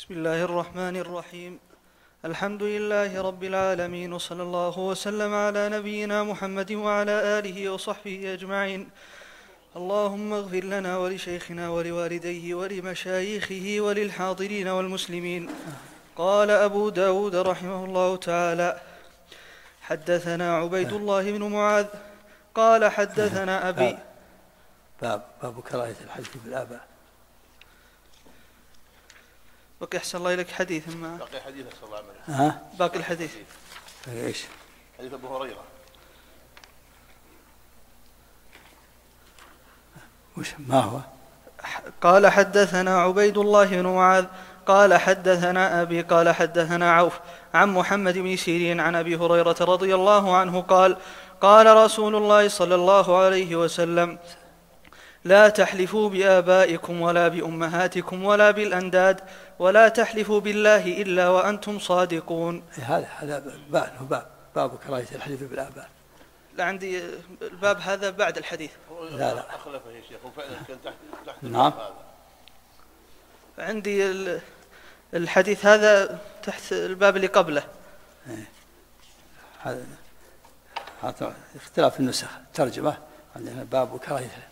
بسم الله الرحمن الرحيم. الحمد لله رب العالمين، وصلى الله وسلم على نبينا محمد وعلى آله وصحبه أجمعين. اللهم اغفر لنا ولشيخنا ولوالديه ولمشايخه وللحاضرين والمسلمين. قال أبو داود رحمه الله تعالى: حدثنا عبيد الله بن معاذ قال حدثنا أبي. باب كراهية الحلف بالآباء. بقي أحسن الله إليك حديث ما باقي حديث صلى الله عليه وسلم. باقي الحديث ايش؟ حديث أبو هريرة. ما هو؟ قال حدثنا عبيد الله بن معاذ قال حدثنا أبي قال حدثنا عوف عن محمد بن سيرين عن أبي هريرة رضي الله عنه قال: قال رسول الله صلى الله عليه وسلم: لا تحلفوا بآبائكم ولا بأمهاتكم ولا بالأنداد، ولا تحلفوا بالله إلا وأنتم صادقون. هذا باب كراهية الحلف بالآباء. لا، عندي الباب هذا بعد الحديث. لا أخلفه يا شيخ، وفعلا كان تحت نعم. عندي الحديث هذا تحت الباب اللي قبله. هذا اختلاف النسخ الترجمة. عندنا باب كراهية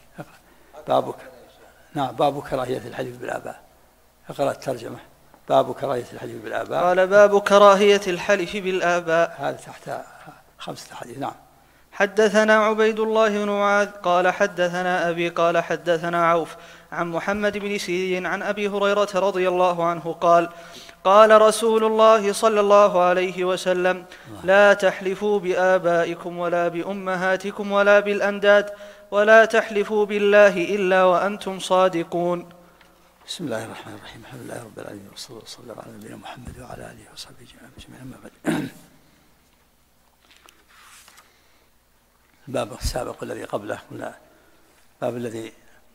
باب كراهية الحلف بالآباء. اقرأ الترجمة. باب كراهية الحلف بالآباء. قال: باب كراهية الحلف بالآباء. هذا تحت 5 حديث. نعم. حدثنا عبيد الله بن معاذ قال حدثنا أبي قال حدثنا عوف عن محمد بن سيرين عن أبي هريرة رضي الله عنه قال: قال رسول الله صلى الله عليه وسلم: لا تحلفوا بآبائكم ولا بأمهاتكم ولا بالأنداد، ولا تحلفوا بالله إلا وأنتم صادقون. بسم الله الرحمن الرحيم. الحمد لله رب العالمين، والصلاة والسلام على نبينا محمد وعلى آله وصحبه أجمعين. أما بعد. الباب السابق الذي قبله، الباب الذي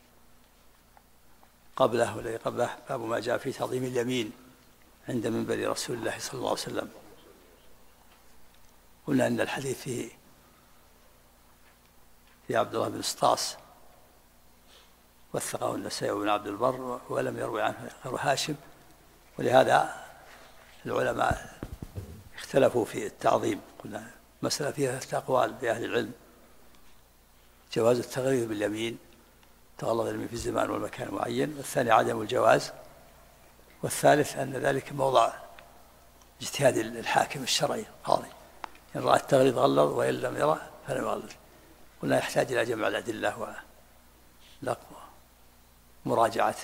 قبله والذي قبله باب ما جاء في تعظيم اليمين عند منبر رسول الله صلى الله عليه وسلم. قلنا أن الحديث في عبد الله بن سطاس، وثقه النسائي وابن عبد البر، ولم يروي عنه غير هاشم، ولهذا العلماء اختلفوا في التعظيم. قلنا مسألة فيها 3 أقوال لأهل العلم: جواز التغليظ باليمين، تغلظ اليمين في الزمان والمكان معين، والثاني عدم الجواز، والثالث أن ذلك موضع اجتهاد الحاكم الشرعي القاضي، إن رأى التغليظ غلظ، وإن لم يرى فلم يغلظ. قلنا يحتاج إلى جمع الأدلة ومراجعة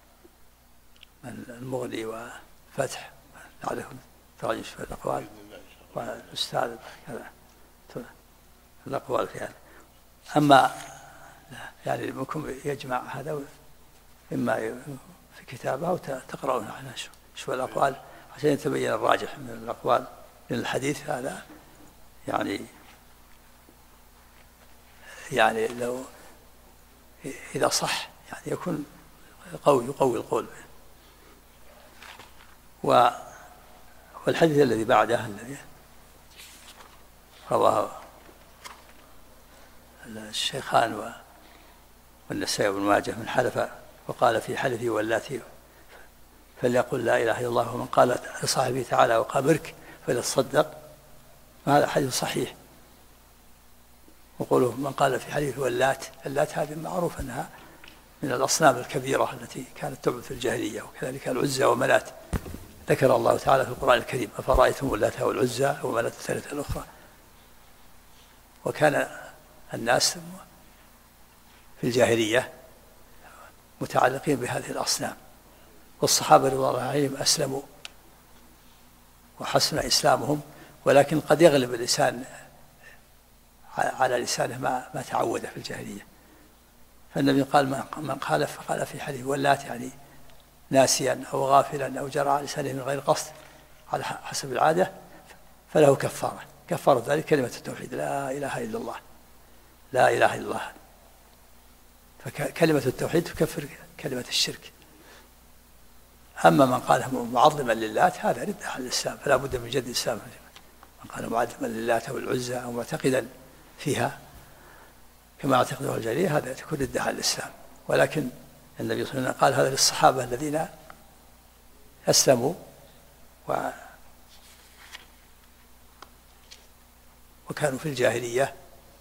المغني وفتح لعلهم تراجع في الأقوال، والأستاذ كذا الأقوال في هذا. أما يعني منكم يجمع هذا إما في كتابه أو تقرأون عنه شو الأقوال عشان يتبين الراجح من الأقوال. من الحديث هذا يعني لو إذا صح يعني يكون يقوي القول. والحديث الذي بعده الذي رواه الشيخان والنسائي وابن ماجه: من حلف وقال في حلفه واللاتي فليقل لا إله إلا الله، ومن قال لصاحبه تعالى وقابرك فليتصدق. هذا حديث صحيح. وقوله من قال في حلفه اللات هذه معروف أنها من الأصنام الكبيرة التي كانت تعبد في الجاهلية، وكذلك العزى ومنات ذكر الله تعالى في القرآن الكريم: أفرأيتم اللات والعزى ومنات الثالثة الأخرى. وكان الناس في الجاهلية متعلقين بهذه الأصنام، والصحابة رضي الله عليهم أسلموا وحسن إسلامهم، ولكن قد يغلب الإنسان على لسانه ما تعود في الجاهلية. فالنبي قال: من قال في حديث واللات يعني ناسيا أو غافلا أو جرى على لسانه من غير قصد على حسب العادة فله كفارة ذلك كلمة التوحيد: لا إله إلا الله، لا إله إلا الله. فكلمة التوحيد تكفر كلمة الشرك. أما من قال معظما للات هذا ردة عن الإسلام، فلا بد من جد الإسلام. من قال معظما للات أو العزى أو معتقدا فيها كما اعتقده الجاهلية هذا تكون ردة عن الإسلام. ولكن النبي صلى الله عليه وسلم قال هذا للصحابة الذين أسلموا وكانوا في الجاهلية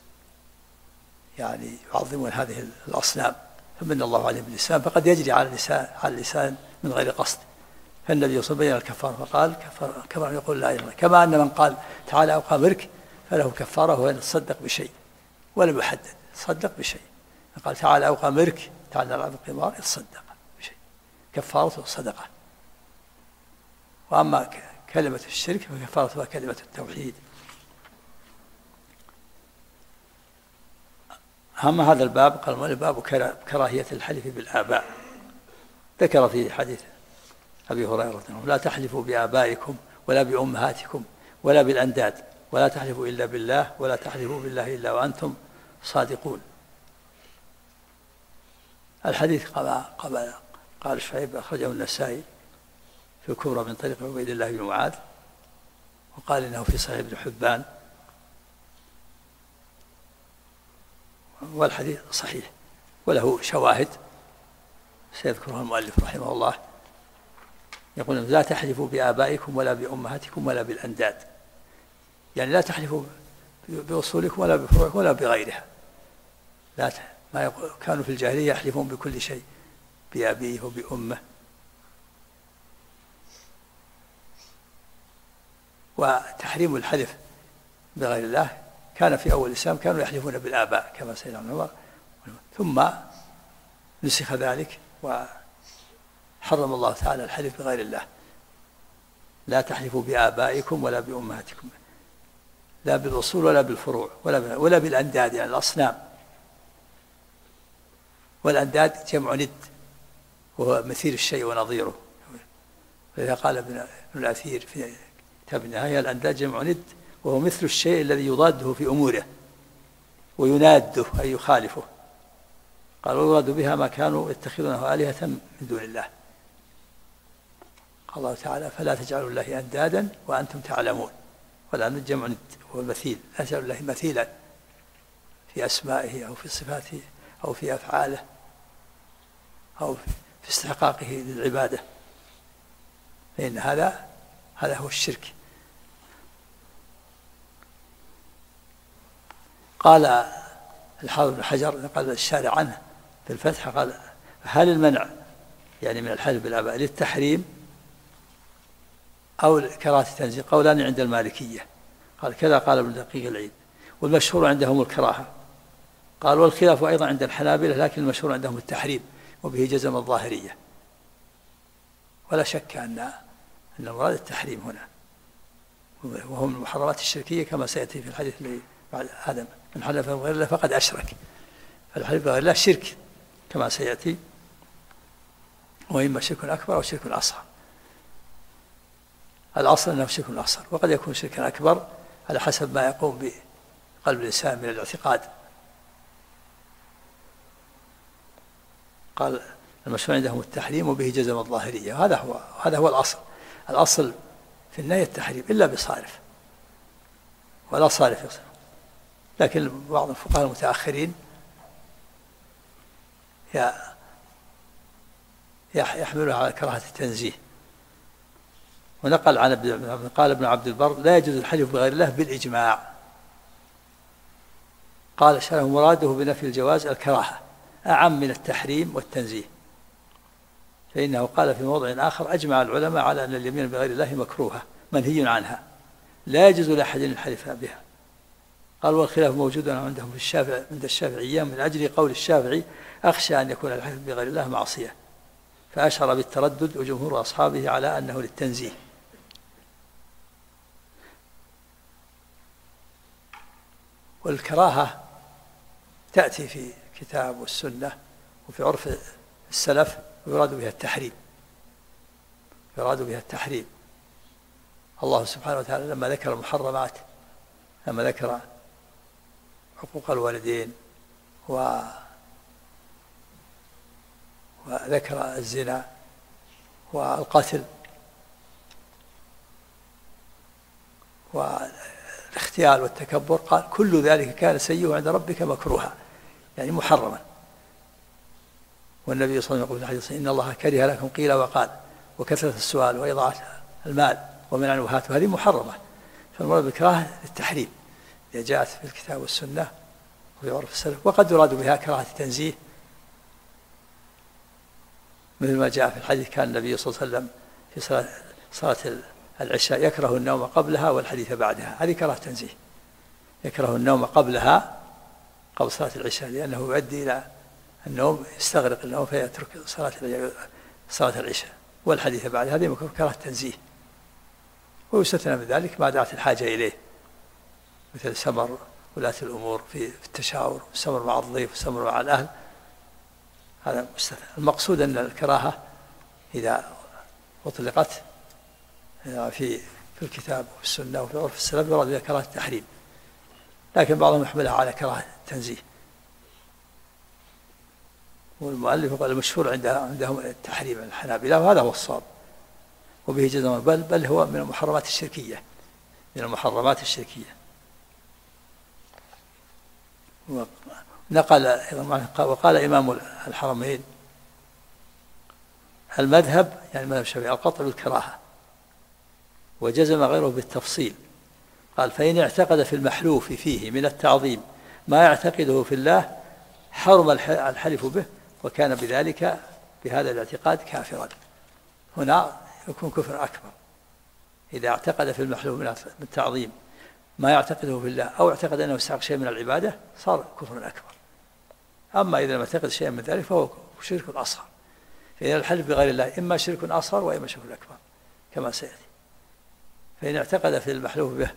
يعني يعظمون هذه الأصنام، فمن الله عليهم بالإسلام، فقد يجري على اللسان من غير قصد. فالنبي صلى الله عليه وسلم بين الكفار فقال كما يقول لا إله، كما أن من قال تعالى أو قامرك فله كفارة وأن تصدق بشيء ولم يحدد، تصدق بشيء. قال تعالى أو قامرك، تعالى نلعب القمار، يتصدق بشيء، كفارته صدقة. وأما كلمة الشرك فكفارتها كلمة التوحيد. أما هذا الباب قال باب كراهية الحلف بالآباء. ذكر في حديث أبي هريرة لا تحلفوا بآبائكم ولا بأمهاتكم ولا بالأنداد ولا تحلفوا إلا بالله ولا تحلفوا بالله إلا وأنتم صادقون. الحديث قال شعيب أخرجه النسائي في الكبرى من طريق عبيد الله بن معاذ، وقال إنه في صحيح ابن حبان، والحديث صحيح وله شواهد سيذكرها المؤلف رحمه الله. يقول لا تحلفوا بآبائكم ولا بأمهاتكم ولا بالأنداد، يعني لا تحلفوا بأصولكم ولا بفروعكم ولا بغيرها. ما كانوا في الجاهلية يحلفون بكل شيء، بأبيه وبأمه. وتحريم الحلف بغير الله كان في أول الإسلام، كانوا يحلفون بالآباء كما سيدنا عمر، ثم نسخ ذلك وحرم الله تعالى الحلف بغير الله. لا تحلفوا بآبائكم ولا بأمهاتكم، لا بالأصول ولا بالفروع ولا بالأنداد، يعني الأصنام. والأنداد جمع ند، وهو مثيل الشيء ونظيره. فإذا قال ابن الأثير في كتاب النهاية الأنداد جمع ند وهو مثل الشيء الذي يضاده في أموره ويناده أي يخالفه. قال ويراد بها ما كانوا يتخذونه آلهة من دون الله. قال الله تعالى فلا تجعلوا الله أندادا وأنتم تعلمون. والأنداد جمع ند وهو المثيل، لا تجعلوا الله مثيلا في أسمائه أو في صفاته أو في أفعاله أو في استحقاقه للعبادة، فإن هذا هو الشرك. قال الحافظ بن حجر قال الشارع عنه في الفتح قال هل المنع يعني من الحلف بالآباء للتحريم أو كراهة التنزيه؟ قولان عند المالكية. قال كذا قال ابن دقيق العيد، والمشهور عندهم الكراهة. قال والخلاف أيضا عند الحنابلة، لكن المشهور عندهم التحريم، وبه جزم الظاهرية. ولا شك أن المراد التحريم هنا، وهم المحرمات الشركية كما سيأتي في الحديث الذي بعد آدم من حلف بغير الله فقد أشرك. فالحلف بغير الله شرك كما سيأتي، وإما شرك أكبر أو شرك أصغر. الأصل أنه شرك أصغر، وقد يكون شركا أكبر على حسب ما يقوم بقلب الإنسان من الاعتقاد. قال المشروع عندهم التحريم وبه جزم الظاهرية، هذا هو الأصل. الأصل في النهي التحريم إلا بصارف، ولا صارف يصل. لكن بعض الفقهاء المتأخرين يحملها على كراهة التنزيه. ونقل عن قال ابن عبد البر لا يجوز الحلف بغير الله بالإجماع. قال شرح مراده بنفي الجواز الكراهة أعم من التحريم والتنزيه، فإنه قال في موضع آخر أجمع العلماء على أن اليمين بغير الله مكروهة منهي عنها لا يجوز لأحد الحلف بها. قال والخلاف موجود عندهم عند الشافعية من أجل قول الشافعي أخشى أن يكون الحلف بغير الله معصية، فأشعر بالتردد وجمهور أصحابه على أنه للتنزيه. والكراهة تأتي في كتاب والسنة وفي عرف السلف ويراد بها التحريم، يراد بها التحريم. الله سبحانه وتعالى لما ذكر المحرمات، لما ذكر حقوق الوالدين وذكر الزنا والقتل والاختيال والتكبر، قال كل ذلك كان سيئه عند ربك مكروها، يعني محرما. والنبي صلى الله عليه وسلم يقول في الحديث إن الله كره لكم قيل وقال وكثرة السؤال وإضاعة المال ومنع الوهات، وهذه محرمة. فالمراد بالكراهة للتحريم إذا جاءت في الكتاب والسنة وفي عرف السلف. وقد يراد بها كراهة التنزيه، مثل ما جاء في الحديث كان النبي صلى الله عليه وسلم في صلاة العشاء يكره النوم قبلها والحديث بعدها، هذه كراهة تنزيه، يكره النوم قبلها قبل صلاة العشاء، لأنه يؤدي إلى النوم، يستغرق النوم فيترك صلاة العشاء، والحديث بعد هذه مكروه كراهة تنزيه. ويستثنى من ذلك ما دعت الحاجة إليه، مثل سمر ولاة الأمور في التشاور، والسمر مع الضيف والسمر مع الأهل، هذا مستثنى. المقصود أن الكراهة إذا أطلقت في الكتاب وفي السنة وفي عرف السلف يراد بها كراهة التحريم، لكن بعضهم يحملها على كراهة التنزيه. والمؤلف قال المشهور عندهم التحريم الحنابلة، وهذا هو الصواب، وبه جزم، بل هو من المحرمات الشركية، من المحرمات الشركية. نقل وقال إمام الحرمين المذهب، يعني المذهب الشافعي، القطع بالكراهة، وجزم غيره بالتفصيل. قال فإن اعتقد في المحلوف فيه من التعظيم ما يعتقده في الله حرم الحلف به، وكان بذلك بهذا الاعتقاد كافرا. هنا يكون كفر أكبر إذا اعتقد في المحلوف من التعظيم ما يعتقده في الله، أو اعتقد أنه يستحق شيء من العبادة، صار كفر أكبر. أما إذا لم يعتقد شيئا من ذلك فهو شرك أصغر. فإن الحلف بغير الله إما شرك أصغر وإما شرك أكبر كما سيأتي. فإن اعتقد في المحلوف به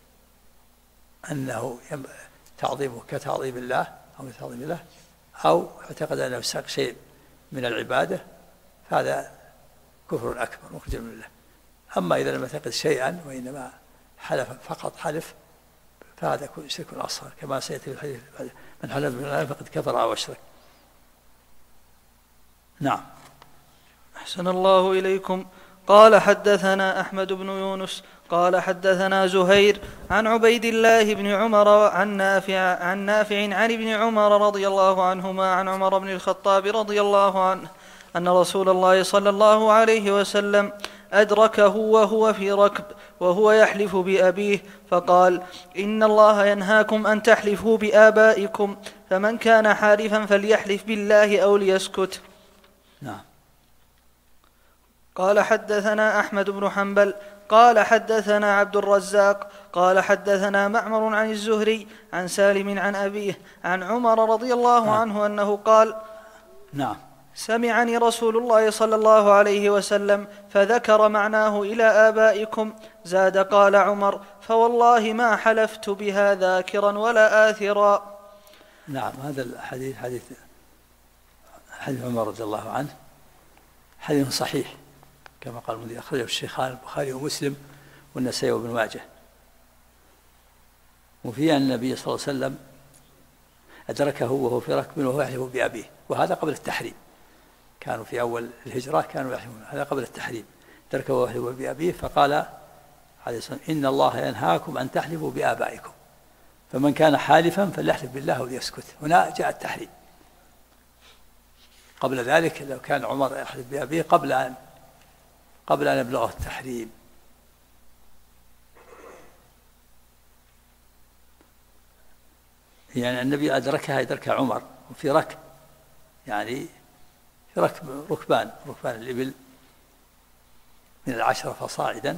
أنه تعظيمه كتعظيم الله أو كتعظيم الله، أو اعتقد أنه يستحق شيء من العبادة، فهذا كفر أكبر مخرج من الله. أما إذا لم يعتقد شيئا وإنما حلف فقط حلف، فهذا شرك أصغر كما سيأتي في الحديث من حلف بالله فقد كفر أو أشرك. نعم. أحسن الله إليكم. قال حدثنا أحمد بن يونس قال حدثنا زهير عن عبيد الله بن عمر عن نافع عن ابن عمر رضي الله عنهما عن عمر بن الخطاب رضي الله عنه أن رسول الله صلى الله عليه وسلم أدركه وهو في ركب وهو يحلف بأبيه فقال إن الله ينهاكم أن تحلفوا بآبائكم، فمن كان حالفا فليحلف بالله أو ليسكت. نعم. قال حدثنا أحمد بن حنبل قال حدثنا عبد الرزاق قال حدثنا معمر عن الزهري عن سالم عن أبيه عن عمر رضي الله عنه أنه قال نعم سمعني رسول الله صلى الله عليه وسلم فذكر معناه إلى آبائكم، زاد قال عمر فوالله ما حلفت بها ذاكرا ولا آثرا. نعم. هذا الحديث حديث عمر رضي الله عنه حديث صحيح كما قال المنذر، أخرجه الشيخان البخاري ومسلم والنسائي وابن ماجه. وفيه أن النبي صلى الله عليه وسلم أدركه وهو في ركب وهو يحلف بأبيه، وهذا قبل التحريم. كانوا في أول الهجرة كانوا يحلفون، هذا قبل التحريم. أدركه وهو يحلف بأبيه فقال عليه الصلاة والسلام إن الله ينهاكم أن تحلفوا بآبائكم، فمن كان حالفا فليحلف بالله أو ليسكت. هنا جاء التحريم. قبل ذلك لو كان عمر يحلف بأبيه قبل أن يبلغه التحريم. يعني النبي أدركها إدرك عمر وفي ركب، يعني في ركبان الإبل من 10 فصاعدا،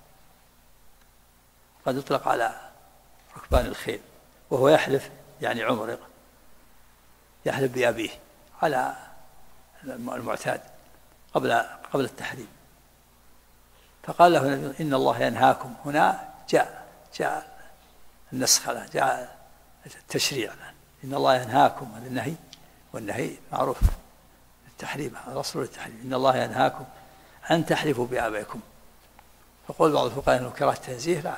قد يطلق على ركبان الخيل، وهو يحلف يعني عمر يحلف بأبيه على المعتاد قبل التحريم. فقال له إن الله ينهاكم. هنا جاء النسخ، جاء التشريع. إن الله ينهاكم، هذا النهي، والنهي معروف التحريم، هذا أصل التحريم. إن الله ينهاكم أن تحلفوا بآبائكم. فقول بعض الفقهاء أنه كراهة التنزيه، لا،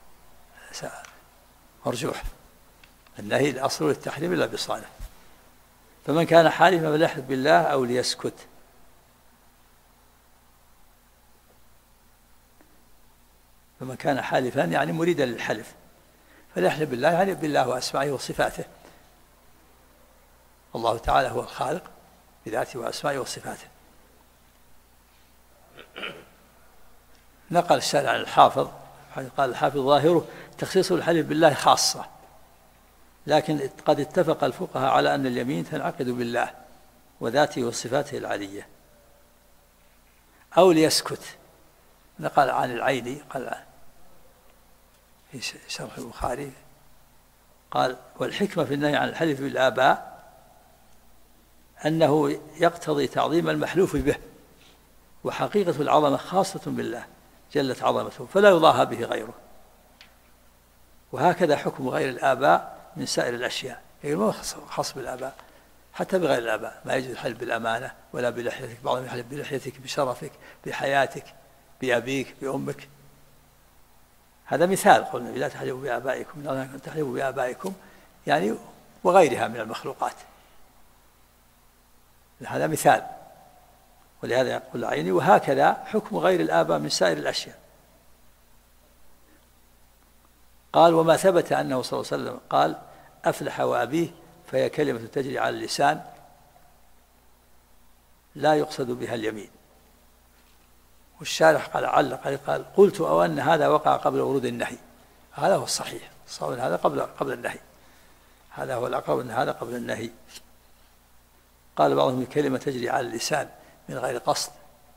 مرجوح. النهي الأصل للتحريم إلا بصالح. فمن كان حالفا فليحلف بالله أو ليسكت. فمن كان حالفا يعني مريدا للحلف فليحلف بالله، يعني بالله وأسمائه وصفاته. الله تعالى هو الخالق بذاته وأسمائه وصفاته. نقل الشارع عن الحافظ قال الحافظ ظاهره تخصيص الحلف بالله خاصة، لكن قد اتفق الفقهاء على أن اليمين تنعقد بالله وذاته وصفاته العلية. أو ليسكت، نقل عن العيني قال في شرح البخاري قال والحكمة في النهي عن الحلف بالآباء أنه يقتضي تعظيم المحلوف به، وحقيقة العظمة خاصة بالله جلت عظمته فلا يضاهى به غيره. وهكذا حكم غير الآباء من سائر الأشياء، يعني ما خاص بالآباء، حتى بغير الآباء ما يجوز الحلف بالأمانة ولا بلحيتك، بعضهم يحلف بلحيتك، بشرفك، بحياتك، بأبيك، بأمك. هذا مثال، قلنا لا تحلفوا بآبائكم أن تحلفوا بآبائكم يعني وغيرها من المخلوقات، هذا مثال. ولهذا يقول العيني وهكذا حكم غير الآباء من سائر الأشياء. قال وما ثبت أنه صلى الله عليه وسلم قال أفلح وأبيه فهي كلمة تجري على اللسان لا يقصد بها اليمين. والشارح قال علق قال قلت أو أن هذا وقع قبل ورود النهي، هذا هو الصحيح، الصواب هذا قبل النهي، هذا هو الأقرب أن هذا قبل النهي. قال بعضهم الكلمة تجري على اللسان من غير قصد.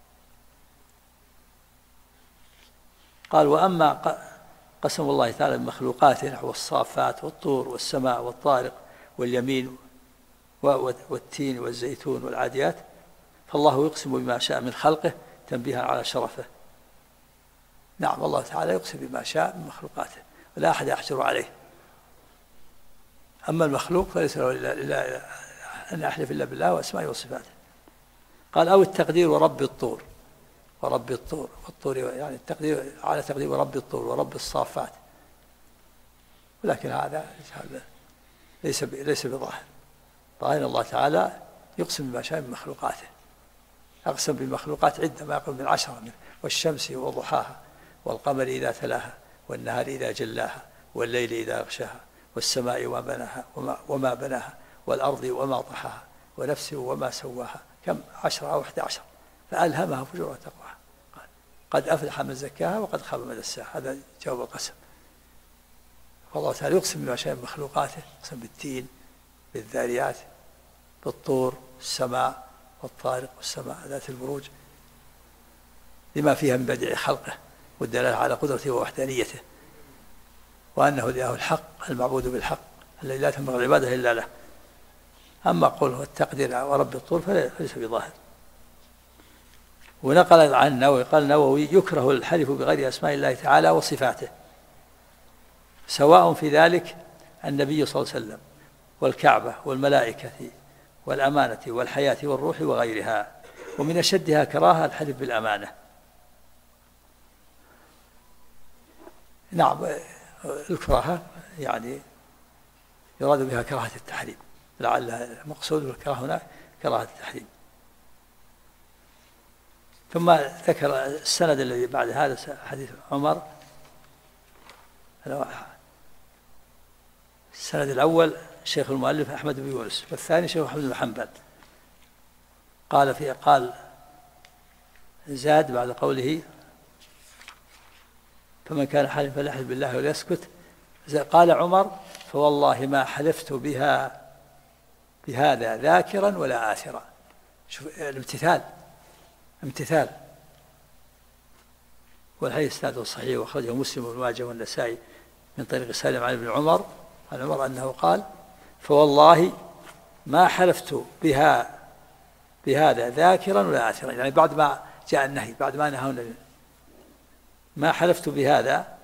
قال وأما قسم الله تعالى بمخلوقاته نحو الصافات والطور والسماء والطارق واليمين والتين والزيتون والعاديات فالله يقسم بما شاء من خلقه تنبيها على شرفه. نعم الله تعالى يقسم بما شاء من مخلوقاته ولا أحد يحجر عليه. أما المخلوق فليس له إلا أن أحلف إلا بالله وأسمائه وصفاته. قال أو التقدير ورب الطور والطور يعني التقدير على تقدير ورب الطور ورب الصافات، ولكن هذا ليس بظاهر. ظاهر الله تعالى يقسم بما شاء من مخلوقاته، أقسم بالمخلوقات عدة ما يقول من 10 منه والشمس وضحاها والقمر إذا تلاها والنهار إذا جلاها والليل إذا يغشاها والسماء وما بناها والأرض وما طحاها ونفس وما سواها، كم 10 أو 11، فألهمها فجورها وتقواها. قد أفلح من زكاها وقد خاب من دساها، هذا جواب القسم. فالله تعالى يقسم بما شاء من مخلوقاته، يقسم بالتين بالذاريات بالطور السماء والطارق والسماء ذات البروج لما فيها من بديع خلقه والدلالة على قدرته ووحدانيته، وأنه الإله الحق المعبود بالحق الذي لا تنبغي العبادة إلا له. أما قوله التقدير ورب الطور فليس بظاهر. ونقل عن النووي قال النووي يكره الحلف بغير أسماء الله تعالى وصفاته، سواء في ذلك النبي صلى الله عليه وسلم والكعبة والملائكة والأمانة والحياة والروح وغيرها. ومن أشدها كراهة الحلف بالأمانة. نعم الكراهة يعني يراد بها كراهة التحريم، لعل المقصود بالكراهة هنا كراهة التحريم. ثم ذكر السند الذي بعد هذا حديث عمر. السند الأول شيخ المؤلف أحمد بن يونس، والثاني شيخ أحمد بن حنبل. قال زاد بعد قوله فمن كان حالفا فليحلف بالله وليسكت، قال عمر فوالله ما حلفت بهذا ذاكرا ولا آثرا. شوف امتثال. والحديث اسناده صحيح واخرجه مسلم وابن ماجه والنسائي من طريق سالم عن ابن عمر انه قال فوالله ما حلفت بهذا ذاكرا ولا آثرا، يعني بعد ما جاء النهي، بعد ما نهونا ما حلفت بهذا،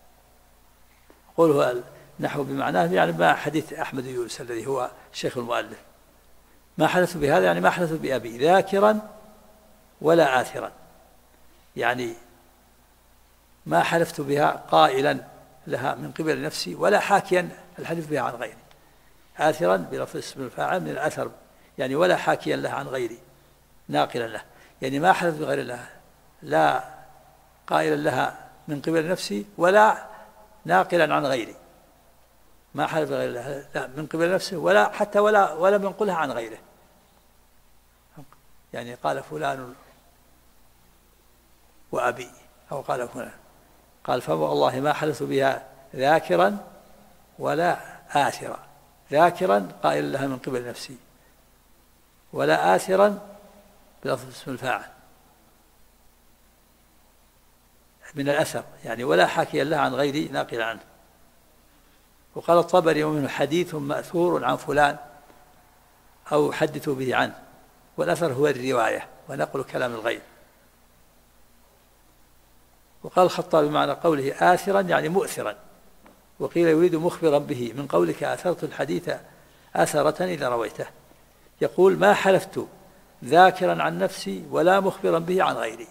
قوله نحو بمعناه يعني ما حديث أحمد يونس الذي هو شيخ المؤلف. ما حلفت بهذا يعني ما حلفت بأبي ذاكرا ولا آثرا، يعني ما حلفت بها قائلا لها من قبل نفسي ولا حاكيا الحلف بها عن غيري. آثرا بلفظ اسم الفاعل من الأثر، يعني ولا حاكيا لها عن غيري ناقلا له، يعني ما حلفت بغير الله لا قائلا لها من قبل نفسي ولا ناقلا عن غيري. ما حلف بغير الله لا من قبل نفسه ولا حتى ولا منقلها عن غيره. يعني قال فلان وأبي أو قال فلان، قال فوالله ما حلفت بها ذاكرا ولا آثرا. ذاكرا قائل لها من قبل نفسي، ولا آثرا بلفظ اسم الفاعل من الأثر، يعني ولا حاكيا لها عن غيري ناقل عنه. وقال الطبري ومنه حديث مأثور عن فلان أو حدثوا به عنه، والأثر هو الرواية ونقل كلام الغير. وقال الخطابي معنى قوله آثرا يعني مؤثرا، وقيل يريد مخبرا به من قولك آثرت الحديث أثرة إذا رويته. يقول ما حلفت ذاكرا عن نفسي ولا مخبرا به عن غيري.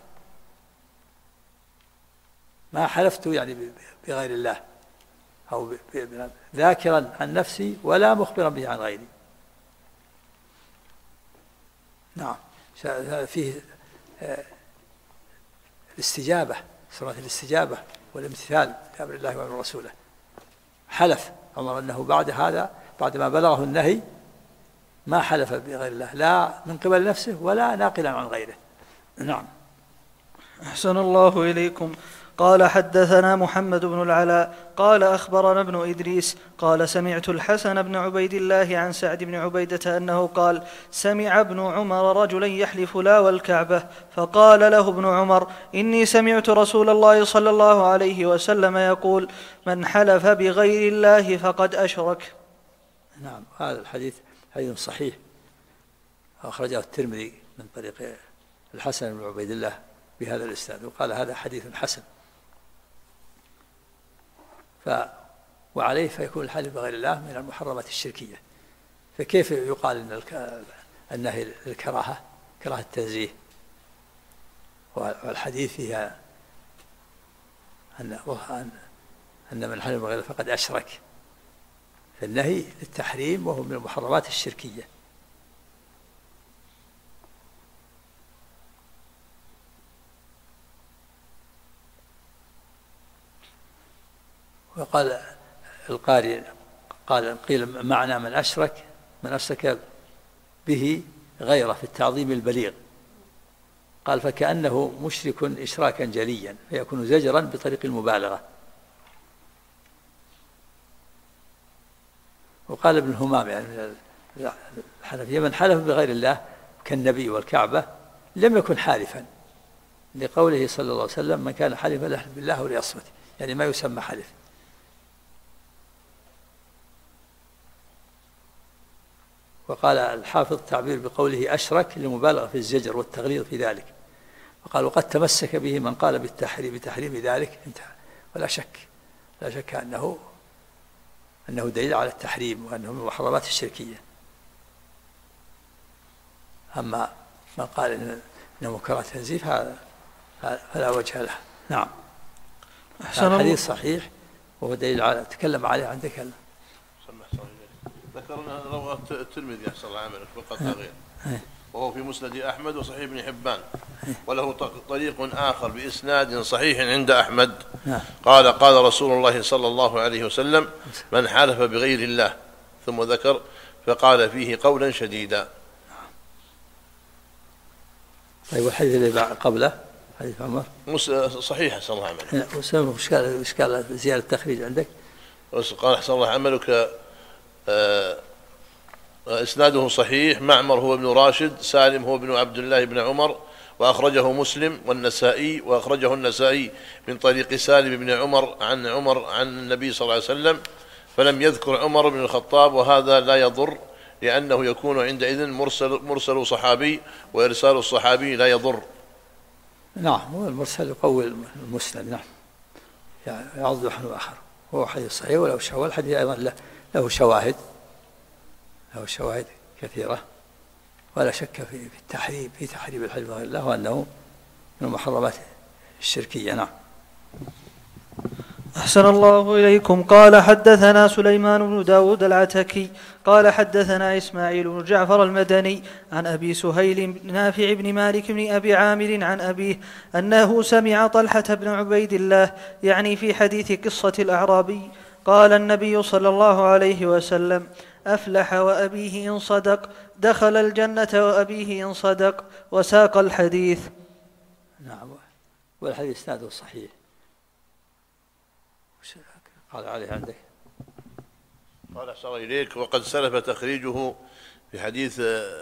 ما حلفت يعني بغير الله، أو ذاكرا عن نفسي ولا مخبرا به عن غيري. نعم، فيه الاستجابة، سورة الاستجابة والامتثال لأمر الله وأمر رسوله. حلف عمر أنه بعد هذا، بعد ما بلغه النهي، ما حلف بغير الله لا من قبل نفسه ولا ناقلا عن غيره. نعم. أحسن الله إليكم. قال حدثنا محمد بن العلاء قال أخبرنا ابن إدريس قال سمعت الحسن بن عبيد الله عن سعد بن عبيدة أنه قال سمع ابن عمر رجلا يحلف لا والكعبة، فقال له ابن عمر إني سمعت رسول الله صلى الله عليه وسلم يقول من حلف بغير الله فقد أشرك. نعم، هذا الحديث حديث صحيح، أخرجه الترمذي من طريق الحسن بن عبيد الله بهذا الإسناد، وقال هذا حديث حسن. وعليه فيكون الحلف بغير الله من المحرمات الشركية. فكيف يقال أن النهي الكراهة كراهة التنزيه، والحديث فيها أن من حلف بغير الله فقد أشرك، فالنهي للتحريم وهو من المحرمات الشركية. وقال القارئ قيل معنى من أشرك به غيره في التعظيم البليغ، قال فكأنه مشرك إشراكا جليا، فيكون زجرا بطريق المبالغة. وقال ابن همام يعني الحنفية من حلف بغير الله كالنبي والكعبة لم يكن حالفا، لقوله صلى الله عليه وسلم من كان حالفا فليحلف بالله وليصمت، يعني ما يسمى حلف. وقال الحافظ التعبير بقوله أشرك لمبالغة في الزجر والتغليظ في ذلك، وقال وقد تمسك به من قال بتحريم ذلك، انتهى. ولا شك أنه دليل على التحريم وأنه من المحرمات الشركية. أما من قال إنه منكرات تنزيف هذا فلا وجه له. نعم. الحديث صحيح وهو دليل على تكلم عليه عندك ذكرنا رواه الترمذي أحسن الله عملك فقط لا غير، وهو في مسند أحمد وصحيح ابن حبان، وله طريق آخر بإسناد صحيح عند أحمد قال رسول الله صلى الله عليه وسلم من حلف بغير الله، ثم ذكر فقال فيه قولا شديدا. طيب والحديث اللي قبله حديث عمر صحيح أحسن الله عملك. إشكال زيادة التخريج عندك؟ قال أحسن الله عملك إسناده صحيح، معمر هو ابن راشد، سالم هو ابن عبد الله بن عمر، وأخرجه مسلم والنسائي، وأخرجه النسائي من طريق سالم بن عمر عن النبي صلى الله عليه وسلم، فلم يذكر عمر بن الخطاب، وهذا لا يضر لأنه يكون عندئذ مرسل صحابي، وإرسال الصحابي لا يضر. نعم، والمرسل يقوي المسند. نعم، يعني يعض نحن آخر، هو حديث صحيح ولو شواهد، الحديث أيضا له شواهد كثيرة، ولا شك في تحريم الحلف بغير الله وأنه من المحرمات الشركية. نعم. أحسن الله إليكم. قال حدثنا سليمان بن داود العتكي قال حدثنا إسماعيل بن جعفر المدني عن أبي سهيل نافع بن مالك بن أبي عامر عن أبيه أنه سمع طلحة بن عبيد الله يعني في حديث قصة الأعرابي قال النبي صلى الله عليه وسلم أفلح وأبيه إن صدق، دخل الجنة وأبيه إن صدق، وساق الحديث. نعم. والحديث إسناده صحيح. قال عليه عندك؟ قال أحسن إليك وقد سلف تخريجه في حديث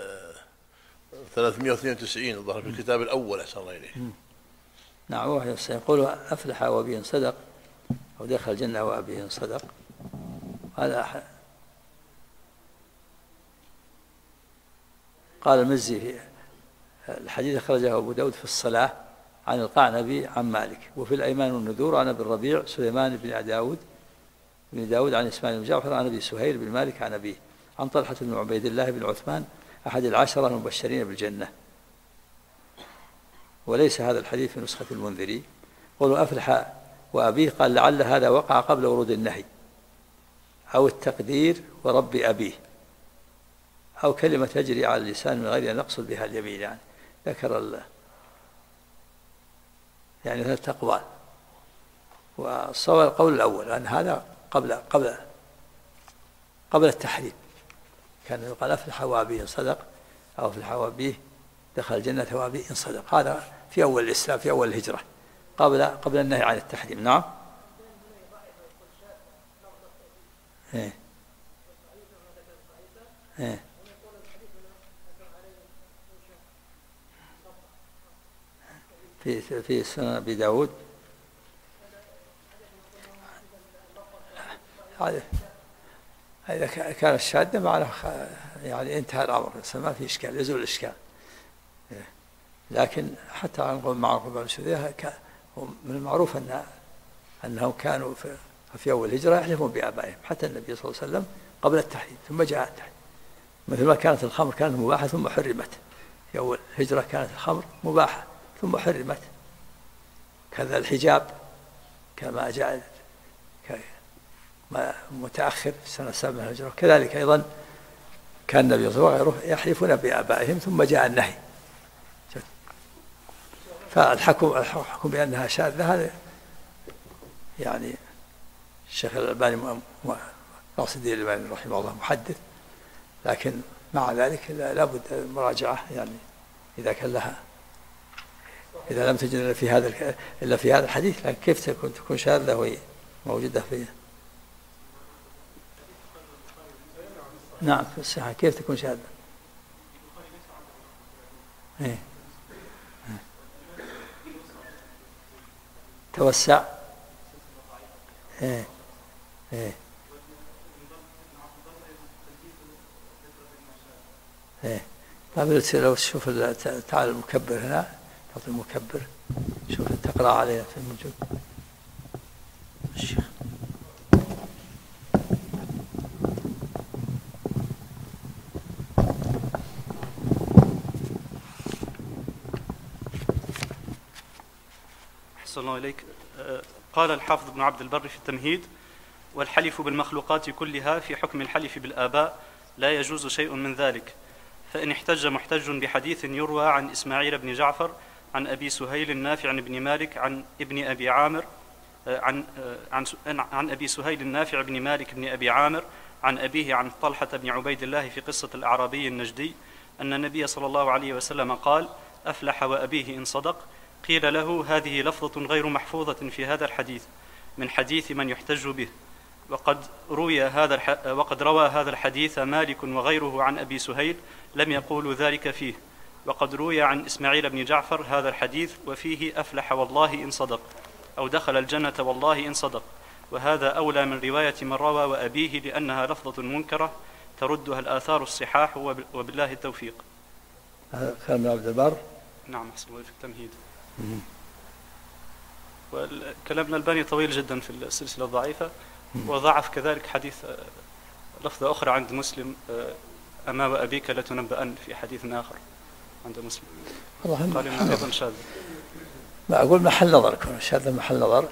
392 الظاهر في الكتاب الأول. أحسن الله إليك. نعم. وهو يقول أفلح وأبي صدق أو دخل الجنة وأبي صدق. هذا قال المزي في الحديث أخرجه أبو داود في الصلاة عن القعنبي عن مالك، وفي الأيمان والنذور عن أبي الربيع سليمان بن داود عن إسماعيل بن جعفر عن أبي سهيل بن مالك عن أبيه عن طلحة بن عبيد الله بن عثمان أحد العشرة المبشرين بالجنة. وليس هذا الحديث في نسخة المنذري. قولوا أفلح وأبيه قال لعل هذا وقع قبل ورود النهي أو التقدير ورب أبيه، أو كلمة تجري على اللسان من غير أن نقصد بها اليمين. يعني ذكر يعني ثلاث أقوال، والصواب القول الأول أن هذا قبل التحريم. كان يقال أفلح وأبيه صدق أو أفلح وأبيه دخل الجنة وأبيه إن صدق. هذا في أول الإسلام في أول الهجرة قبل النهي عن التحريم. نعم. في سنن أبي داود إذا كان الشاذ معنا يعني انتهى الأمر، ما في إشكال، يزول الإشكال. لكن حتى نقول مع القبائل السعودية من المعروف أنهم كانوا في أول الهجرة يحلفون بآبائهم، حتى النبي صلى الله عليه وسلم قبل التحريم ثم جاء التحريم. مثل ما كانت الخمر كانت مباحة ثم حرمت، في أول الهجرة كانت الخمر مباحة ثم حرمت. كذا الحجاب كما جاء متأخر سنة 7 من الهجرة، كذلك أيضا كان النبي صلى الله عليه وسلم يحلفون بآبائهم ثم جاء النهي. فالحكم بأنها شاذة هذا يعني الشيخ الألباني ناصر الدين الألباني رحمه الله محدث، لكن مع ذلك لا بد المراجعة. يعني إذا كان لها، إذا لم تجد إلا في هذا الحديث، لكن كيف تكون شاذة وهي موجودة فيه؟ نعم في الصحة كيف تكون شاذة؟ توسع. طيب لو تشوف تعال المكبر هنا، تعطي المكبر شوف تقرأ عليه في الموجود. الشيخ أحسن الله إليك. قال الحافظ ابن عبد البر في التمهيد: والحلف بالمخلوقات كلها في حكم الحلف بالآباء لا يجوز شيء من ذلك، فإن احتج محتج بحديث يروى عن إسماعيل بن جعفر عن أبي سهيل النافع بن مالك عن ابن أبي عامر عن أبي سهيل النافع بن مالك بن أبي عامر عن أبيه عن طلحة بن عبيد الله في قصة الأعرابي النجدي أن النبي صلى الله عليه وسلم قال: أفلح وأبيه إن صدق. قيل له: هذه لفظة غير محفوظة في هذا الحديث من حديث من يحتج به، وقد روى هذا الحديث مالك وغيره عن أبي سهيل لم يقولوا ذلك فيه، وقد روي عن إسماعيل بن جعفر هذا الحديث وفيه أفلح والله إن صدق أو دخل الجنة والله إن صدق، وهذا أولى من رواية من روى وأبيه لأنها لفظة منكرة تردها الآثار الصحاح، وبالله التوفيق. هذا كلام ابن عبد البر. نعم أحسن الله في التمهيد. والكلام ابن الألباني طويل جدا في السلسلة الضعيفة، وضعف كذلك حديث لفظة أخرى عند مسلم: أما وأبيك لتنبأن، في حديث آخر عند مسلم قال إنه أيضا شاذ. ما أقول محل نظر، كون شاذ محل نظر،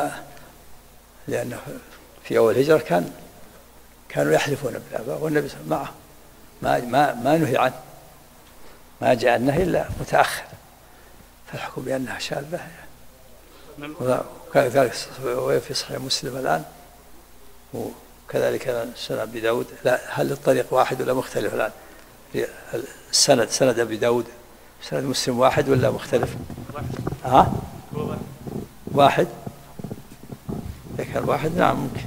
لأنه في أول الهجرة كانوا يحلفون بالآباء والنبي صلى الله عليه وسلم معه، ما نهي عنه، ما جاء النهي إلا متأخر، فالحكم بأنها شاذة. وكان ذلك في صحيح مسلم الآن، وكذلك سنن أبي داود. لا، هل الطريق واحد ولا مختلف الآن؟ سند أبي داود سند مسلم واحد ولا مختلف؟ هو واحد إذا كان واحد نعم ممكن،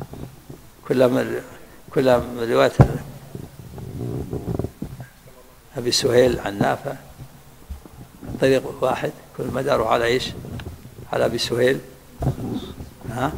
كلها من رواية أبي سهيل عن نافع طريق واحد، كل مداره على إيش؟ على أبي سهيل. ها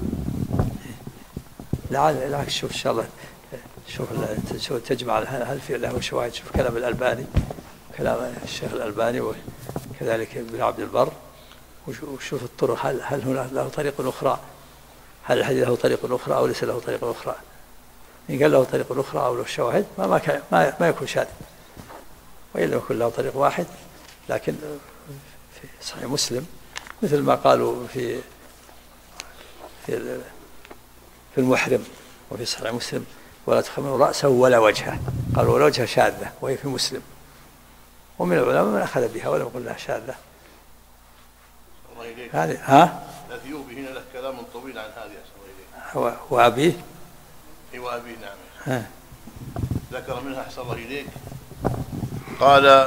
لا شوف إن شاء الله، شوف تجمع هل في له شواهد، شوف كلام الألباني، كلام الشيخ الألباني وكذلك ابن عبد البر، وشوف الطرق هل هنا له طريق أخرى، هل الحديث له طريق أخرى أو ليس له طريق أخرى. إن قال له طريق أخرى أو له شواهد ما يكون شاذ، وإلا يكون له طريق واحد. لكن في صحيح مسلم مثل ما قالوا في المحرم وفي صحيح مسلم ولا تخمروا رأسه ولا وجهه، قالوا ولا وجهه شاذة وهي في مسلم، ومن العلماء من أخذ بها ولم يقل لها شاذة. هذه الأثيوبي هنا له كلام طويل عن هذه وأبيه وأبيه نعم. ذكر منها أحسن الله إليك، قال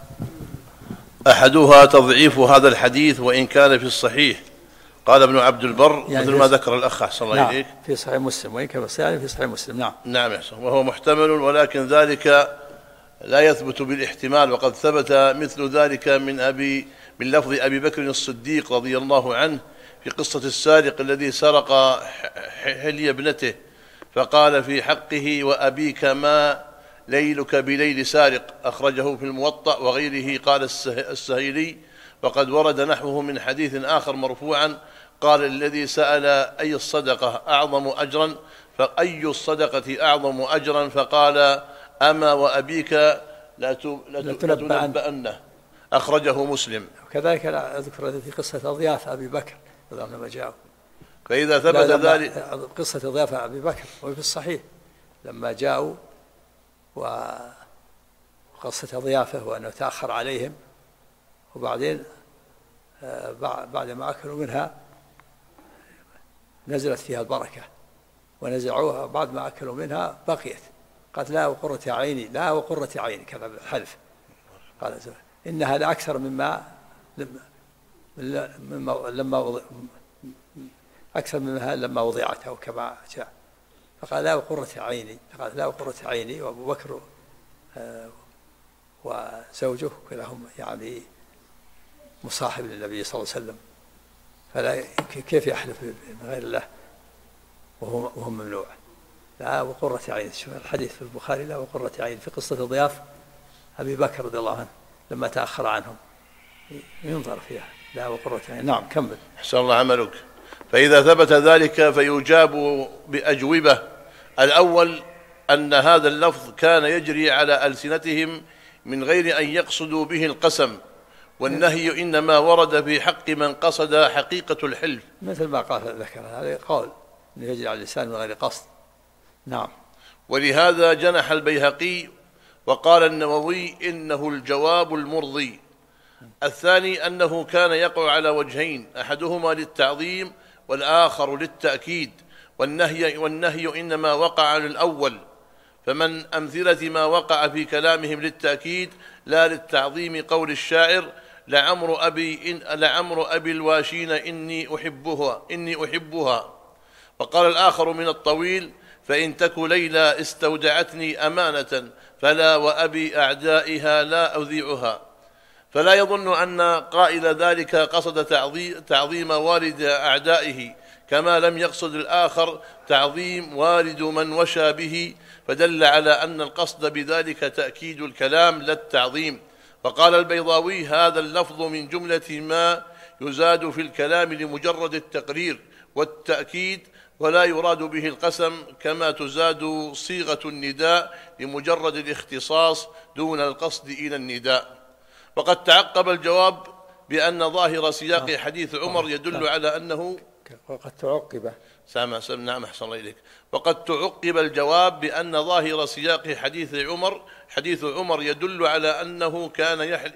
أحدها تضعيف هذا الحديث وإن كان في الصحيح، قال ابن عبد البر يعني مثل ما ذكر الأخ أحسن الله إليك في صحيح مسلم، وإن كان في صحيح مسلم. نعم يحسن، وهو محتمل، ولكن ذلك لا يثبت بالاحتمال، وقد ثبت مثل ذلك من لفظ أبي بكر الصديق رضي الله عنه في قصة السارق الذي سرق حلي ابنته، فقال في حقه وأبيك ما ليلك بليل سارق، أخرجه في الموطأ وغيره. قال السهيلي وقد ورد نحوه من حديث آخر مرفوعا، قال الذي سأل أي الصدقة أعظم أجرا، فأي الصدقة أعظم أجرا، فقال أما وأبيك لتنبأنه، أخرجه مسلم. وكذلك أذكر في قصة أضياف أبي بكر لما جاءوا، فإذا ثبت ذلك قصة أضياف أبي بكر وفي الصحيح لما جاءوا وقصة ضيافه وأنه تأخر عليهم، وبعدين بعد ما أكلوا منها نزلت فيها البركة ونزعوها، بعد ما أكلوا منها بقيت، قالت لا وقرة عيني، لا وقرة عيني، كذا الحلف، قال إنها لأكثر أكثر مما لما وضعت أو كما جاء، فقال لا وقرة عيني، قال لا وقرة عيني، وأبو بكر وزوجه كلاهم يعني مصاحب للنبي صلى الله عليه وسلم، فلا كيف يحلف من غير الله وهو ممنوع. لا وقرة عين، شوف الحديث في البخاري لا وقرة عين في قصة ضياف أبي بكر رضي الله عنه لما تأخر عنهم، ينظر فيها لا وقرة عين. نعم كمل. أحسن الله عملك. فإذا ثبت ذلك فيجاب بأجوبة. الأول أن هذا اللفظ كان يجري على ألسنتهم من غير أن يقصدوا به القسم، والنهي إنما ورد في حق من قصد حقيقة الحلف، مثل ما قال ذكر هذا قول أنه يجري على اللسان من غير قصد. نعم. ولهذا جنح البيهقي وقال النووي إنه الجواب المرضي. الثاني أنه كان يقع على وجهين، أحدهما للتعظيم والآخر للتأكيد، والنهي إنما وقع على الأول، فمن أمثلة ما وقع في كلامهم للتأكيد لا للتعظيم قول الشاعر لعمر أبي الواشين إني أحبها. وقال الآخر من الطويل فإن تك ليلى استودعتني أمانة فلا وأبي أعدائها لا أذيعها. فلا يظن أن قائل ذلك قصد تعظيم والد أعدائه، كما لم يقصد الآخر تعظيم والد من وشى به، فدل على أن القصد بذلك تأكيد الكلام لا التعظيم. وقال البيضاوي هذا اللفظ من جملة ما يزاد في الكلام لمجرد التقرير والتأكيد، ولا يراد به القسم، كما تزاد صيغة النداء لمجرد الاختصاص دون القصد إلى النداء. وقد تعقب الجواب بأن ظاهر سياق حديث عمر يدل على أنه وقد تعقب نعم أحسن الله إليك. وقد تعقب الجواب بأن ظاهر سياق حديث عمر يدل على أنه كان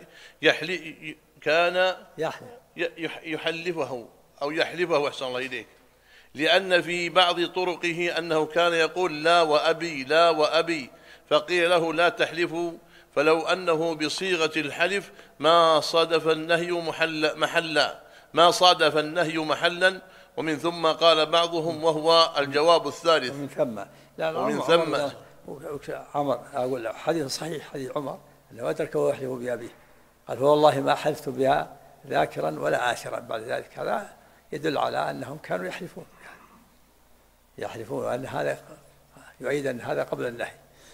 يحلفه أحسن الله إليك، لأن في بعض طرقه أنه كان يقول لا وأبي، فقيل له لا تحلفوا، فلو أنه بصيغة الحلف ما صادف النهي محلا، ما صادف النهي محلا. ومن ثم قال بعضهم وهو الجواب الثالث. ومن ثم لا ومن ثم عمر أقول حديث صحيح، حديث عمر أنه أدرك ويحلف بأبيه، قال فوالله ما حلفت بها ذاكرا ولا آشرا بعد ذلك. هذا يدل على أنهم كانوا يحلفون وأن هذا يؤيد أن هذا قبل النهي،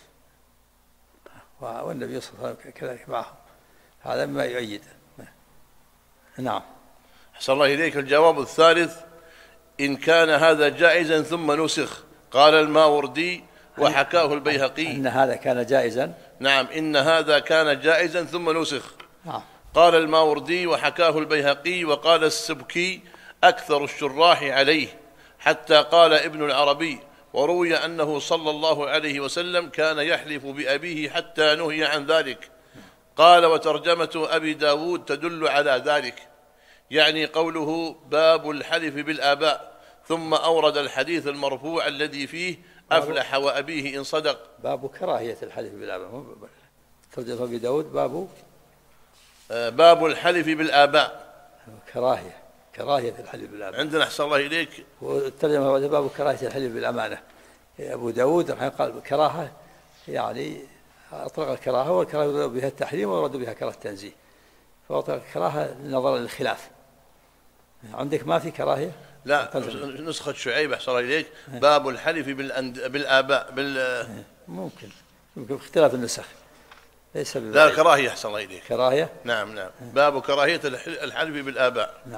والنبي صلى الله عليه وسلم كذلك معهم، هذا ما يؤيد. نعم. أحسن الله إليك. الجواب الثالث: إن كان هذا جائزا ثم نسخ. قال الماوردي وحكاه البيهقي إن هذا كان جائزا. نعم، إن هذا كان جائزا ثم نسخ. نعم. قال الماوردي وحكاه البيهقي. وقال السبكي أكثر الشراح عليه، حتى قال ابن العربي: وروي أنه صلى الله عليه وسلم كان يحلف بأبيه حتى نهي عن ذلك. قال: وترجمة أبي داود تدل على ذلك، يعني قوله باب الحلف بالآباء، ثم أورد الحديث المرفوع الذي فيه أفلح وأبيه إن صدق. باب كراهية الحلف بالآباء. ترجمة أبي داود باب الحلف بالآباء، كراهية الحلف بالآباء. عندنا أحسن الله إليك. والترجمة باب كراهية الحلف بالأمانة. أبو داود قال كراهة، يعني أطلق الكراهة، والكراهة يراد بها التحريم ويراد بها كراهة التنزيه، فأطلق الكراهة نظرا للخلاف. عندك ما في كراهية؟ لا، نسخة شعيب أحسن الله إليك باب الحلف بالآباء ممكن اختلاف النسخ، ليس لا كراهية. أحسن الله إليك، كراهية. نعم. باب كراهية الحلف بالآباء. نعم.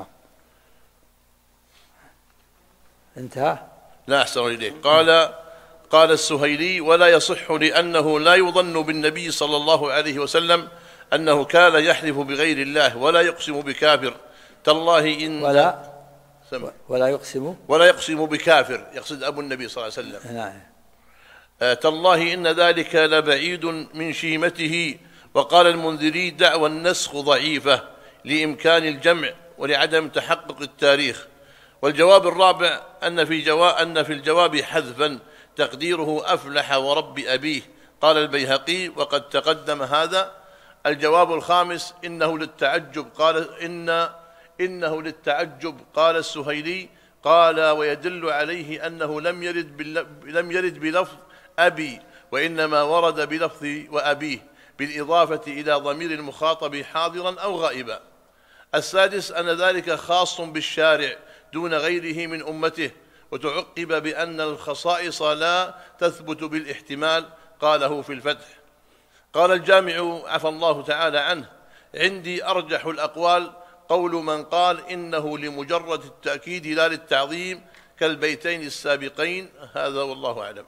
انتهى. لا، أحسن الله إليك. قال السهيلي: ولا يصح، لأنه لا يظن بالنبي صلى الله عليه وسلم أنه كان يحلف بغير الله ولا يقسم بكافر. تالله إن ولا يقسم بكافر، يقصد أبو النبي صلى الله عليه وسلم. نعم. تالله إن ذلك لبعيد من شيمته. وقال المنذري: دعوى النسخ ضعيفة لإمكان الجمع ولعدم تحقق التاريخ. والجواب الرابع أن في الجواب حذفا تقديره أفلح ورب أبيه. قال البيهقي: وقد تقدم هذا. الجواب الخامس: إنه للتعجب. قال السهيلي: قال: ويدل عليه أنه لم يرد بلفظ أبي، وإنما ورد بلفظ وأبيه، بالإضافة إلى ضمير المخاطب حاضرا أو غائبا. السادس: أن ذلك خاص بالشارع دون غيره من أمته. وتعقب بأن الخصائص لا تثبت بالاحتمال. قاله في الفتح. قال الجامع عفى الله تعالى عنه: عندي أرجح الأقوال قول من قال إنه لمجرد التأكيد لا للتعظيم، كالبيتين السابقين. هذا والله أعلم.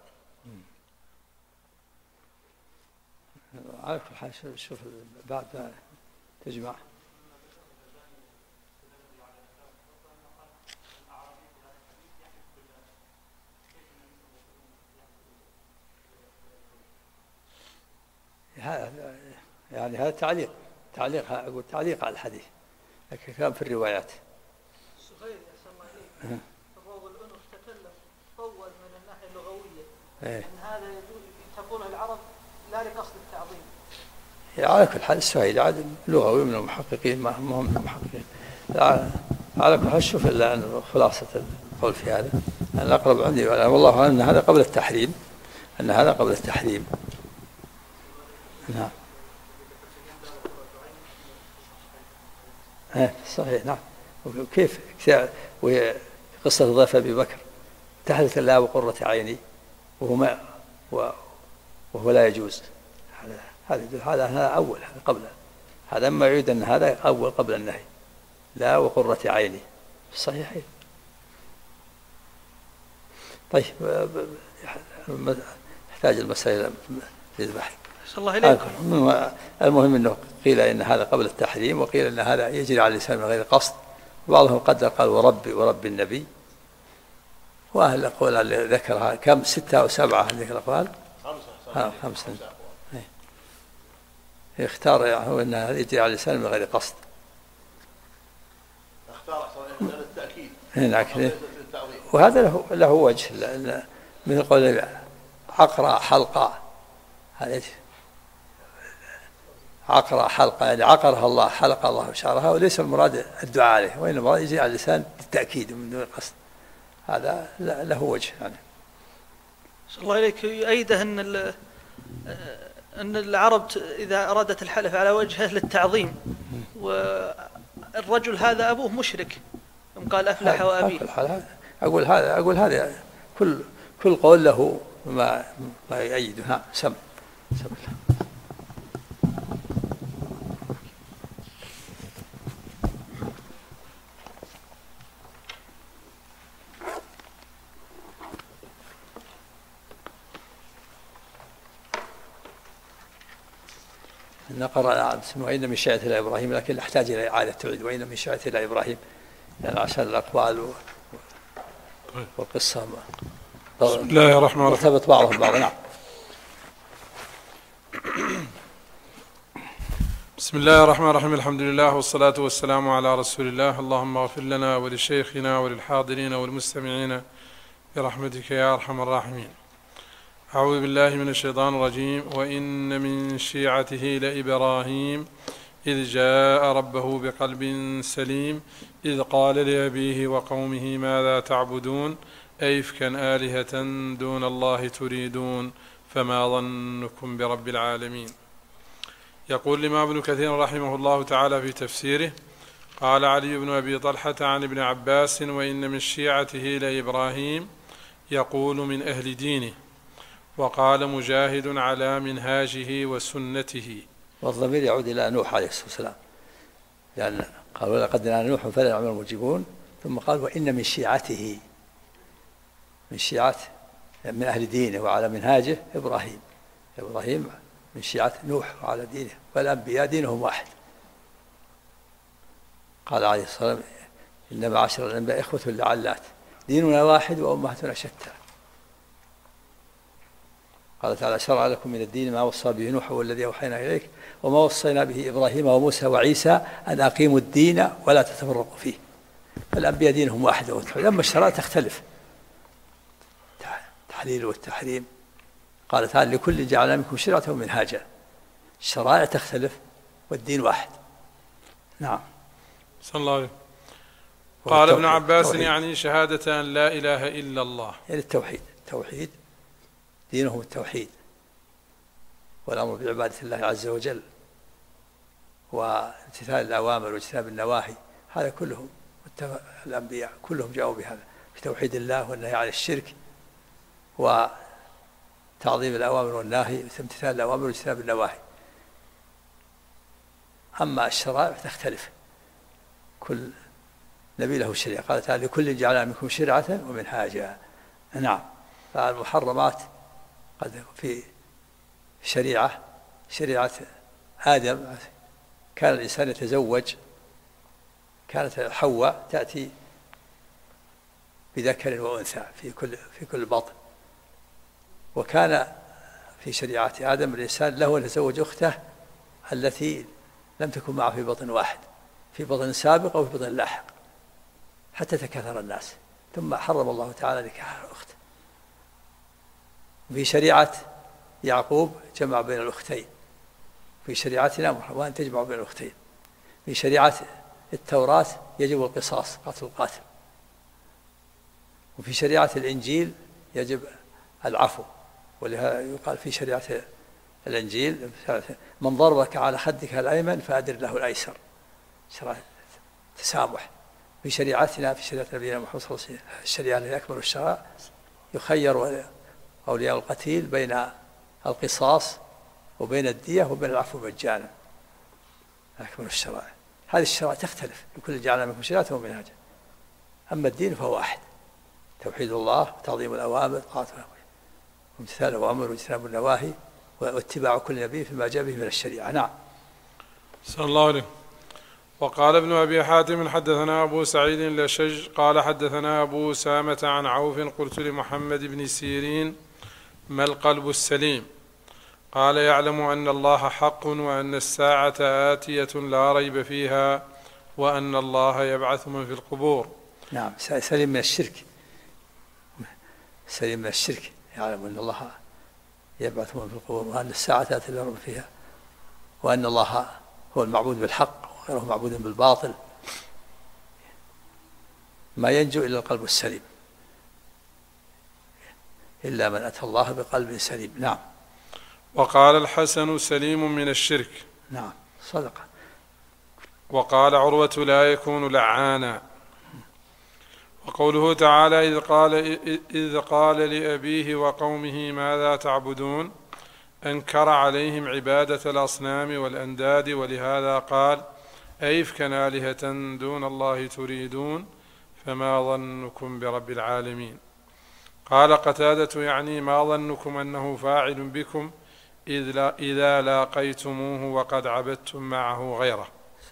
على كل حال شوف بعد تجمع. يعني هذا تعليق أقول تعليق على الحديث، لكن كان في الروايات. سهيل أحسن الله إليك، الروض الأنف تكلم طول من الناحية اللغوية، أن هذا تقوله العرب لا لقصد التعظيم. على كل حال السهيل عاد لغوي من المحققين، ما هم من المحققين. على كل حال شوف الآن خلاصة القول في هذا. أنا الأقرب عندي والله أن هذا قبل التحريم. نعم. صحيح. نعم. وكيف وهي قصة ضيف أبي بكر: تحدث الله وقرة عيني، وهو لا يجوز. هذا أول، هذا قبل. هذا ما يريد أن هذا أول قبل النهي، لا وقرة عيني صحيحين. طيب، يحتاج المسائل للبحث. الله إليكم. المهم أنه قيل إن هذا قبل التحريم، وقيل إن هذا يجري على اللسان من غير قصد. بعضهم قال ورب النبي. وأهل الأقوال اللي ذكرها كم 6 أو 7 ذكر الأقوال 5. يختار يعني أن هذا يجري على اللسان من غير قصد. اختار للتأكيد. نعم. وهذا له وجه، مثل قول عقرى حلقاء، هذا عقر حلقة يعني عقرها الله، حلق الله شعرها، وليس المراد الدعاء عليه، وإنما المراد يجي على اللسان بالتأكيد من دون قصد، هذا له وجه يعني. صلى الله عليك. يؤيده أن العرب إذا أرادت الحلف على وجهه للتعظيم، والرجل هذا أبوه مشرك، قال أفلح وأبيه. أقول هذا كل قول له ما يؤيده. نعم. سم الله. نقرأ وإن من شيعة إلى إبراهيم، لكن نحتاج إلى إعادة توعيد. وإن من شيعة إلى إبراهيم يعني عشان الأقوال والقصة بسم الله الرحمن الرحيم. مرتبط بعضهم بعض. نعم. بسم الله الرحمن الرحيم. الحمد لله والصلاة والسلام على رسول الله. اللهم اغفر لنا ولشيخنا وللحاضرين والمستمعين برحمتك يا أرحم الراحمين. أعوذ بالله من الشيطان الرجيم. وإن من شيعته لإبراهيم إذ جاء ربه بقلب سليم إذ قال لأبيه وقومه ماذا تعبدون أئفكا آلهة دون الله تريدون فما ظنكم برب العالمين. يقول الإمام ابن كثير رحمه الله تعالى في تفسيره: قال علي بن أبي طلحة عن ابن عباس: وإن من شيعته لإبراهيم يقول من أهل دينه. وقال مجاهد: على منهاجه وسنته. والضمير يعود إلى نوح عليه الصلاة والسلام، لأن قال ولقد نادانا نوح فلا يعمل المجيبون، ثم قال وإن من شيعته، من شيعته من أهل دينه وعلى منهاجه إبراهيم من شيعة نوح وعلى دينه، والأنبياء دينهم واحد. قال عليه الصلاة والسلام: إن معاشر الأنبياء إخوة لعلات، ديننا واحد وأمهاتنا شتى. قال تعالى: شرع لكم من الدين ما وصى به نوح والذي أوحينا إليك وما وصينا به إبراهيم وموسى وعيسى أن أقيموا الدين ولا تتفرقوا فيه. فالأنبياء دينهم واحد. أما الشرائع تختلف، التحليل والتحريم. قال تعالى: لكل جعلنا منكم شرعة ومنهاجا. الشرائع تختلف والدين واحد. نعم. صلى الله عليه. قال ابن عباس: يعني شهادة أن لا إله إلا الله، يعني التوحيد دينهم التوحيد والأمر بعبادة الله عز وجل وامتثال الأوامر واجتناب النواهي، هذا كلهم الأنبياء كلهم جاءوا بهذا، في توحيد الله والنهي عن الشرك وتعظيم الأوامر والنهي وامتثال الأوامر واجتناب النواهي. أما الشرائع تختلف، كل نبي له شريعة. قال تعالى: لكل جعلنا منكم شرعة ومنهاجا. نعم. فالمحرمات قد في شريعة آدم، كان الإنسان يتزوج، كانت حواء تأتي بذكر وأنثى في كل بطن. وكان في شريعة آدم الإنسان له أن يتزوج أخته التي لم تكن معه في بطن واحد، في بطن سابق أو في بطن لاحق، حتى تكاثر الناس، ثم حرم الله تعالى نكاح الأخت. في شريعة يعقوب جمع بين الأختين، في شريعتنا وأن تجمع بين الأختين. في شريعة التوراة يجب القصاص، قتل القاتل. وفي شريعة الإنجيل يجب العفو، ولهذا يقال في شريعة الإنجيل: من ضربك على خدك الأيمن فأدر له الأيسر. شريعة تسامح. في شريعتنا، في شريعة نبينا محمد صلى الله عليه وسلم، الشريعة التي أكمل الشرائع، يخير أولياء القتيل بين القصاص وبين الدية وبين العفو مجانا. أكمل الشرائع. هذه الشرائع تختلف، لكل جعلنا منكم شريعة ومنهاجا. أما الدين فهو واحد: توحيد الله وتعظيم الأوامر وامتثال الأوامر واجتناب النواهي واتباع كل نبي فيما جاء به من الشريعة. نعم. صلى الله عليه. وقال ابن أبي حاتم: حدثنا أبو سعيد الأشج قال حدثنا أبو أسامة عن عوف: قلت لمحمد بن سيرين: ما القلب السليم؟ قال: يعلم أن الله حق وأن الساعة آتية لا ريب فيها وأن الله يبعث من في القبور. نعم. سليم من الشرك، سليم من الشرك، يعلم أن الله يبعث من في القبور وأن الساعة آتية لا ريب فيها وأن الله هو المعبود بالحق وغيره معبود بالباطل، ما ينجو إلا القلب السليم، إلا من أتى الله بقلب سليم. نعم. وقال الحسن سليم من الشرك. نعم صدق. وقال عروة لا يكون لعانا. وقوله تعالى إذ قال لأبيه وقومه ماذا تعبدون أنكر عليهم عبادة الأصنام والأنداد، ولهذا قال أئفكا آلهة دون الله تريدون فما ظنكم برب العالمين. قال قتادة يعني ما ظنكم أنه فاعل بكم إذا لاقيتموه وقد عبدتم معه غيره.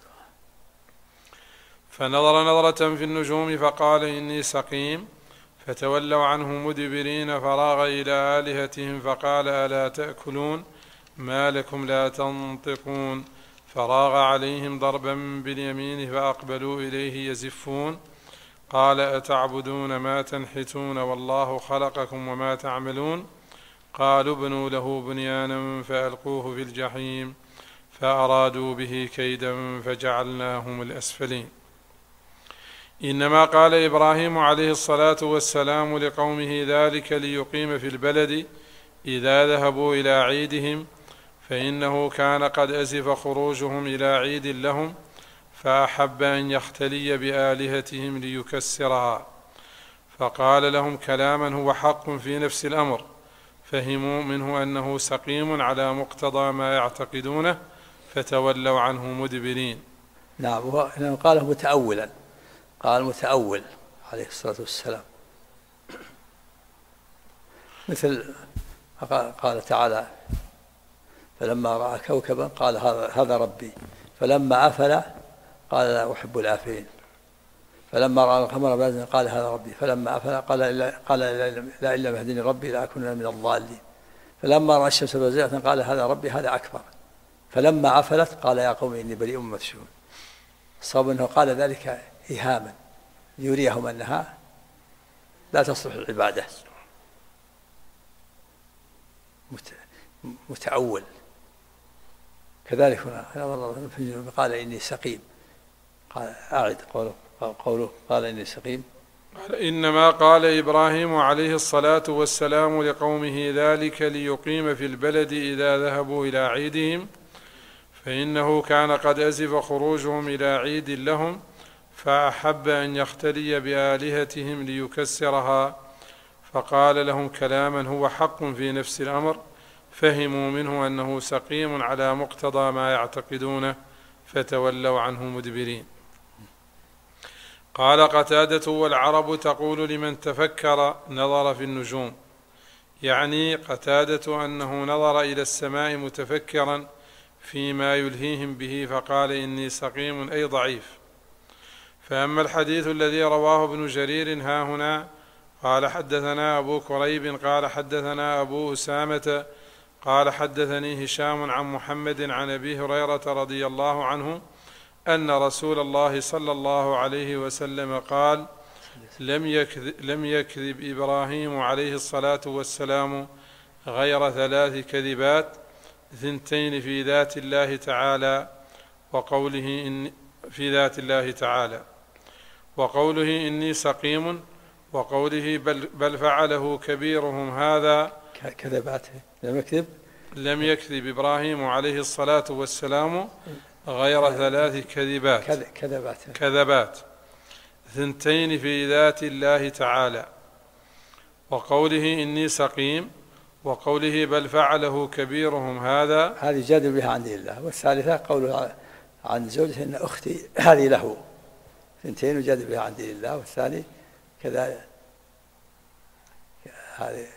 فنظر نظرة في النجوم فقال إني سقيم، فتولوا عنه مدبرين، فراغ إلى آلهتهم فقال ألا تأكلون ما لكم لا تنطقون، فراغ عليهم ضربا باليمين فأقبلوا إليه يزفون. قال أتعبدون ما تنحتون والله خلقكم وما تعملون. قالوا ابنوا له بنيانا فألقوه في الجحيم، فأرادوا به كيدا فجعلناهم الأسفلين. إنما قال إبراهيم عليه الصلاة والسلام لقومه ذلك ليقيم في البلد إذا ذهبوا إلى عيدهم، فإنه كان قد أزف خروجهم إلى عيد لهم، فأحب أن يختلي بآلهتهم ليكسرها، فقال لهم كلاما هو حق في نفس الأمر، فهموا منه أنه سقيم على مقتضى ما يعتقدونه، فتولوا عنه مدبرين. نعم. قال متأولا، قال متأول عليه الصلاة والسلام، مثل قال تعالى فلما رأى كوكبا قال هذا ربي، فلما أفل قال لا أحب الآفلين، فلما رأى القمر بازغا قال هذا ربي، فلما أفل قال لا إلا يهديني ربي لأكونن من الضالين، فلما رأى الشمس بازغة قال هذا ربي هذا أكبر، فلما أفلت قال يا قوم إني بريء مما تشركون. الصواب أنه قال ذلك إيهاما ليريهم أنها لا تصلح العبادة. متأول. كذلك هنا قال إني سقيم، قال أعد قوله قال إني سقيم. إنما قال إبراهيم عليه الصلاة والسلام لقومه ذلك ليقيم في البلد إذا ذهبوا إلى عيدهم، فإنه كان قد أزف خروجهم إلى عيد لهم، فأحب أن يختلي بآلهتهم ليكسرها، فقال لهم كلاما هو حق في نفس الأمر، فهموا منه أنه سقيم على مقتضى ما يعتقدونه، فتولوا عنه مدبرين. قال قتادة والعرب تقول لمن تفكر نظر في النجوم، يعني قتادة أنه نظر إلى السماء متفكرا فيما يلهيهم به، فقال إني سقيم أي ضعيف. فأما الحديث الذي رواه ابن جرير ها هنا قال حدثنا أبو كريب قال حدثنا أبو أسامة قال حدثني هشام عن محمد عن أبي هريرة رضي الله عنه أن رسول الله صلى الله عليه وسلم قال لم يكذب إبراهيم عليه الصلاة والسلام غير 3 كذبات، 2 في ذات الله تعالى وقوله في ذات الله تعالى، وقوله إني سقيم، وقوله بل فعله كبيرهم هذا. كذباته لم يكذب إبراهيم عليه الصلاة والسلام غير 3 كذبات 2 في ذات الله تعالى، وقوله إني سقيم، وقوله بل فعله كبيرهم هذا. هذه جادل بها عن دين الله. والثالثة قوله عن زوجته إن أختي هذه له، 2 وجادل بها عن دين الله، والثاني كذا هذه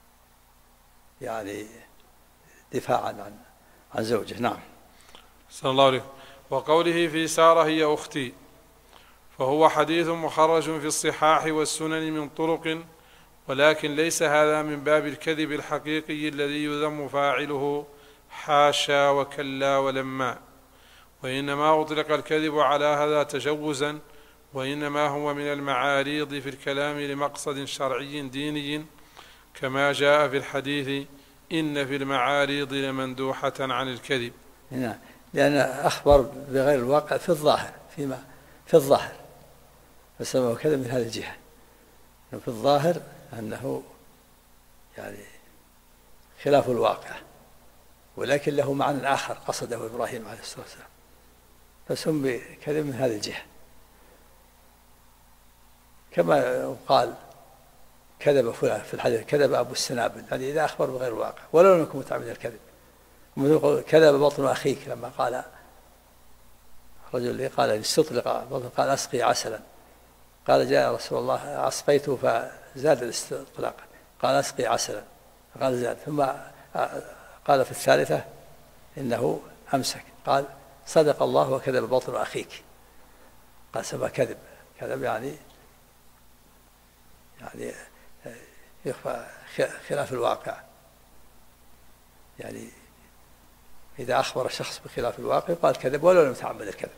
يعني دفاعا عن زوجه. نعم. صلى الله عليه. وقوله في سارة هي أختي، فهو حديث مخرج في الصحاح والسنن من طرق، ولكن ليس هذا من باب الكذب الحقيقي الذي يذم فاعله، حاشا وكلا ولما، وإنما أطلق الكذب على هذا تجوزا، وإنما هو من المعاريض في الكلام لمقصد شرعي ديني، كما جاء في الحديث إن في المعاريض لمندوحة عن الكذب. هنا لأن أخبر بغير الواقع في الظاهر، في الظاهر، فسماه كذب من هذه الجهة، في الظاهر أنه يعني خلاف الواقع، ولكن له معنى آخر قصده إبراهيم عليه الصلاة والسلام، فسمي كذب من هذه الجهة. كما قال كذب فلان في الحديث، كذب أبو السنابل، يعني إذا أخبر بغير الواقع ولو لم يكن متعمد الكذب. كذب بطن أخيك لما قال رجل لي قال استطلق بطن، قال أسقي عسلا، قال جاء رسول الله أصفيته فزاد الاستطلاق، قال أسقي عسلا، قال زاد، ثم قال في الثالثة إنه أمسك، قال صدق الله وكذب بطن أخيك، قال سبا كذب يعني يخفى خلاف الواقع، يعني إذا أخبر الشخص بخلاف الواقع قال كذب ولو لم يتعمد الكذب.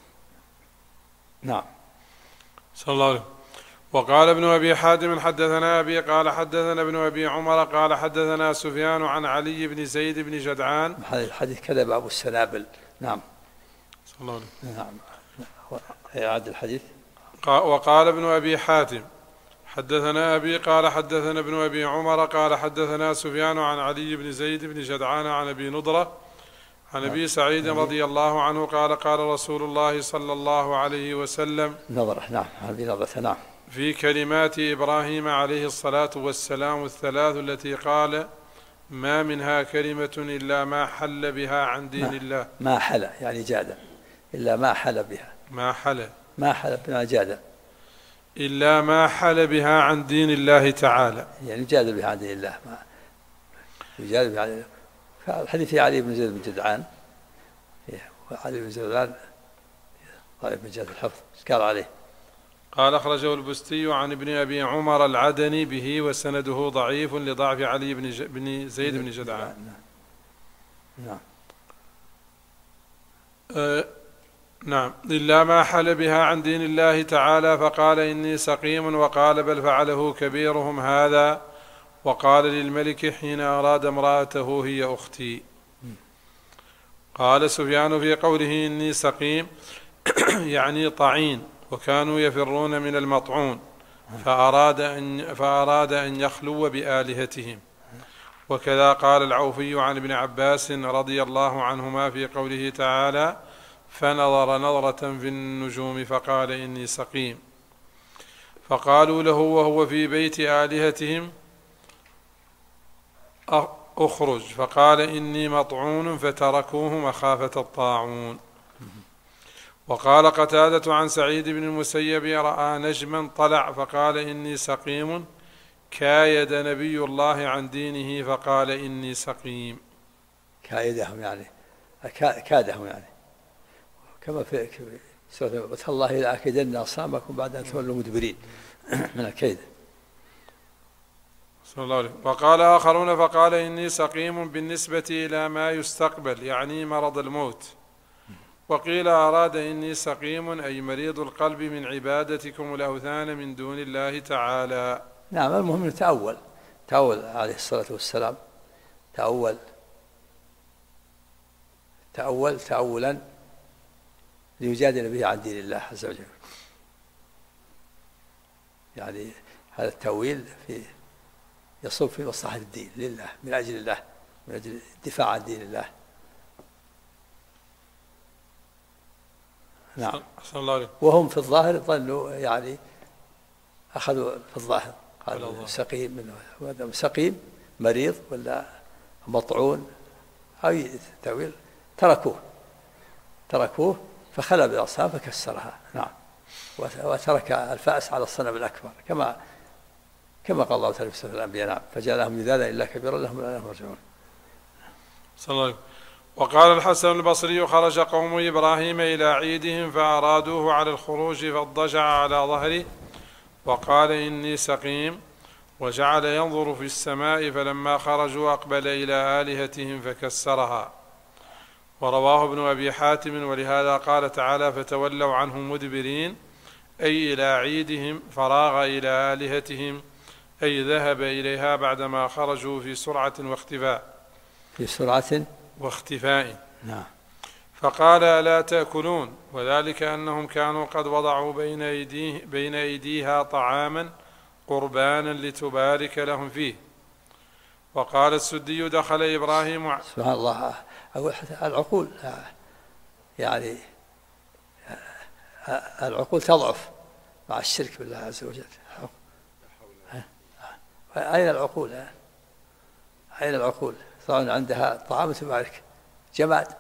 نعم. صلى الله عليه. وقال ابن أبي حاتم حدثنا أبي قال حدثنا ابن أبي عمر قال حدثنا سفيان عن علي بن زيد بن جدعان. الحديث كذب أبو السنابل. نعم. صلى الله عليه. نعم. يعد الحديث. وقال ابن أبي حاتم حدثنا أبي قال حدثنا ابن أبي عمر قال حدثنا سفيان عن علي بن زيد بن جدعان عن أبي نضرة عن أبي سعيد رضي الله عنه قال قال رسول الله صلى الله عليه وسلم نظرة. نعم. أبي نظرة. نعم. في كلمات إبراهيم عليه الصلاة والسلام الثلاث التي قال ما منها كلمة إلا ما حل بها عن دين الله. ما حل يعني جاد، إلا ما حل بها. ما حل بها جاد، إلا ما حل بها عن دين الله تعالى، يعني يجادل بها عن دين الله، ما يجادل بها عن دين الله. فالحديث في علي بن زيد بن جدعان، وعلي بن جدعان ضعيف من جهة الحفظ، قال عليه. قال أخرجه البستي عن ابن أبي عمر العدني به وسنده ضعيف لضعف علي بن زيد بن جدعان. نعم. نعم. إلا ما حل بها عن دين الله تعالى، فقال إني سقيم، وقال بل فعله كبيرهم هذا، وقال للملك حين أراد امرأته هي أختي. قال سفيان في قوله إني سقيم يعني طعين، وكانوا يفرون من المطعون، فأراد أن يخلو بآلهتهم. وكذا قال العوفي عن ابن عباس رضي الله عنهما في قوله تعالى فنظر نظرة في النجوم فقال إني سقيم، فقالوا له وهو في بيت آلهتهم أخرج، فقال إني مطعون، فتركوه مخافة الطاعون. وقال قتادة عن سعيد بن المسيب رأى نجما طلع فقال إني سقيم، كايد نبي الله عن دينه فقال إني سقيم. كايدهم يعني كادهم، يعني كما في سورة الله لأكيدن أصنامكم بعد أن تولوا مدبرين من الكيد. صلى الله عليه. وقال آخرون فقال إني سقيم بالنسبة إلى ما يستقبل، يعني مرض الموت. وقيل أراد إني سقيم أي مريض القلب من عبادتكم الأوثان من دون الله تعالى. نعم. المهم أنه تأول عليه الصلاة والسلام، تأولا ليجادل به عن دين الله عز وجل. يعني هذا التأويل يصب في مصلحة الدين لله، من أجل الله، من أجل الدفاع عن دين الله. نعم. وهم في الظاهر ظنوا، يعني أخذوا في الظاهر قالوا سقيم، منه سقيم مريض ولا مطعون أي تأويل، تركوه فخلى بالأصنام فكسرها. نعم. وترك الفأس على الصنم الأكبر كما قال الله تعالى في سورة الأنبياء. نعم. فجعلهم لذاذا إلا كبيرا لهم لا يرجعون. صلى الله عليه. وقال الحسن البصري خرج قوم إبراهيم إلى عيدهم فأرادوه على الخروج فاضطجع على ظهره وقال إني سقيم، وجعل ينظر في السماء، فلما خرجوا أقبل إلى آلهتهم فكسرها. ورواه ابن أبي حاتم. ولهذا قال تعالى فتولوا عنه مدبرين، أي إلى عيدهم، فراغ إلى آلهتهم أي ذهب إليها بعدما خرجوا في سرعة واختفاء. في سرعة واختفاء. نعم. فقال ألا تأكلون؟ وذلك أنهم كانوا قد وضعوا بين أيديها طعاما قربانا لتبارك لهم فيه. وقال السدي دخل إبراهيم سبحان الله، أقول العقول يعني العقول تضعف مع الشرك بالله عز وجل. أين العقول؟ أين العقول؟ طبعا عندها طعام تبارك جماد،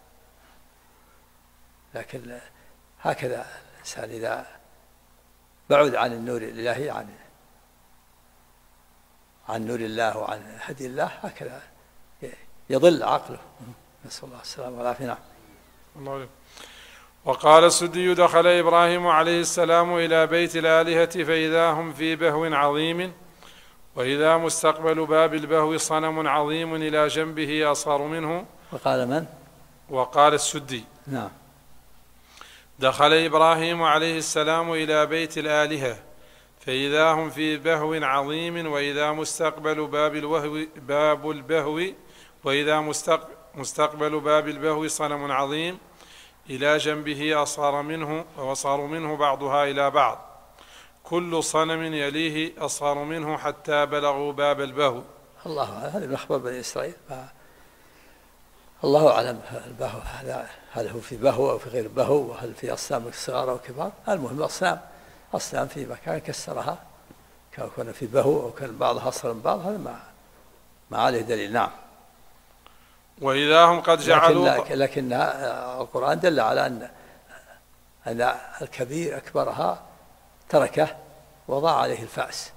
لكن هكذا الإنسان إذا بعد عن النور الإلهي، عن نور الله وعن هدي الله، هكذا يضل عقله. نسأل الله السلامة والعافية. نعم. الله عليك. وقال السدي دخل إبراهيم عليه السلام إلى بيت الآلهة فإذا هم في بهو عظيم، وإذا مستقبل باب البهو صنم عظيم إلى جنبه أصغر منه. وقال من؟ وقال السدي. نعم. دخل إبراهيم عليه السلام إلى بيت الآلهة فإذا هم في بهو عظيم، وإذا مستقبل باب البهو وإذا مستقبل باب البهو صنم عظيم إلى جنبه أصغر منه، وأصغر منه بعضها إلى بعض، كل صنم يليه أصغر منه حتى بلغوا باب البهو. الله، هذا من أخبار بني إسرائيل، الله أعلم. البهو هل هو في بهو أو في غير بهو، وهل في أصنام صغار أو كبار؟ المهم أصنام في مكان كسرها، كان في بهو أو كان بعضها أصغر من بعض، هذا ما عليه دليل. نعم. وإذا هم قد جعلوا لكن القرآن دل على أن الكبير أكبرها تركه وضع عليه الفأس،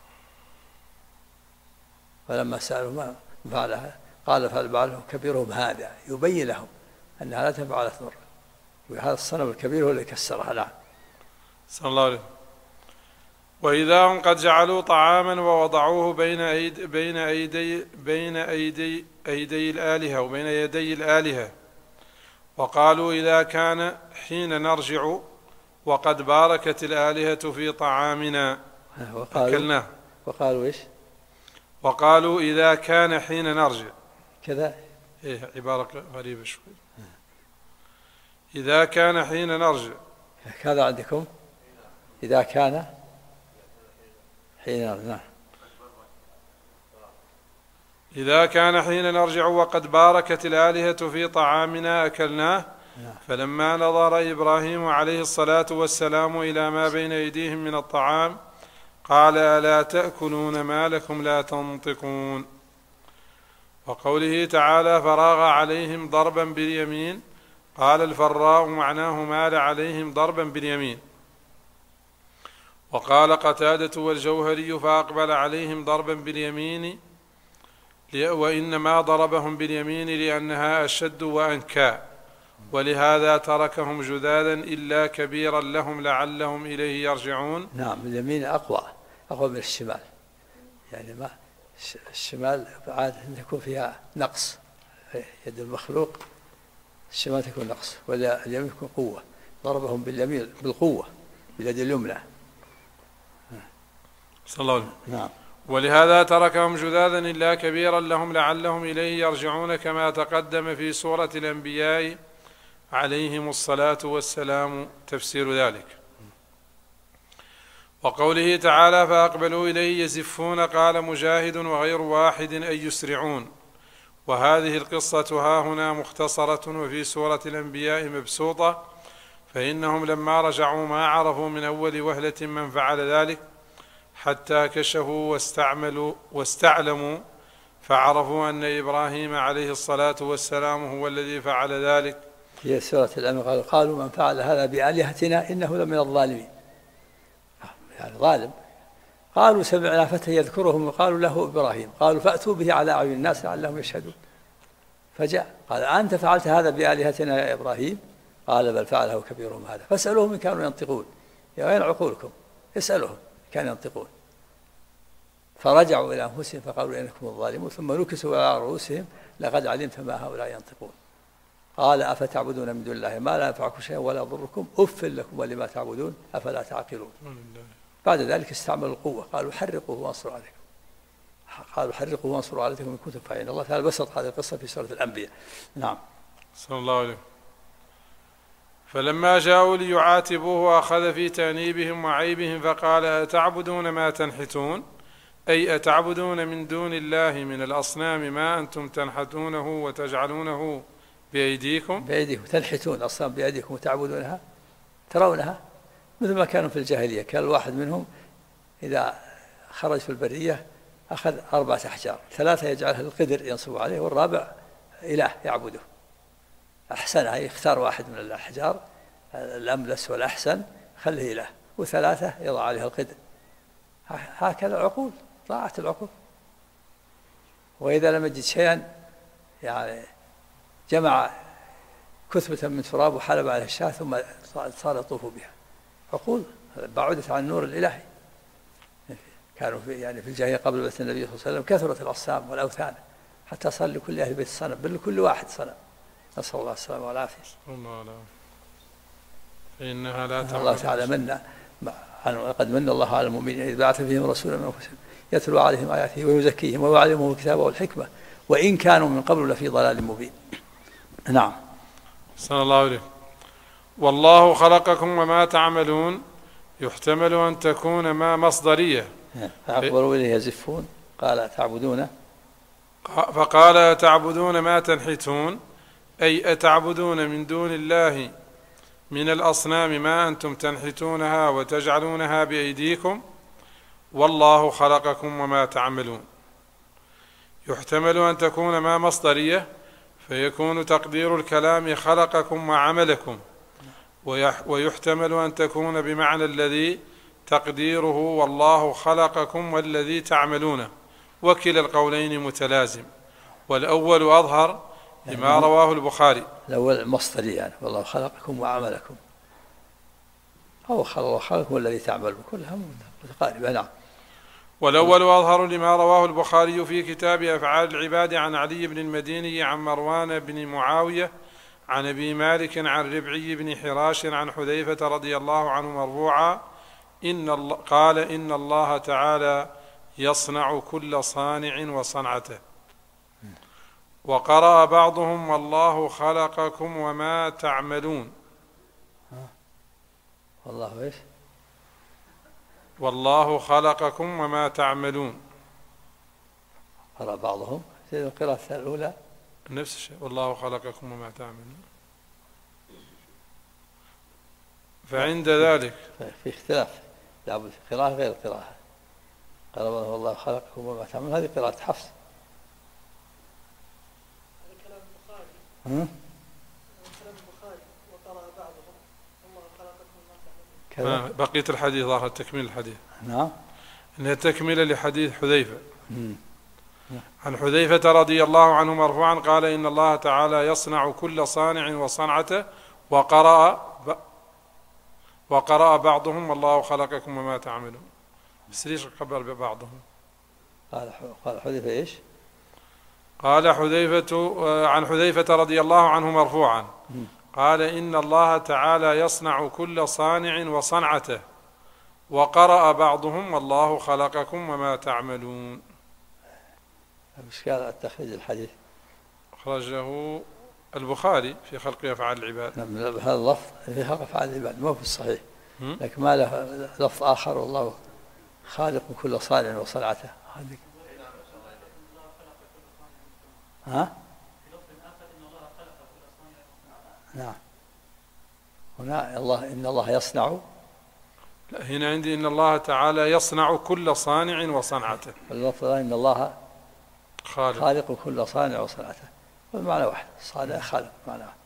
فلما سألوا ما فعلها قال فعله كبيرهم هذا، يبين لهم أنها لا تنفع ولا تضر. وهذا الصنم الكبير هو اللي كسرها. نعم. صلى الله عليه. وإذا هم قد جعلوا طعاما ووضعوه بين أيدي الآلهة وبين يدي الآلهة، وقالوا إذا كان حين نرجع وقد باركت الآلهة في طعامنا أكلناه. وقالوا إيش؟ وقالوا إذا كان حين نرجع كذا. إيه، عبارة غريبة شوي. إذا كان حين نرجع، هذا عندكم إذا كان حين نرجع. إذا كان حين نرجع وقد باركت الآلهة في طعامنا أكلناه. فلما نظر إبراهيم عليه الصلاة والسلام إلى ما بين أيديهم من الطعام قال ألا تأكلون ما لكم لا تنطقون. وقوله تعالى فراغ عليهم ضربا باليمين، قال الفراء معناه مال عليهم ضربا باليمين. وقال قتادة والجوهري فأقبل عليهم ضربا باليمين، وإنما ضربهم باليمين لأنها أشد وأنكى، ولهذا تركهم جذاذا إلا كبيرا لهم لعلهم إليه يرجعون. نعم، اليمين أقوى من الشمال، يعني ما الشمال عادة تكون فيها نقص، يد المخلوق الشمال تكون نقص، واليمين تكون قوة. ضربهم باليمين بالقوة باليد اليمنى. صلى الله عليه وسلم. نعم. ولهذا تركهم جذاذا إلا كبيرا لهم لعلهم إليه يرجعون، كما تقدم في سورة الأنبياء عليهم الصلاة والسلام تفسير ذلك. وقوله تعالى فأقبلوا إليه يزفون، قال مجاهد وغير واحد أي يسرعون. وهذه القصة هاهنا مختصرة وفي سورة الأنبياء مبسوطة، فإنهم لما رجعوا ما عرفوا من أول وهلة من فعل ذلك حتى كشفوا واستعلموا فعرفوا أن إبراهيم عليه الصلاة والسلام هو الذي فعل ذلك. في سورة الأنبياء قالوا من فعل هذا بآلهتنا إنه لمن الظالمين، يعني ظالم. قالوا سمعنا فتى يذكرهم وقالوا له إبراهيم، قالوا فأتوا به على أعين الناس لعلهم يشهدون. فجاء قال أنت فعلت هذا بآلهتنا يا إبراهيم؟ قال بل فعله كبيرهم هذا فاسألوهم إن كانوا ينطقون. يا وين عقولكم؟ اسألوهم كانوا ينطقون. فرجعوا إلى أنفسهم فقالوا إنكم الظالمون، ثم نكسوا على رؤوسهم لقد علمت ما هؤلاء ينطقون. قال أفتعبدون من دون الله ما لا ينفعكم شيئا ولا يضركم أف لكم ولما تعبدون أفلا تعقلون. بعد ذلك استعملوا القوة، قالوا حرقوه وانصروا عليكم. قالوا حرقوه وانصروا عليكم إن كنتم فاعلين. الله تعالى بسط هذه القصة في سورة الأنبياء. نعم. صلى الله عليه. فلما جاءوا ليعاتبوه أخذ في تأنيبهم وعيبهم فقال أتعبدون ما تنحتون أي أتعبدون من دون الله من الأصنام ما أنتم تنحتونه وتجعلونه بأيديكم تنحتون الأصنام بأيديكم وتعبدونها ترونها مثل ما كانوا في الجاهلية. كان الواحد منهم إذا خرج في البرية أخذ 4 أحجار، 3 يجعلها القدر ينصب عليه والرابع إله يعبده. أحسنها يختار واحد من الأحجار الأملس والأحسن خليه إله، و3 يضع عليها القدر. هكذا العقول ضاعت العقول. وإذا لم يجد شيئا يعني جمع كثبة من تراب وحلب عليها الشاة ثم صار يطوف بها. عقول بعدت عن النور الإلهي. كانوا في الجاهلية قبل بعثة النبي صلى الله عليه وسلم كثرت الأصنام والأوثان حتى صار لكل أهل بيت صنم، بل لكل واحد صنم. نسأل الله السلامة والعافية. فإنها لا تعمل. الله تعالى قد من الله على المؤمنين إذ بعث فيهم رسولا من أنفسهم يتلو عليهم آياته ويزكيهم ويعلمهم الكتاب والحكمة وإن كانوا من قبل لفي ضلال مبين. نعم. صلى الله عليه. والله خلقكم وما تعملون يحتمل أن تكون ما مصدرية. فأقبلوا إليه يزفون قال تعبدون، فقال أتعبدون ما تنحتون أي أتعبدون من دون الله من الأصنام ما أنتم تنحتونها وتجعلونها بأيديكم والله خلقكم وما تعملون. يحتمل أن تكون ما مصدرية فيكون تقدير الكلام خلقكم وعملكم، ويحتمل أن تكون بمعنى الذي تقديره والله خلقكم والذي تعملونه، وكلا القولين متلازم، والأول أظهر لما رواه البخاري. الأول مصدري يعني والله خلقكم وعملكم، أو خلقكم والذي تعملون، كلها متقاربة. نعم. والأول أظهر لما رواه البخاري في كتاب أفعال العباد عن علي بن المديني عن مروان بن معاوية عن أبي مالك عن ربعي بن حراش عن حذيفة رضي الله عنه مرفوعا قال إن الله تعالى يصنع كل صانع وصنعته. وقرأ بعضهم والله خلقكم وما تعملون. والله إيش؟ والله خلقكم وما تعملون. قرأ بعضهم في القراءة الأولى نفس الشيء والله خلقكم وما تعملون. فعند ذلك في اختلاف لابد في قراءة غير القراءة. قال والله خلقكم وما تعملون هذه قراءة حفص. كلام البخاري وقرأ بعضهم الله خلقكم وما تعملون. بقية الحديث ظاهر تكميل الحديث. نعم. إنها تكملة لحديث حذيفة. عن حذيفة رضي الله عنه مرفوعا قال إن الله تعالى يصنع كل صانع وصنعته. وقرأ بعضهم والله خلقكم وما تعملون. بس ليش قبل ببعضهم؟ قال حذيفة إيش؟ قال حذيفة عن حذيفة رضي الله عنه مرفوعا قال إن الله تعالى يصنع كل صانع وصنعته. وقرأ بعضهم والله خلقكم وما تعملون. إيش قال التخريج الحديث؟ أخرجه البخاري في خلق أفعال العباد. نعم. هذا اللفظ في خلق أفعال العباد مو في الصحيح، لكن ما له لفظ آخر والله خالق كل صانع وصنعته. هذه نعم. هنا إن الله يصنع. لا هنا عندي إن الله تعالى يصنع كل صانع وصنعته. اللفظ إن الله خالق كل صانع وصنعته، والمعنى واحد، صانع خالق معنى واحد.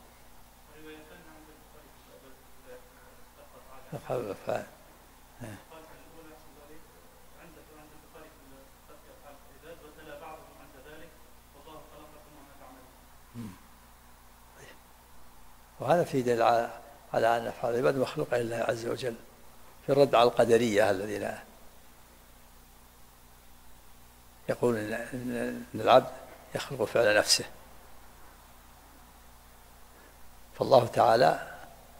وهذا في دليل على أن أفعال العباد مخلوقة لله عز وجل، في الرد على القدرية الذين يقولون إن العبد يخلق فعل نفسه. فالله تعالى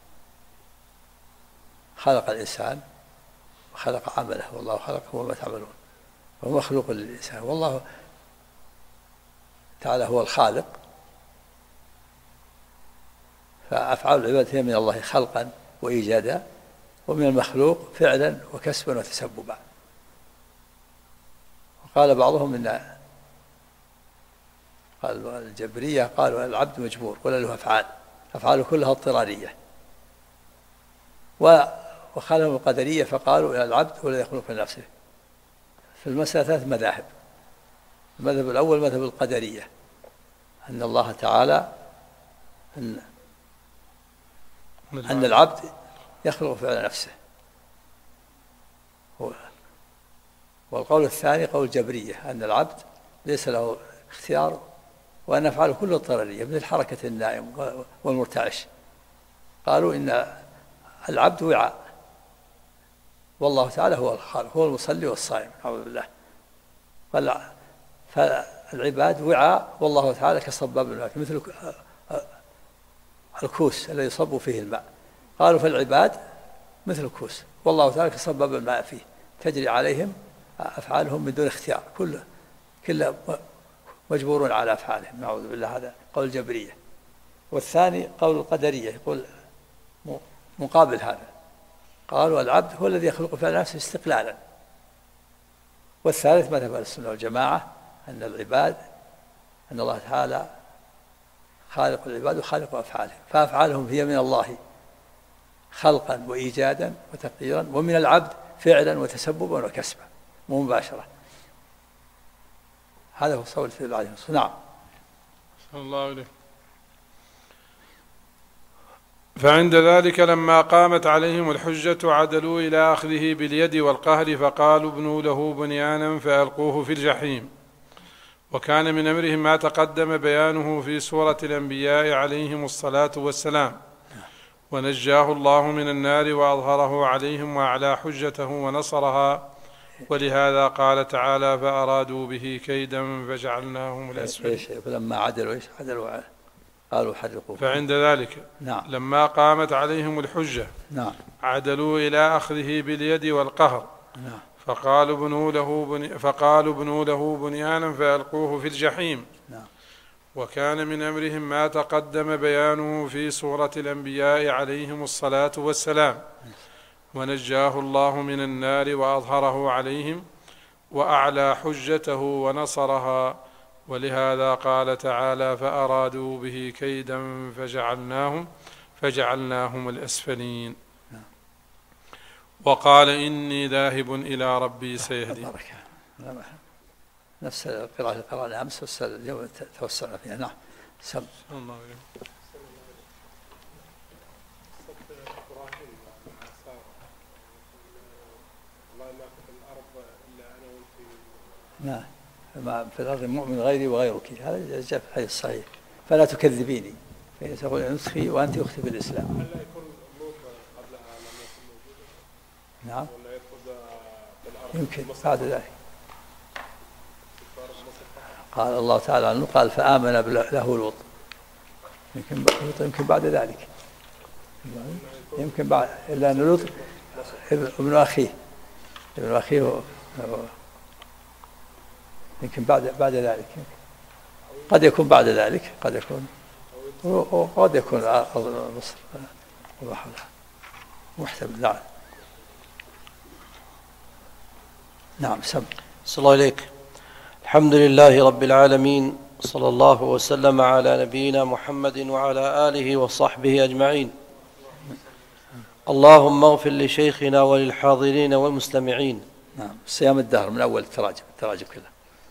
خلق الإنسان وخلق عمله، والله خلقكم وما تعملون، وهو مخلوق للإنسان، والله تعالى هو الخالق فأفعال العباد هي من الله خلقا وإيجادا، ومن المخلوق فعلا وكسبا وتسببا. وقال بعضهم قال الجبرية قالوا العبد مجبور ولا له أفعال، أفعاله كلها اضطرارية. وخالفوا القدرية فقالوا إن العبد هو الذي يخلق من نفسه. في المسألة 3 مذاهب. المذهب الأول مذهب القدرية، أن الله تعالى أن العبد يخلق فعل نفسه. والقول الثاني قول الجبرية، أن العبد ليس له اختيار، وأن أفعاله كلها اضطرارية مثل حركة النائم والمرتعش. قالوا إن العبد وعاء، والله تعالى هو الخالق، هو المصلي والصائم، أعوذ بالله. فالعباد وعاء، والله تعالى كصباب الماء، مثل الكوس الذي يصب فيه الماء. قالوا فالعباد مثل الكوس، والله تعالى كصباب الماء فيه، تجري عليهم أفعالهم من دون اختيار، كل مجبور على أفعالهم، نعوذ بالله. هذا قول الجبرية. والثاني قول القدرية، يقول مقابل هذا، قالوا العبد هو الذي يخلق فعل نفسه استقلالا. والثالث مذهب السنة والجماعة، أن العباد، أن الله تعالى خالق العباد وخالق أفعالهم، فأفعالهم هي من الله خلقا وإيجادا وتقديرا، ومن العبد فعلا وتسببا وكسبا ومباشرة. هذا هو صول في العلم. نعم. صلى الله عليه. فعند ذلك لما قامت عليهم الحجة عدلوا إلى أخذه باليد والقهر، فقالوا ابنوا له بنيانا فألقوه في الجحيم. وكان من أمرهم ما تقدم بيانه في سورة الأنبياء عليهم الصلاة والسلام. ونجاه الله من النار وأظهره عليهم وأعلى حجته ونصرها. ولهذا قال تعالى فأرادوا به كيدا فجعلناهم الأسفلين. فلما عدلوا قالوا حرقوه. فعند ذلك نعم. لما قامت عليهم الحجة نعم. عدلوا إلى أخذه باليد والقهر. نعم. فقالوا ابنوا له بنيانا فألقوه في الجحيم. نعم. وكان من أمرهم ما تقدم بيانه في سورة الأنبياء عليهم الصلاة والسلام. ونجاه الله من النار وأظهره عليهم وأعلى حجته ونصرها. ولهذا قال تعالى فأرادوا به كيدا فجعلناهم الأسفلين. وقال إني ذاهب إلى ربي سيهدين. نفس القراءة اللي قرأنا أمس اليوم توسعنا فيها. نعم. سم. الله عليه. نعم. في الأرض مؤمن غيري وغيرك، هذا جاء في الحديث الصحيح. فلا تكذبيني فإن تقول أنسخي وأنت أختي بالإسلام. هل لا يكون لوط قبلها لم يكن موجودا؟ نعم. ولا يدخل في الأرض يمكن بعد ذلك. قال الله تعالى عنه قال فآمن له لوط. يمكن بعد ذلك. يمكن بعد، إلا أن لوط ابن أخيه يمكن بعد ذلك. قد يكون بعد ذلك، قد يكون مصر وما حولها محتمل. نعم. سم. صلى الله عليك. الحمد لله رب العالمين، صلى الله وسلم على نبينا محمد وعلى آله وصحبه أجمعين. اللهم اغفر لشيخنا وللحاضرين والمستمعين. نعم. صيام الدهر من أول التراجم كلها.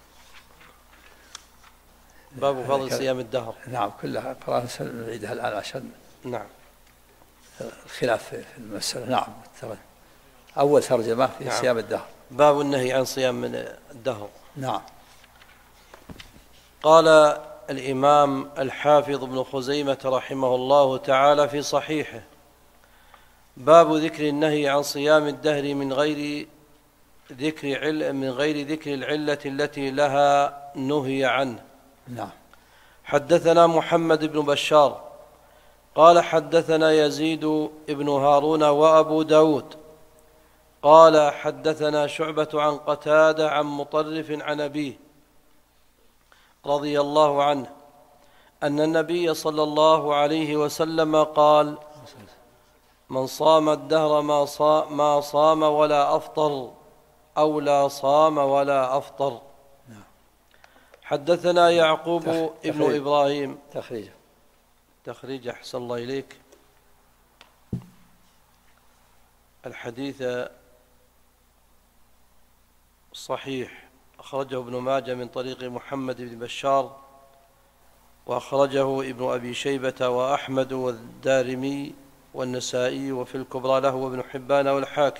باب فضل صيام الدهر. نعم. كلها قراءة نعيدها الآن عشان نعم الخلاف في المسألة. نعم. أول ترجمة في نعم. صيام الدهر. باب النهي عن صيام الدهر. نعم. قال الإمام الحافظ ابن خزيمة رحمه الله تعالى في صحيحه: باب ذكر النهي عن صيام الدهر من غير ذكر العلة التي لها نهي عنه. نعم. حدثنا محمد بن بشار قال حدثنا يزيد بن هارون وأبو داود قال حدثنا شعبة عن قتادة عن مطرف عن أبيه رضي الله عنه أن النبي صلى الله عليه وسلم قال: من صام الدهر ما صام ولا أفطر، أو لا صام ولا أفطر. حدثنا يعقوب ابن إبراهيم. تخريج أحسن الله إليك. الحديث صحيح، أخرجه ابن ماجه من طريق محمد بن بشار، وأخرجه ابن أبي شيبة وأحمد والدارمي والنسائي، وفي الكبرى له وابن حبان والحاكم.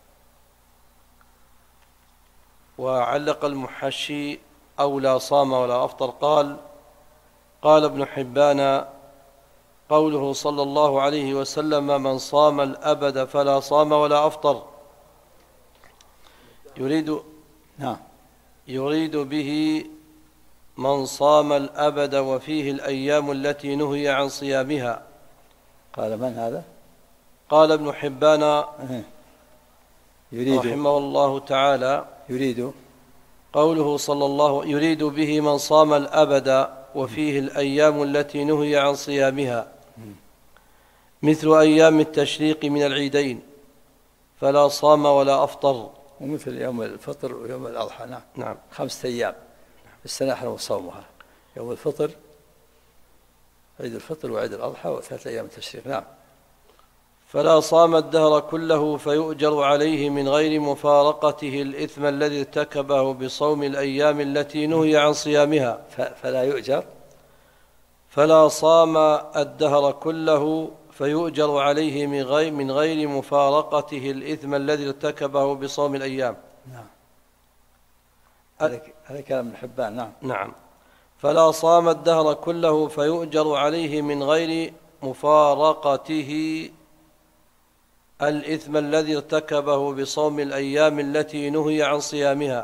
وعلق المحشي: أو لا صام ولا أفطر. قال ابن حبان: قوله صلى الله عليه وسلم: من صام الأبد فلا صام ولا أفطر، يريد به من صام الأبد وفيه الأيام التي نهي عن صيامها. قال من هذا؟ قال ابن حبان رحمه الله تعالى: قوله صلى الله يريد به من صام الأبد وفيه الأيام التي نهي عن صيامها، مثل أيام التشريق من العيدين، فلا صام ولا أفطر. ومثل يوم الفطر ويوم الأضحى. نعم. 5 أيام في السنة يحرم صومها: يوم الفطر، عيد الفطر وعيد الأضحى، و3 أيام التشريق. نعم. فلا صام الدهر كله فيؤجر عليه من غير مفارقته الإثم الذي ارتكبه بصوم الأيام التي نهي عن صيامها. فلا صام الدهر كله فيؤجر عليه من غير مفارقته الإثم الذي ارتكبه بصوم الأيام. نعم. هذا كلام ابن حبان. نعم. فلا صام الدهر كله فيؤجر عليه من غير مفارقته الإثم الذي ارتكبه بصوم الأيام التي نهي عن صيامها.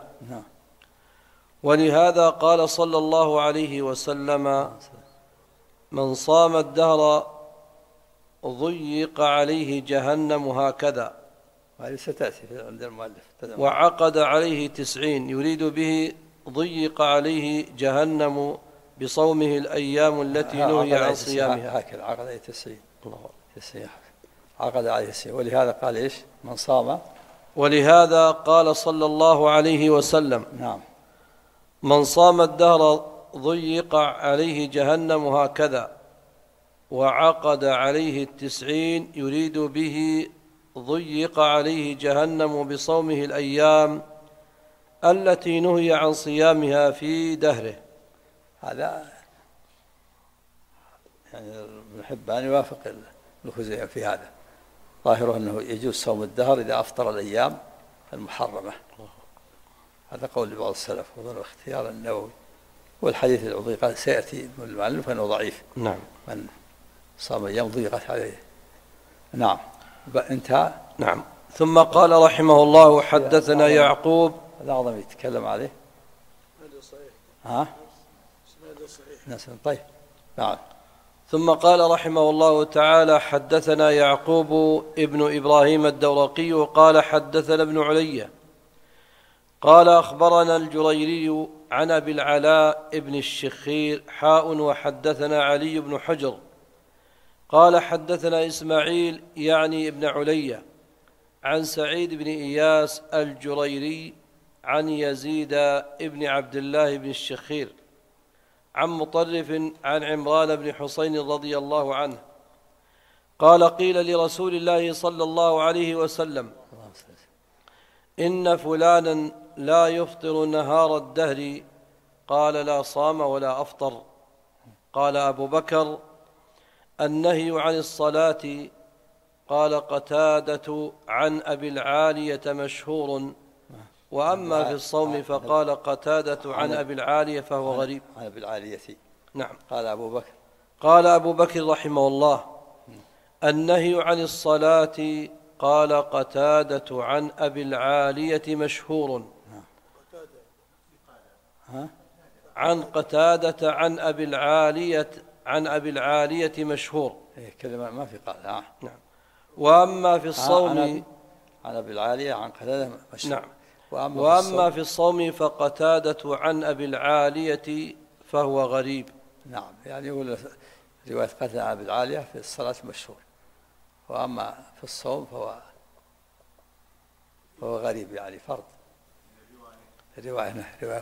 ولهذا قال صلى الله عليه وسلم: من صام الدهر ضيق عليه جهنم هكذا. وهذه ستأتي عند المؤلف. وعقد عليه 90، يريد به ضيق عليه جهنم بصومه الأيام التي نهي عن صيامها. هكذا عقد عليه 90. عقد عليه 90. ولهذا قال إيش؟ من صام. ولهذا قال صلى الله عليه وسلم: نعم. من صام الدهر ضيق عليه جهنم هكذا. وعقد عليه 90، يريد به ضيق عليه جهنم بصومه الأيام التي نهي عن صيامها في دهره. هذا يعني ابن حبان يوافق الخزيمي في هذا. ظاهره أنه يجوز صوم الدهر إذا أفطر الأيام المحرمة. هذا قول بعض السلف، وظن اختيار النووي. والحديث الذي قال سيأتي من المؤلف أنه ضعيف. نعم. من صام أيام ضيقت عليه. نعم. انتهى. نعم. ثم قال رحمه الله: حدثنا يعقوب. هذا أعظم يتكلم عليه. صحيح. طيب. نعم. ثم قال رحمه الله تعالى: حدثنا يعقوب ابن إبراهيم الدورقي قال حدثنا ابن علي قال أخبرنا الجريري عن أبي العلاء ابن الشخير وحدثنا علي بن حجر قال حدثنا إسماعيل يعني ابن علي عن سعيد بن إياس الجريري عن يزيد ابن عبد الله بن الشخير عن مطرف عن عمران بن حسين رضي الله عنه قال: قيل لرسول الله صلى الله عليه وسلم: إن فلانا لا يفطر نهار الدهر. قال: لا صام ولا أفطر. قال أبو بكر: النهي عن الصلاة. قال قتادة عن أبي العالية مشهور، وأما في الصوم فقال قتادة عن أبي العالية فهو غريب. عن أبي العالية. نعم. قال أبو بكر رحمه الله: النهي عن الصلاة. قال قتادة عن أبي العالية مشهور. عن قتادة عن أبي العالية مشهور. كلمة ما في قال. نعم. وأما في الصوم عن أبي العالية عن قتادة مشهور. نعم. وأما في الصوم فقتادة عن أبي العالية فهو غريب. نعم، يعني يقول رواية قتل عن أبي العالية في الصلاة مشهور، وأما في الصوم فهو غريب، يعني فرض. رواية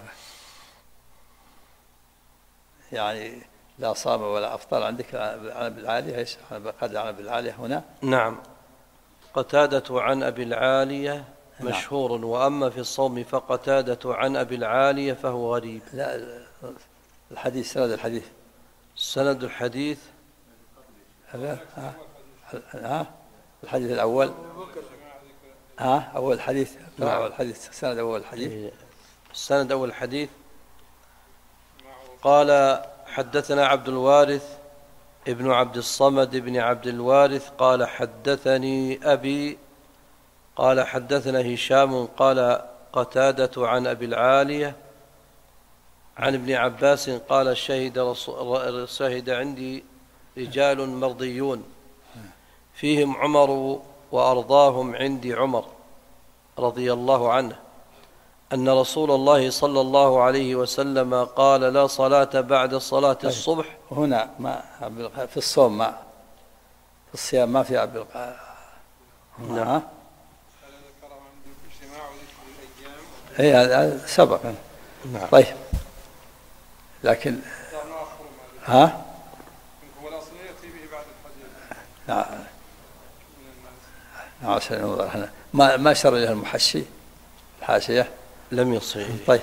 يعني لا صام ولا أفطر. عندك عن أبي العالية إيش؟ قتل عن أبي العالية هنا. نعم، قتادة عن أبي العالية مشهور، وأما في الصوم فقتادة عن أبي العالية فهو غريب. لا، الحديث سند الحديث الحديث الأول أول الحديث. أول الحديث سند أول الحديث. السند أول الحديث. قال حدثنا عبد الوارث ابن عبد الصمد بن عبد الوارث قال حدثني أبي قال حدثنا هشام قال قتادة عن أبي العالية عن ابن عباس قال شهد عندي رجال مرضيون فيهم عمر وأرضاهم عندي عمر رضي الله عنه أن رسول الله صلى الله عليه وسلم قال لا صلاة بعد صلاة الصبح. هنا ما في الصوم، ما في الصيام ما في عبد نعم. هذا سبق. نعم. طيب، لكن نعم عشان ننظر ما شر له المحشي الحاشية لم يصل. طيب،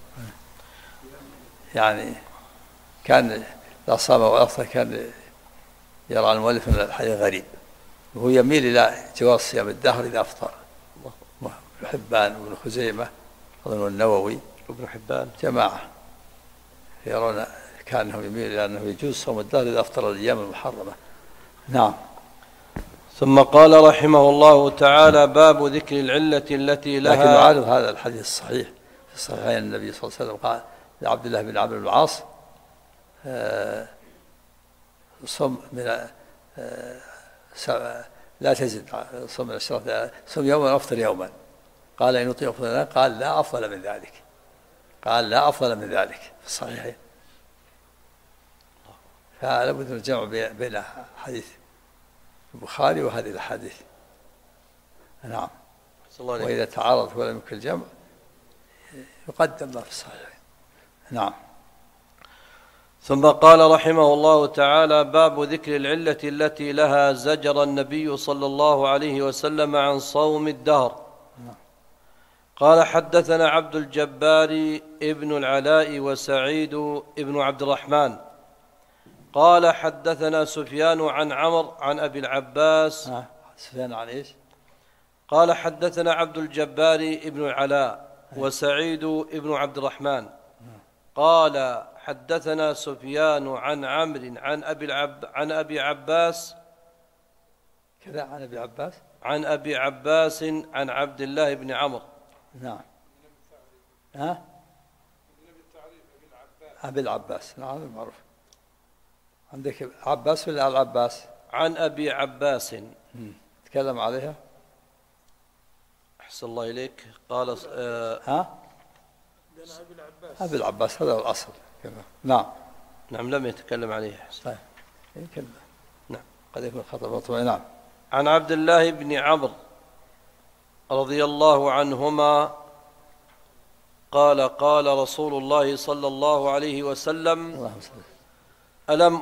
يعني كان لا صام ولا أفطر كان يرى المؤلف أن الحديث غريب، وهو يميل إلى جواز صيام الدهر إذا أفطر. ابن حبان وابن خزيمة أظن النووي ابن حبان جماعة يرون كانه يميل إلى أنه يجوز صوم الدهر إذا أفطر الأيام المحرمة. نعم. ثم قال رحمه الله تعالى باب ذكر العلة التي لها. لكن يعارض هذا الحديث الصحيح في الصحيحين النبي صلى الله عليه وسلم قال لعبد الله بن عمرو بن العاص صم من لا تزد صم من الشرط، صم يوما وافطر يوما. قال إن أطيق أفضل، قال لا أفضل من ذلك، قال لا أفضل من ذلك في الصحيحين. فلا بد من الجمع بين حديث البخاري وهذه الأحاديث. نعم. وإذا تعارض ولم يمكن الجمع يقدم ما في الصحيحين. نعم. ثم قال رحمه الله تعالى باب ذكر العلة التي لها زجر النبي صلى الله عليه وسلم عن صوم الدهر. قال حدثنا عبد الجبار ابن العلاء وسعيد ابن عبد الرحمن قال حدثنا سفيان عن عمر عن أبي العباس. سفيان عن إيش؟ قال حدثنا عبد الجبار ابن العلاء وسعيد ابن عبد الرحمن قال حدثنا سفيان عن عمرو عن أبي عباس كذا عن أبي عباس عن أبي عباس عن عبد الله بن عمرو. نعم. أبي العباس. نعم معروف. عندك عباس ولا العباس؟ عن أبي عباس. تكلم عليها. أحسن الله إليك. قال أبي العباس هذا هو الأصل. نعم. نعم لم يتكلم عليه. طيب. يمكن. نعم. قد يكون خطأ مطبوع. نعم. عن عبد الله بن عمرو رضي الله عنهما قال قال رسول الله صلى الله عليه وسلم ألم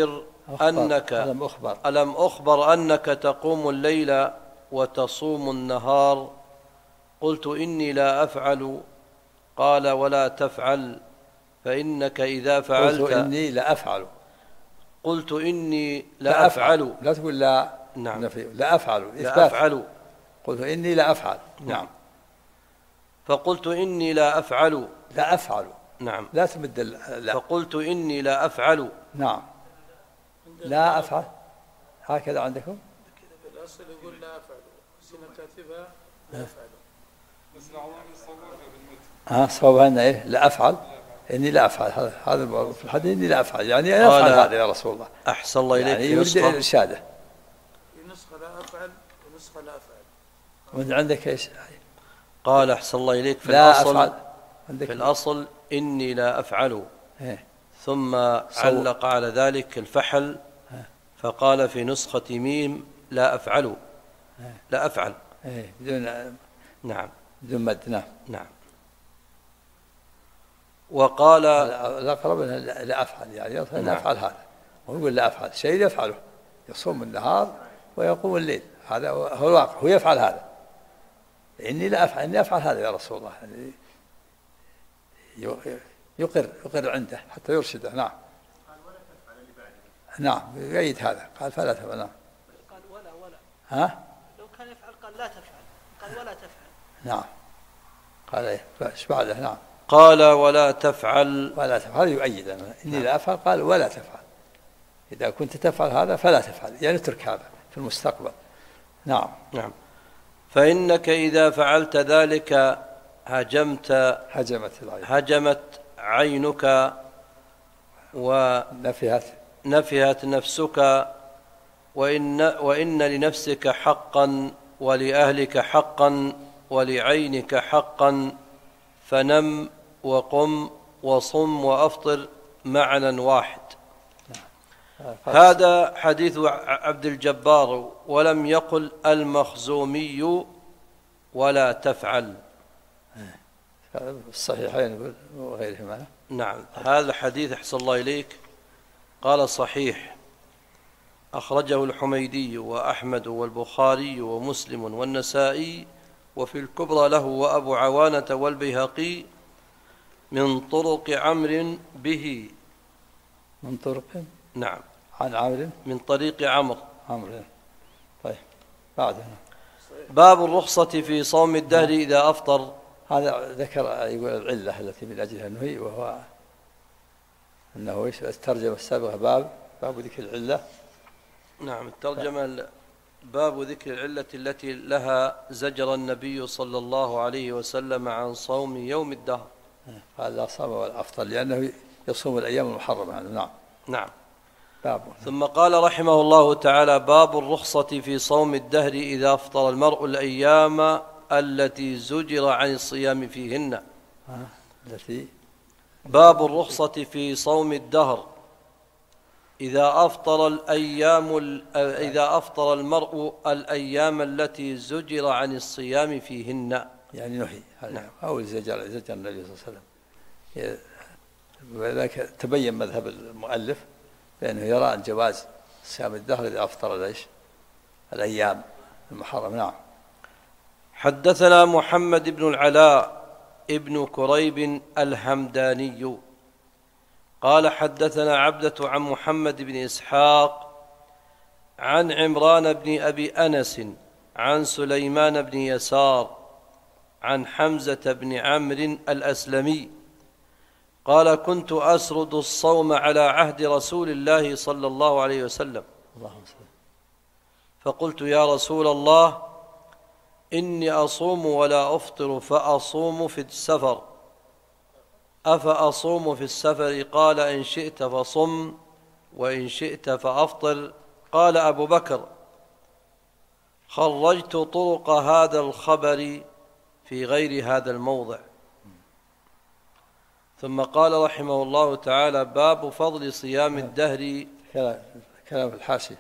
أخبر أنك تقوم الليل وتصوم النهار؟ قلت إني لا أفعل. قال ولا تفعل فإنك إذا فعلت. قلت إني لا أفعل. قلت إني لا أفعل. لا تقول لا. نعم. لا أفعل. لا أفعل. قلت إني لا أفعل. نعم. فقلت إني لا أفعل. لا أفعل. نعم. لا تمد لا. فقلت إني لا أفعل. نعم. لا أفعل. هكذا عندكم؟ كذا بالأصل يقول لا أفعل، سنة كاتبها لا أفعل. صوابها أن إيه؟ لا أفعل. إني لا أفعل. هذا في الحديث إني لا أفعل، يعني أنا أفعل هذا يا رسول الله. أحسن الله إليك. يعني يريد إرشاده. في نسخة لا أفعل ونسخة لا أفعل. وأنت عندك إيش؟ قال أحسن الله إليك في لا الأصل أفعل. في الأصل إني لا أفعل. ثم علق على ذلك الفحل فقال في نسخة ميم لا أفعل. لا أفعل بدون نعم بدون مد. نعم نعم. وقال الأقرب لا أفعل، يعني لا أفعل هذا، ويقول لا أفعل شيء يفعله، يصوم النهار ويقوم الليل، هذا هو الواقع، هو يفعل هذا. إني لا أفعل، إني أفعل هذا يا رسول الله، يعني يقر عنده حتى يرشده. نعم قال ولا تفعل اللي بعده. نعم يؤيد هذا، قال فلا تفعل. نعم قال ولا ها لو كان يفعل قال لا تفعل، قال ولا تفعل. نعم قال إيه ايش بعده؟ نعم قال ولا تفعل. ولا تفعل يؤيد إني لا أفعل، قال ولا تفعل، إذا كنت تفعل هذا فلا تفعل، يعني اترك هذا في المستقبل. نعم نعم. فإنك إذا فعلت ذلك هجمت عينك ونفهت نفسك، وإن لنفسك حقا ولأهلك حقا ولعينك حقا، فنم وقم وصم وأفطر معنى واحد. هذا حديث عبد الجبار، ولم يقل المخزومي ولا تفعل. الصحيحين وغيرهما. نعم هذا الحديث أحسن الله إليك قال صحيح، أخرجه الحميدي وأحمد والبخاري ومسلم والنسائي، وفي الكبرى له وأبو عوانة والبيهقي من طرق عمرو به. من طرق نعم عن عمرو من طريق عمرو. طيب بعدها باب الرخصة في صوم الدهر إذا أفطر. هذا ذكر يقول العلة التي من أجلها النهي، وهو أنه الترجمة السابقة باب ذكر العلة. نعم الترجمة باب ذكر العلة التي لها زجر النبي صلى الله عليه وسلم عن صوم يوم الدهر. قال لا صام ولا أفطر لأنه يصوم الأيام المحرمة. نعم نعم. باب. ثم قال رحمه الله تعالى باب الرخصة في صوم الدهر إذا أفطر المرء الأيام التي زجر عن الصيام فيهن. باب الرخصة في صوم الدهر إذا أفطر المرء الأيام التي زجر عن الصيام فيهن، يعني نهي. نعم. أو زجر النبي صلى الله عليه وسلم. ولذلك تبين مذهب المؤلف بأنه يرى أن جواز صيام الدهر إذا أفطر الأيام المحرم. نعم. حدثنا محمد بن العلاء ابن كريب الهمداني قال حدثنا عبدة عن محمد بن إسحاق عن عمران بن أبي أنس عن سليمان بن يسار عن حمزة بن عمرو الأسلمي قال كنت أسرد الصوم على عهد رسول الله صلى الله عليه وسلم، فقلت يا رسول الله إني أصوم ولا أفطر، فأصوم في السفر، أفأصوم في السفر؟ قال إن شئت فصم وإن شئت فأفطر. قال أبو بكر خرجت طرق هذا الخبر في غير هذا الموضع. ثم قال رحمه الله تعالى باب فضل صيام الدهر. كلام الحاشي.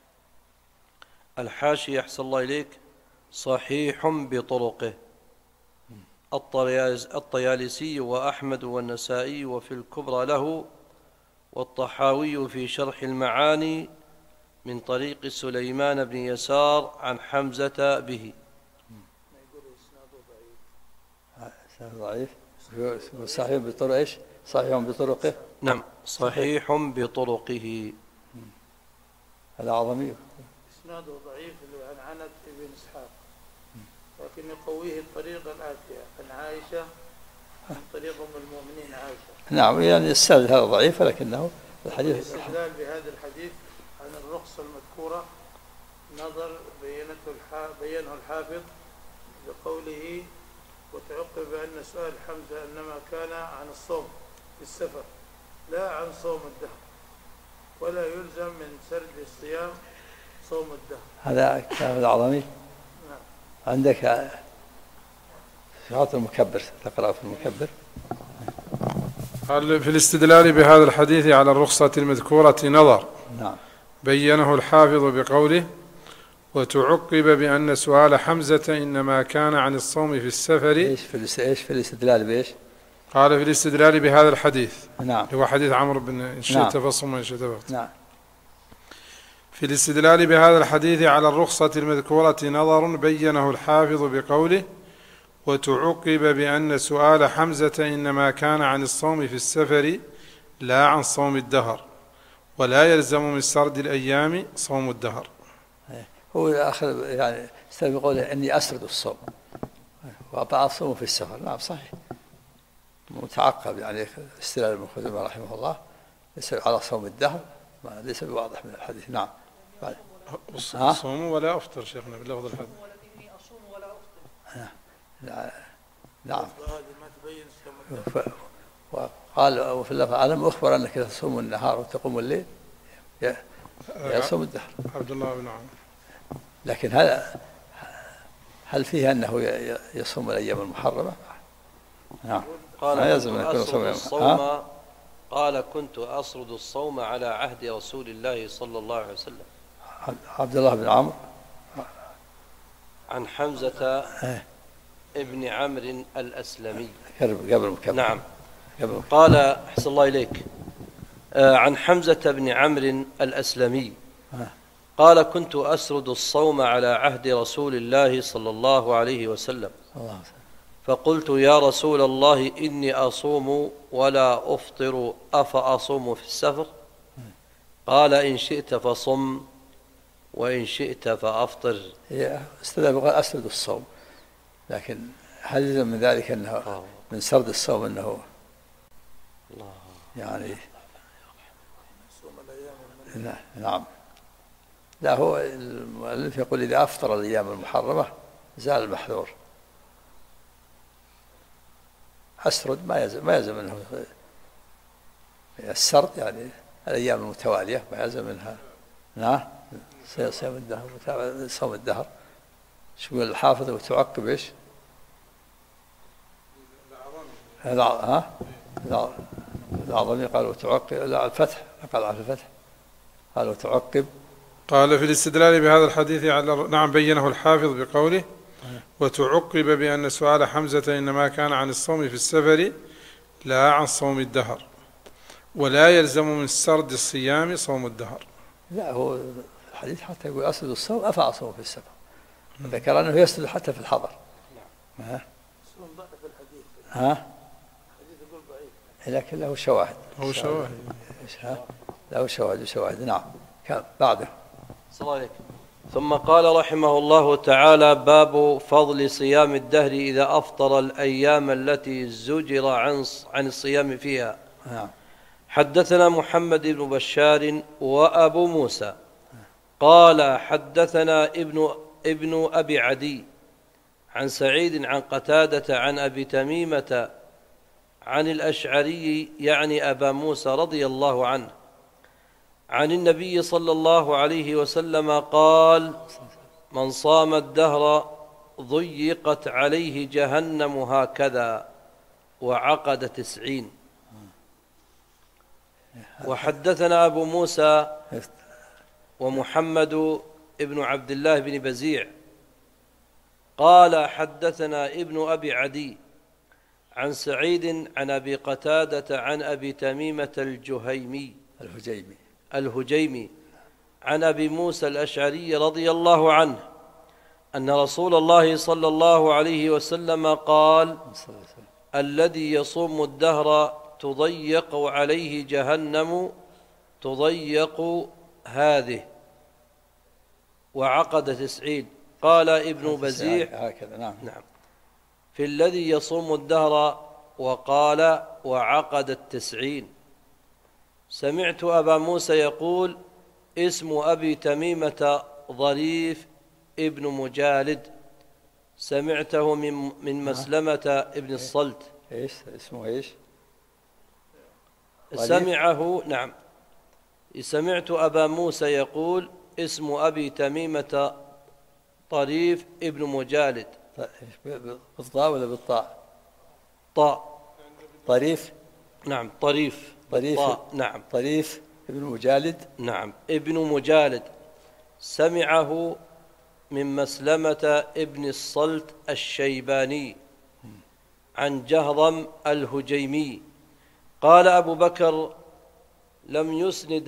الحاشي أحسن الله إليك صحيح بطرقه، الطيالسي وأحمد والنسائي وفي الكبرى له، والطحاوي في شرح المعاني من طريق سليمان بن يسار عن حمزة به. ضعيف. صحيح بطرق ايش؟ صحيح بطرقه. نعم صحيح بطرقه. هذا عظمي. اسناده ضعيف عن عنت بن اسحاق، لكن يقويه الطريقه الاتيه عن عائشه عن طريق ام المؤمنين عائشه. نعم يعني السند هذا ضعيف، لكنه الحديث. الاستدلال بهذا الحديث عن الرخصه المذكوره نظر بينه الحافظ بقوله وتعقب أن سؤال حمزة إنما كان عن الصوم في السفر لا عن صوم الدهر، ولا يلزم من سرد الصيام صوم الدهر. هذا كلام العظمي. نعم. عندك في المكبر، تقرأ في المكبر. قال في الاستدلال بهذا الحديث على الرخصة المذكورة نظر. نعم. بينه الحافظ بقوله: وتعقب بأن سؤال حمزة إنما كان عن الصوم في السفر. ايش في الاستدلال بايش؟ قال في الاستدلال بهذا الحديث. نعم. هو حديث عمرو بن إن شئت فصم وإن شئت فافطر. نعم. في الاستدلال بهذا الحديث على الرخصة المذكورة نظر. بينه الحافظ بقوله: وتعقب بأن سؤال حمزة إنما كان عن الصوم في السفر لا عن صوم الدهر، ولا يلزم من سرد الأيام صوم الدهر. هو آخر يعني استدل بقوله إني أسرد الصوم وأبقى الصوم في السفر. نعم صحيح، متعقب يعني استدلال ابن خزيمة رحمه الله ليس على صوم الدهر، ليس بواضح من الحديث. نعم. الصوم ولا أفطر شيخنا باللفظ الحديث. نعم. وقال وفي اللفظ: ألم أخبر أنك تصوم النهار وتقوم الليل؟ يصوم الدهر. عبد الله بن عمر. لكن هل فيه أنه يصوم الأيام المحرمة؟ نعم. قال كنت أسرد الصوم على عهد رسول الله صلى الله عليه وسلم. عبد الله بن عمرو عن حمزة ابن عمرو الأسلمي قبل مكمل. نعم. قال أحسن الله إليك عن حمزة بن عمرو الأسلمي قال كنت أسرد الصوم على عهد رسول الله صلى الله عليه وسلم، فقلت: يا رسول الله إني أصوم ولا أفطر، أفأصوم في السفر؟ قال: إن شئت فصم وإن شئت فأفطر. استدل بقول أسرد الصوم، لكن هل يلزم من ذلك أنه من سرد الصوم أنه يعني نعم. لا، هو المؤلف يقول إذا أفطر الأيام المحرمة زال المحذور. أسرد ما يلزم منه السرد، يعني الأيام المتوالية ما يلزم منها. نعم. صيام الدهر، صوم الدهر. شو يقول الحافظ؟ وتعقب ايش؟ الأعظمي قال وتعقب. لا، الفتح قال على الفتح قال وتعقب. قال في الاستدلال بهذا الحديث على نعم. بينه الحافظ بقوله: وتعقب بأن سؤال حمزة إنما كان عن الصوم في السفر لا عن صوم الدهر، ولا يلزم من سرد الصيام صوم الدهر. لا، هو الحديث حتى يقول أسرد الصوم أفأصوم في السفر، ذكر أنه يسرد حتى في الحضر. الحديث يقول ضعيف، لكن له شواهد. له شواهد. نعم. بعده. صلى الله عليه. ثم قال رحمه الله تعالى: باب فضل صيام الدهر إذا أفطر الأيام التي زجر عن الصيام فيها. نعم. حدثنا محمد بن بشار وأبو موسى قال حدثنا ابن أبي عدي عن سعيد عن قتادة عن أبي تميمة عن الأشعري يعني أبا موسى رضي الله عنه عن النبي صلى الله عليه وسلم قال: من صام الدهر ضيقت عليه جهنم هكذا وعقد 90. وحدثنا أبو موسى ومحمد ابن عبد الله بن بزيع قال حدثنا ابن أبي عدي عن سعيد عن أبي قتادة عن أبي تميمة الهجيمي عن أبي موسى الأشعري رضي الله عنه أن رسول الله صلى الله عليه وسلم قال: الذي يصوم الدهر تضيق عليه جهنم تضيق هذه وعقد 90. قال ابن بزيع هكذا. نعم. في الذي يصوم الدهر وقال وعقد 90. سمعت أبا موسى يقول: اسم أبي تميمة ظريف ابن مجالد. سمعته من مسلمة ابن الصلت. ايش اسمه؟ ايش سمعه؟ نعم. سمعت أبا موسى يقول: اسم أبي تميمة طريف ابن بالطاء ولا بالطاء؟ طاء. طريف. نعم طريف. نعم طريف ابن مجالد. نعم ابن مجالد سمعه من مسلمة ابن الصلت الشيباني عن جهضم الهجيمي قال أبو بكر لم يسند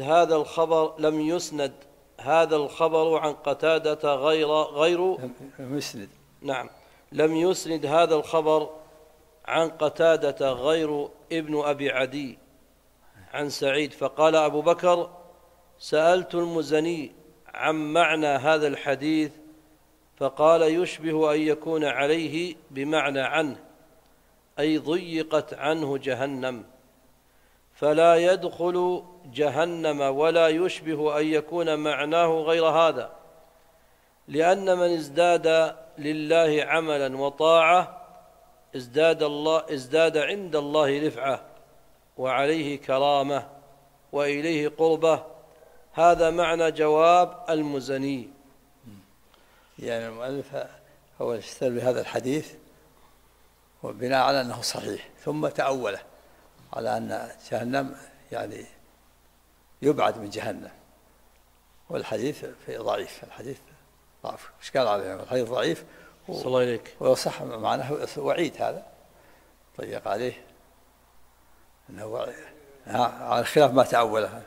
هذا الخبر عن قتادة غير نعم لم يسند هذا الخبر عن قتادة غير ابن أبي عدي عن سعيد. فقال أبو بكر سألت المزني عن معنى هذا الحديث فقال يشبه أن يكون عليه بمعنى عنه، أي ضيقت عنه جهنم فلا يدخل جهنم، ولا يشبه أن يكون معناه غير هذا، لأن من ازداد لله عملا وطاعة ازداد عند الله رفعة وعليه كرامة وإليه قربة. هذا معنى جواب المزني. يعني المؤلف هو اشتغل بهذا الحديث وبناء على أنه صحيح، ثم تأوله على أن جهنم يعني يبعد من جهنم، والحديث في ضعيف. الحديث ضعف، إيش قال عليه؟ الحديث ضعيف صلى الله عليك، وصح معناه وعيد. هذا ضيق عليه أنه على خلاف ما تأوله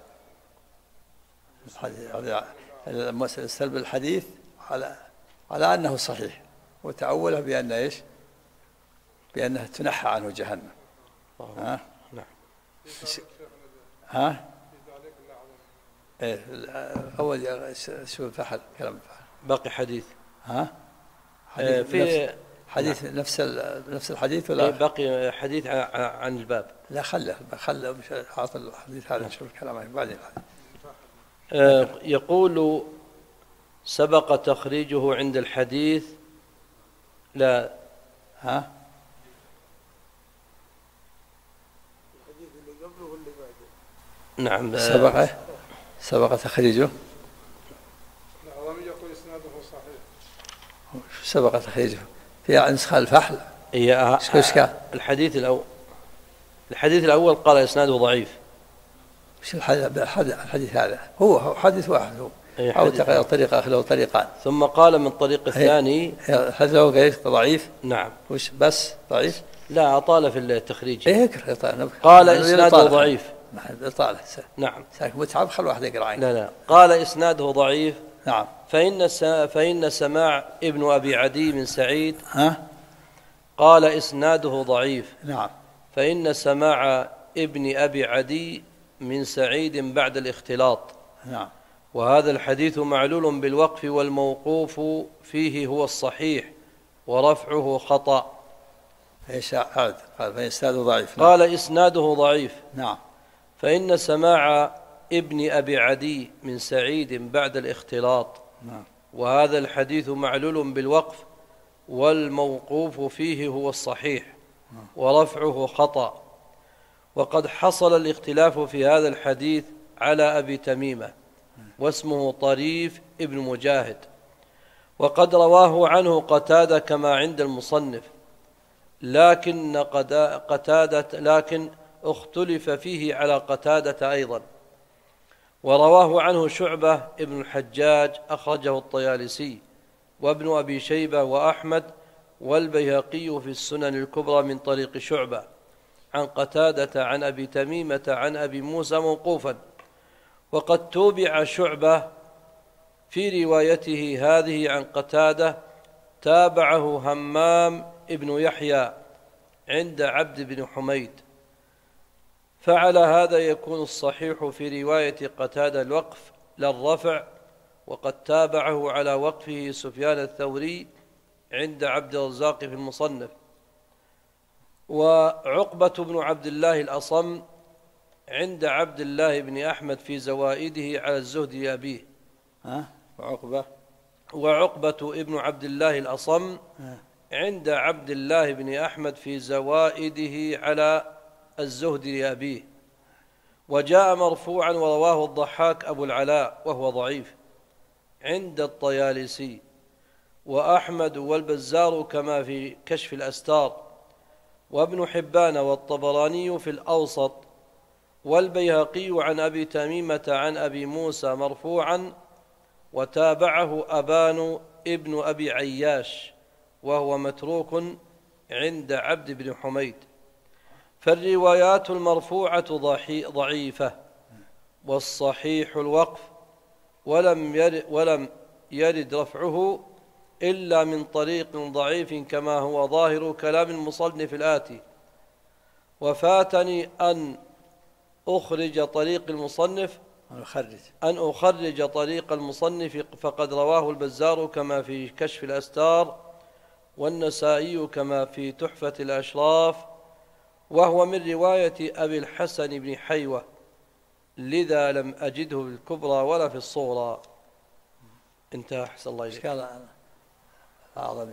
السلب الحديث على أنه صحيح، وتأوله بأن إيش؟ بأنه تنحى عنه جهنم. نعم. ها؟ إيه أول شو الفحل كلام الفحل باقي حديث. ها؟ حديث نفس الحديث ولا باقي حديث عن الباب؟ لا خله مش عاطل الحديث هذا نشوف الكلام بعدين. يقول سبق تخريجه عند الحديث. لا ها؟ الحديث اللي قبله واللي نعم بعده. سبق تخريجه. العظمي يقول إسناده صحيح. شو سبق تخريجه؟ في نسخة الفحل. الحديث الأول قال إسناده ضعيف. مش الحديث هذا هو حديث واحد هو، أو طريقة أخذ طريقان، ثم قال من طريق الثاني هذا هو ضعيف. نعم. وش بس ضعيف؟ لا أطال في التخريج. قال إسناده ضعيف. إطالة. نعم. متعب، خل واحد يقرأ. لا قال إسناده ضعيف. نعم. فإن سماع ابن أبي عدي من سعيد. ها؟ قال إسناده ضعيف. نعم. فإن سماع ابن أبي عدي من سعيد بعد الاختلاط. نعم. وهذا الحديث معلول بالوقف، والموقوف فيه هو الصحيح ورفعه خطأ. ايش قال؟ فإسناده ضعيف. نعم. قال إسناده ضعيف. نعم. فإن سماع ابن أبي عدي من سعيد بعد الاختلاط. نعم. وهذا الحديث معلول بالوقف، والموقوف فيه هو الصحيح ورفعه خطأ. وقد حصل الاختلاف في هذا الحديث على أبي تميمة، واسمه طريف ابن مجاهد، وقد رواه عنه قتادة كما عند المصنف، لكن اختلف فيه على قتادة أيضا. ورواه عنه شعبة ابن الحجاج أخرجه الطيالسي وابن أبي شيبة وأحمد والبيهقي في السنن الكبرى من طريق شعبة عن قتادة عن أبي تميمة عن أبي موسى موقوفا. وقد توبع شعبة في روايته هذه عن قتادة، تابعه همام ابن يحيى عند عبد بن حميد. فعلى هذا يكون الصحيح في رواية قتادة الوقف لا الرفع، وقد تابعه على وقفه سفيان الثوري عند عبد الرزاق في المصنف. وعقبة بن عبد الله الأصم عند عبد الله بن أحمد في زوائده على الزهد لأبيه. وعقبة ابن عبد الله الأصم عند عبد الله بن أحمد في زوائده على الزهد لأبيه. وجاء مرفوعا ورواه الضحاك أبو العلاء وهو ضعيف عند الطيالسي وأحمد والبزار كما في كشف الأستار. وابن حبان والطبراني في الأوسط، والبيهقي عن أبي تميمة عن أبي موسى مرفوعا، وتابعه أبان ابن أبي عياش وهو متروك عند عبد بن حميد. فالروايات المرفوعة ضعيفة، والصحيح الوقف، ولم يرد رفعه إلا من طريق ضعيف كما هو ظاهر كلام المصنف الآتي: وفاتني أن أخرج طريق المصنف فقد رواه البزار كما في كشف الأستار، والنسائي كما في تحفة الأشراف، وهو من رواية أبي الحسن بن حيوة، لذا لم أجده في الكبرى ولا في الصغرى. انتهى. أحسن الله إليك. إشكال الأعظمي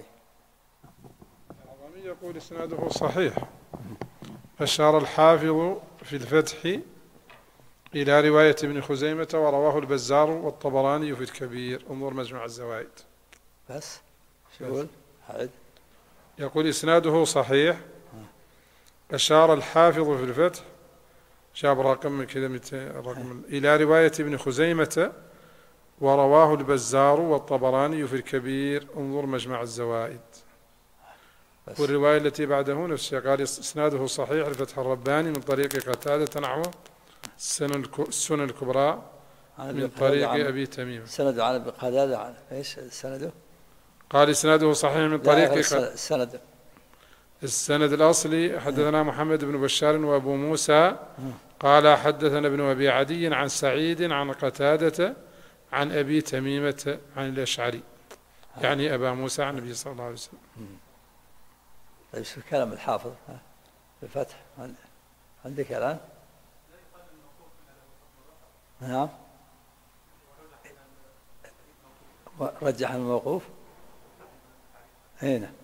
يقول إسناده صحيح. أشار الحافظ في الفتح إلى رواية ابن خزيمة ورواه البزار والطبراني في الكبير. انظر مجمع الزوائد. بس يقول يقول إسناده صحيح. أشار الحافظ في الفتح، جاب رقم إلى رواية ابن خزيمة ورواه البزار والطبراني في الكبير. انظر مجمع الزوائد. والرواية التي بعده نفسها قال إسناده صحيح الفتح الرباني من طريق قتادة نحو السنن الكبرى من طريق أبي تميم. سند عن أبي قتادة عن إيش سنده؟ قال إسناده صحيح من طريق السند الأصلي حدثنا محمد بن بشار وأبو موسى قال حدثنا ابن أبي عدي عن سعيد عن قتادة عن أبي تميمة عن الأشعري، يعني أبا موسى عن النبي صلى الله عليه وسلم. طيب شو كلام الحافظ في الفتح عندك الآن؟ نعم، رجح الموقوف هنا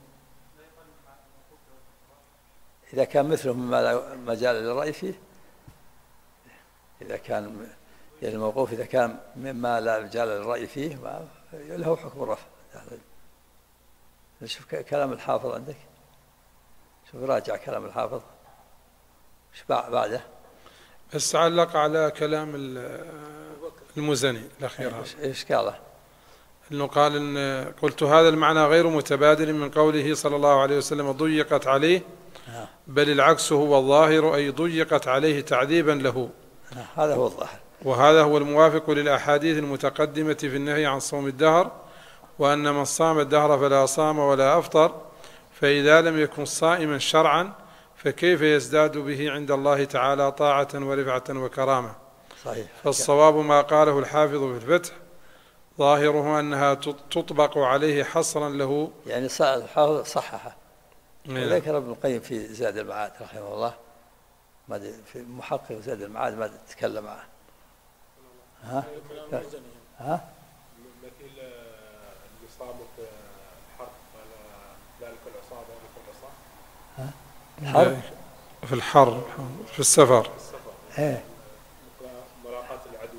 إذا كان مثله مما لا مجال للرأي فيه. إذا كان الموقوف إذا كان مما لا مجال للرأي فيه له حكم الرفع. شوف كلام الحافظ عندك، شوف راجع كلام الحافظ ايش بعده. بس علق على كلام المزني الأخير. ايش قاله؟ انه قال إن قلت هذا المعنى غير متبادل من قوله صلى الله عليه وسلم ضيقت عليه، بل العكس هو الظاهر، أي ضيقت عليه تعذيبا له. هذا هو الظاهر، وهذا هو الموافق للأحاديث المتقدمة في النهي عن صوم الدهر، وأن من صام الدهر فلا صام ولا أفطر، فإذا لم يكن صائما شرعا فكيف يزداد به عند الله تعالى طاعة ورفعة وكرامة. صحيح. فالصواب ما قاله الحافظ في الفتح، ظاهره أنها تطبق عليه حصرا له، يعني الحافظ صححه. وذكر ابن القيم في زاد المعاد رحمه الله، في محقق زاد المعاد ما تتكلم عنه. مثل اللي صابوا في الحرب على ذلك العصابة الحرب في الحرب في السفر ملاقاة العدو،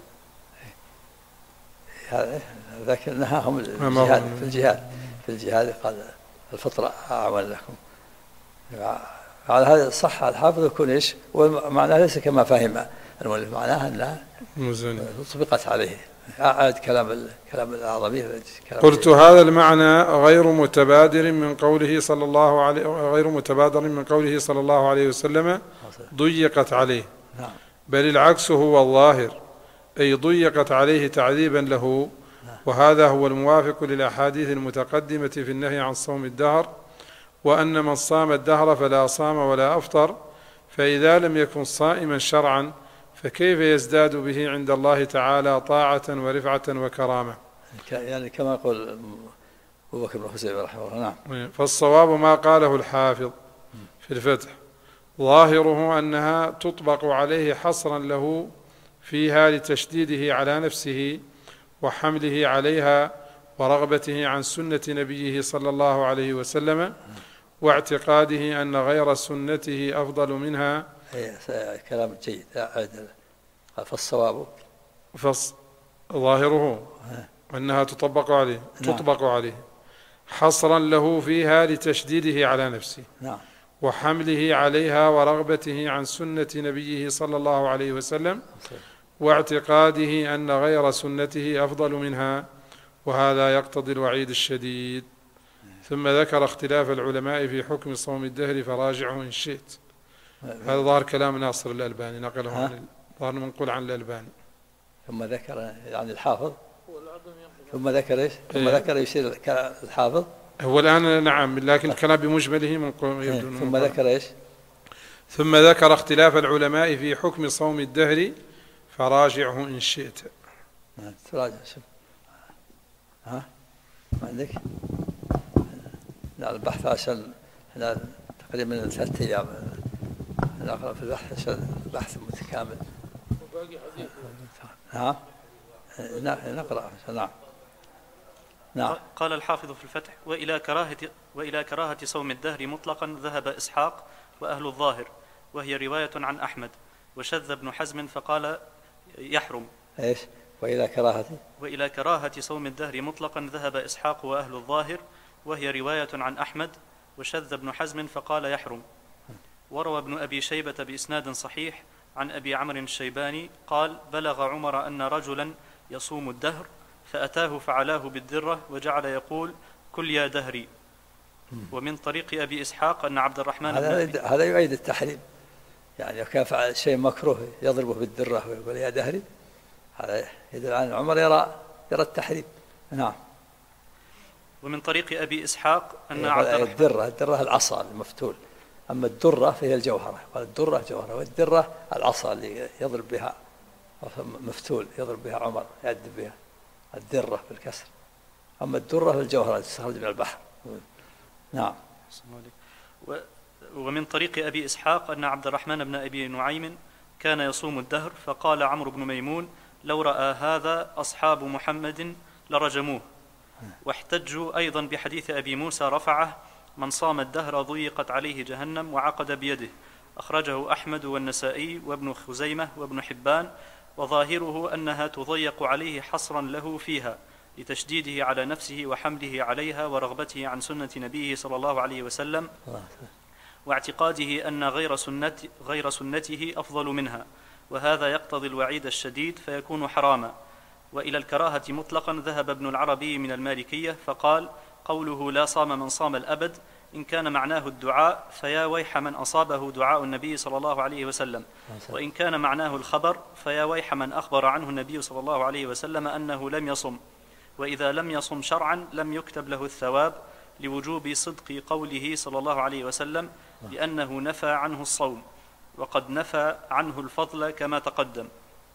ذاك نهاهم في الجهاد قال الفطرة أعون لكم. على هذا صح الحافظ يكون ايش؟ ومعناه ليس كما فهم المؤلف، معناها انها طبقت عليه. أعاد كلام الأعظمي. قلت هذا المعنى غير متبادر من قوله صلى الله عليه وسلم ضيقت عليه، بل العكس هو الظاهر، أي ضيقت عليه تعذيبا له. وهذا هو الموافق للأحاديث المتقدمة في النهي عن صوم الدهر، وأن من صام الدهر فلا صام ولا أفطر، فإذا لم يكن صائما شرعا فكيف يزداد به عند الله تعالى طاعة ورفعة وكرامة. يعني كما يقول أبو بكر بن خزيمة رحمه الله. نعم. فالصواب ما قاله الحافظ في الفتح، ظاهره أنها تطبق عليه حصرا له فيها لتشديده على نفسه وحمله عليها ورغبته عن سنة نبيه صلى الله عليه وسلم، واعتقاده أن غير سنته أفضل منها. كلام جيد. فالصواب ظاهره أنها تطبق عليه حصرا له فيها لتشديده على نفسه وحمله عليها ورغبته عن سنة نبيه صلى الله عليه وسلم واعتقاده أن غير سنته أفضل منها، وهذا يقتضي الوعيد الشديد. ثم ذكر اختلاف العلماء في حكم صوم الدهر فراجعه إن شئت. هذا ظاهر كلام ناصر الألباني، نقله عن ظاهر منقول عن الألباني. ثم ذكر يعني الحافظ، ثم ذكر ايش؟ ثم ذكر يشير الحافظ هو الآن نعم، لكن الكلام بمجمله منقول. ثم ذكر ايش؟ ثم ذكر اختلاف العلماء في حكم صوم الدهر فراجعه إن شئت. تراجع شوف. ها؟ ما عندك؟ لا البحث عشان احنا تقريبا 3 أيام نقرأ في البحث عشان البحث متكامل. وباقي حديث. ها؟ نقرأ. نعم. قال الحافظ في الفتح: وإلى كراهة صوم الدهر مطلقا ذهب إسحاق وأهل الظاهر، وهي رواية عن أحمد، وشذ ابن حزم فقال يحرم. ايش؟ وإلى كراهة صوم الدهر مطلقا ذهب إسحاق وأهل الظاهر، وهي رواية عن أحمد، وشذ ابن حزم فقال يحرم. وروى ابن أبي شيبة بإسناد صحيح عن أبي عمرو الشيباني قال: بلغ عمر أن رجلا يصوم الدهر فأتاه فعلاه بالدرة وجعل يقول: كل يا دهري. ومن طريق أبي إسحاق أن عبد الرحمن هذا يؤيد التحريم، يعني لو كان فعل شيء مكروه يضربه بالدرة ويقول يا دهري، هذا يدل على عمر يرى التحريم. نعم. ومن طريق أبي إسحاق أن عبد الرحمن الدرة العصا المفتول، أما الدرة فهي الجوهرة، قال الدرة جوهرة، والدرة العصا اللي يضرب بها مفتول يضرب بها عمر، يأدب بها الدرة بالكسر، أما الدرة الجوهرة تستخرج من البحر. نعم. ومن طريق أبي إسحاق أن عبد الرحمن بن أبي نعيم كان يصوم الدهر، فقال عمرو بن ميمون: لو رأى هذا أصحاب محمد لرجموه. واحتجوا أيضا بحديث أبي موسى رفعه: من صام الدهر ضيقت عليه جهنم وعقد بيده، أخرجه أحمد والنسائي وابن خزيمة وابن حبان، وظاهره أنها تضيق عليه حصرا له فيها لتشديده على نفسه وحمله عليها ورغبته عن سنة نبيه صلى الله عليه وسلم، واعتقاده أن غير سنته أفضل منها، وهذا يقتضي الوعيد الشديد فيكون حراما. وإلى الكراهة مطلقا ذهب ابن العربي من المالكية فقال: قوله لا صام من صام الأبد إن كان معناه الدعاء فيا ويح من أصابه دعاء النبي صلى الله عليه وسلم، وإن كان معناه الخبر فيا ويح من أخبر عنه النبي صلى الله عليه وسلم أنه لم يصم، وإذا لم يصم شرعا لم يكتب له الثواب لوجوب صدق قوله صلى الله عليه وسلم، لأنه نفى عنه الصوم وقد نفى عنه الفضل كما تقدم،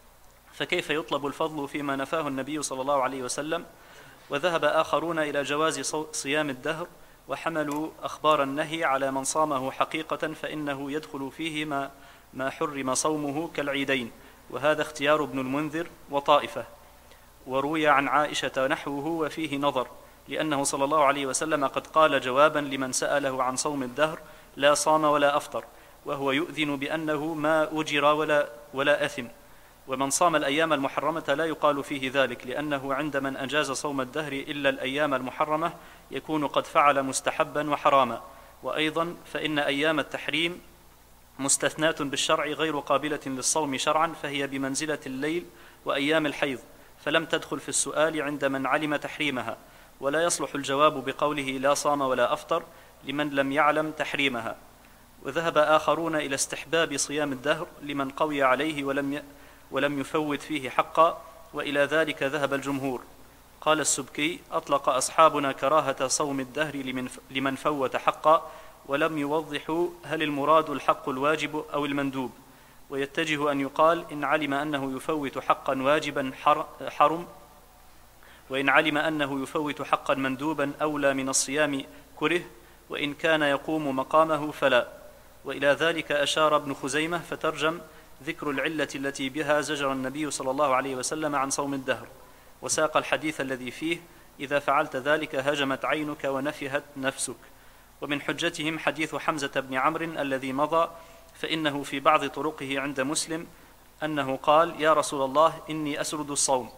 فكيف يطلب الفضل فيما نفاه النبي صلى الله عليه وسلم؟ وذهب آخرون إلى جواز صيام الدهر، وحملوا أخبار النهي على من صامه حقيقة فإنه يدخل فيه ما حرم صومه كالعيدين، وهذا اختيار ابن المنذر وطائفة. وروي عن عائشة نحوه وفيه نظر، لأنه صلى الله عليه وسلم قد قال جوابا لمن سأله عن صوم الدهر: لا صام ولا أفطر، وهو يؤذن بأنه ما أجر ولا أثم. ومن صام الأيام المحرمة لا يقال فيه ذلك، لأنه عند من أجاز صوم الدهر إلا الأيام المحرمة يكون قد فعل مستحبا وحراما. وأيضا فإن أيام التحريم مستثناة بالشرع غير قابلة للصوم شرعا، فهي بمنزلة الليل وأيام الحيض، فلم تدخل في السؤال عند من علم تحريمها، ولا يصلح الجواب بقوله لا صام ولا أفطر لمن لم يعلم تحريمها. وذهب آخرون إلى استحباب صيام الدهر لمن قوي عليه ولم يفوت فيه حقا، وإلى ذلك ذهب الجمهور. قال السبكي: أطلق أصحابنا كراهة صوم الدهر لمن فوت حقا، ولم يوضحوا هل المراد الحق الواجب أو المندوب، ويتجه أن يقال إن علم أنه يفوت حقا واجبا حرم، وإن علم أنه يفوت حقا مندوبا أولى من الصيام كره، وإن كان يقوم مقامه فلا. وإلى ذلك أشار ابن خزيمة فترجم: ذكر العلة التي بها زجر النبي صلى الله عليه وسلم عن صوم الدهر، وساق الحديث الذي فيه: إذا فعلت ذلك هجمت عينك ونفهت نفسك. ومن حجتهم حديث حمزة بن عمرو الذي مضى، فإنه في بعض طرقه عند مسلم أنه قال: يا رسول الله إني أسرد الصوم،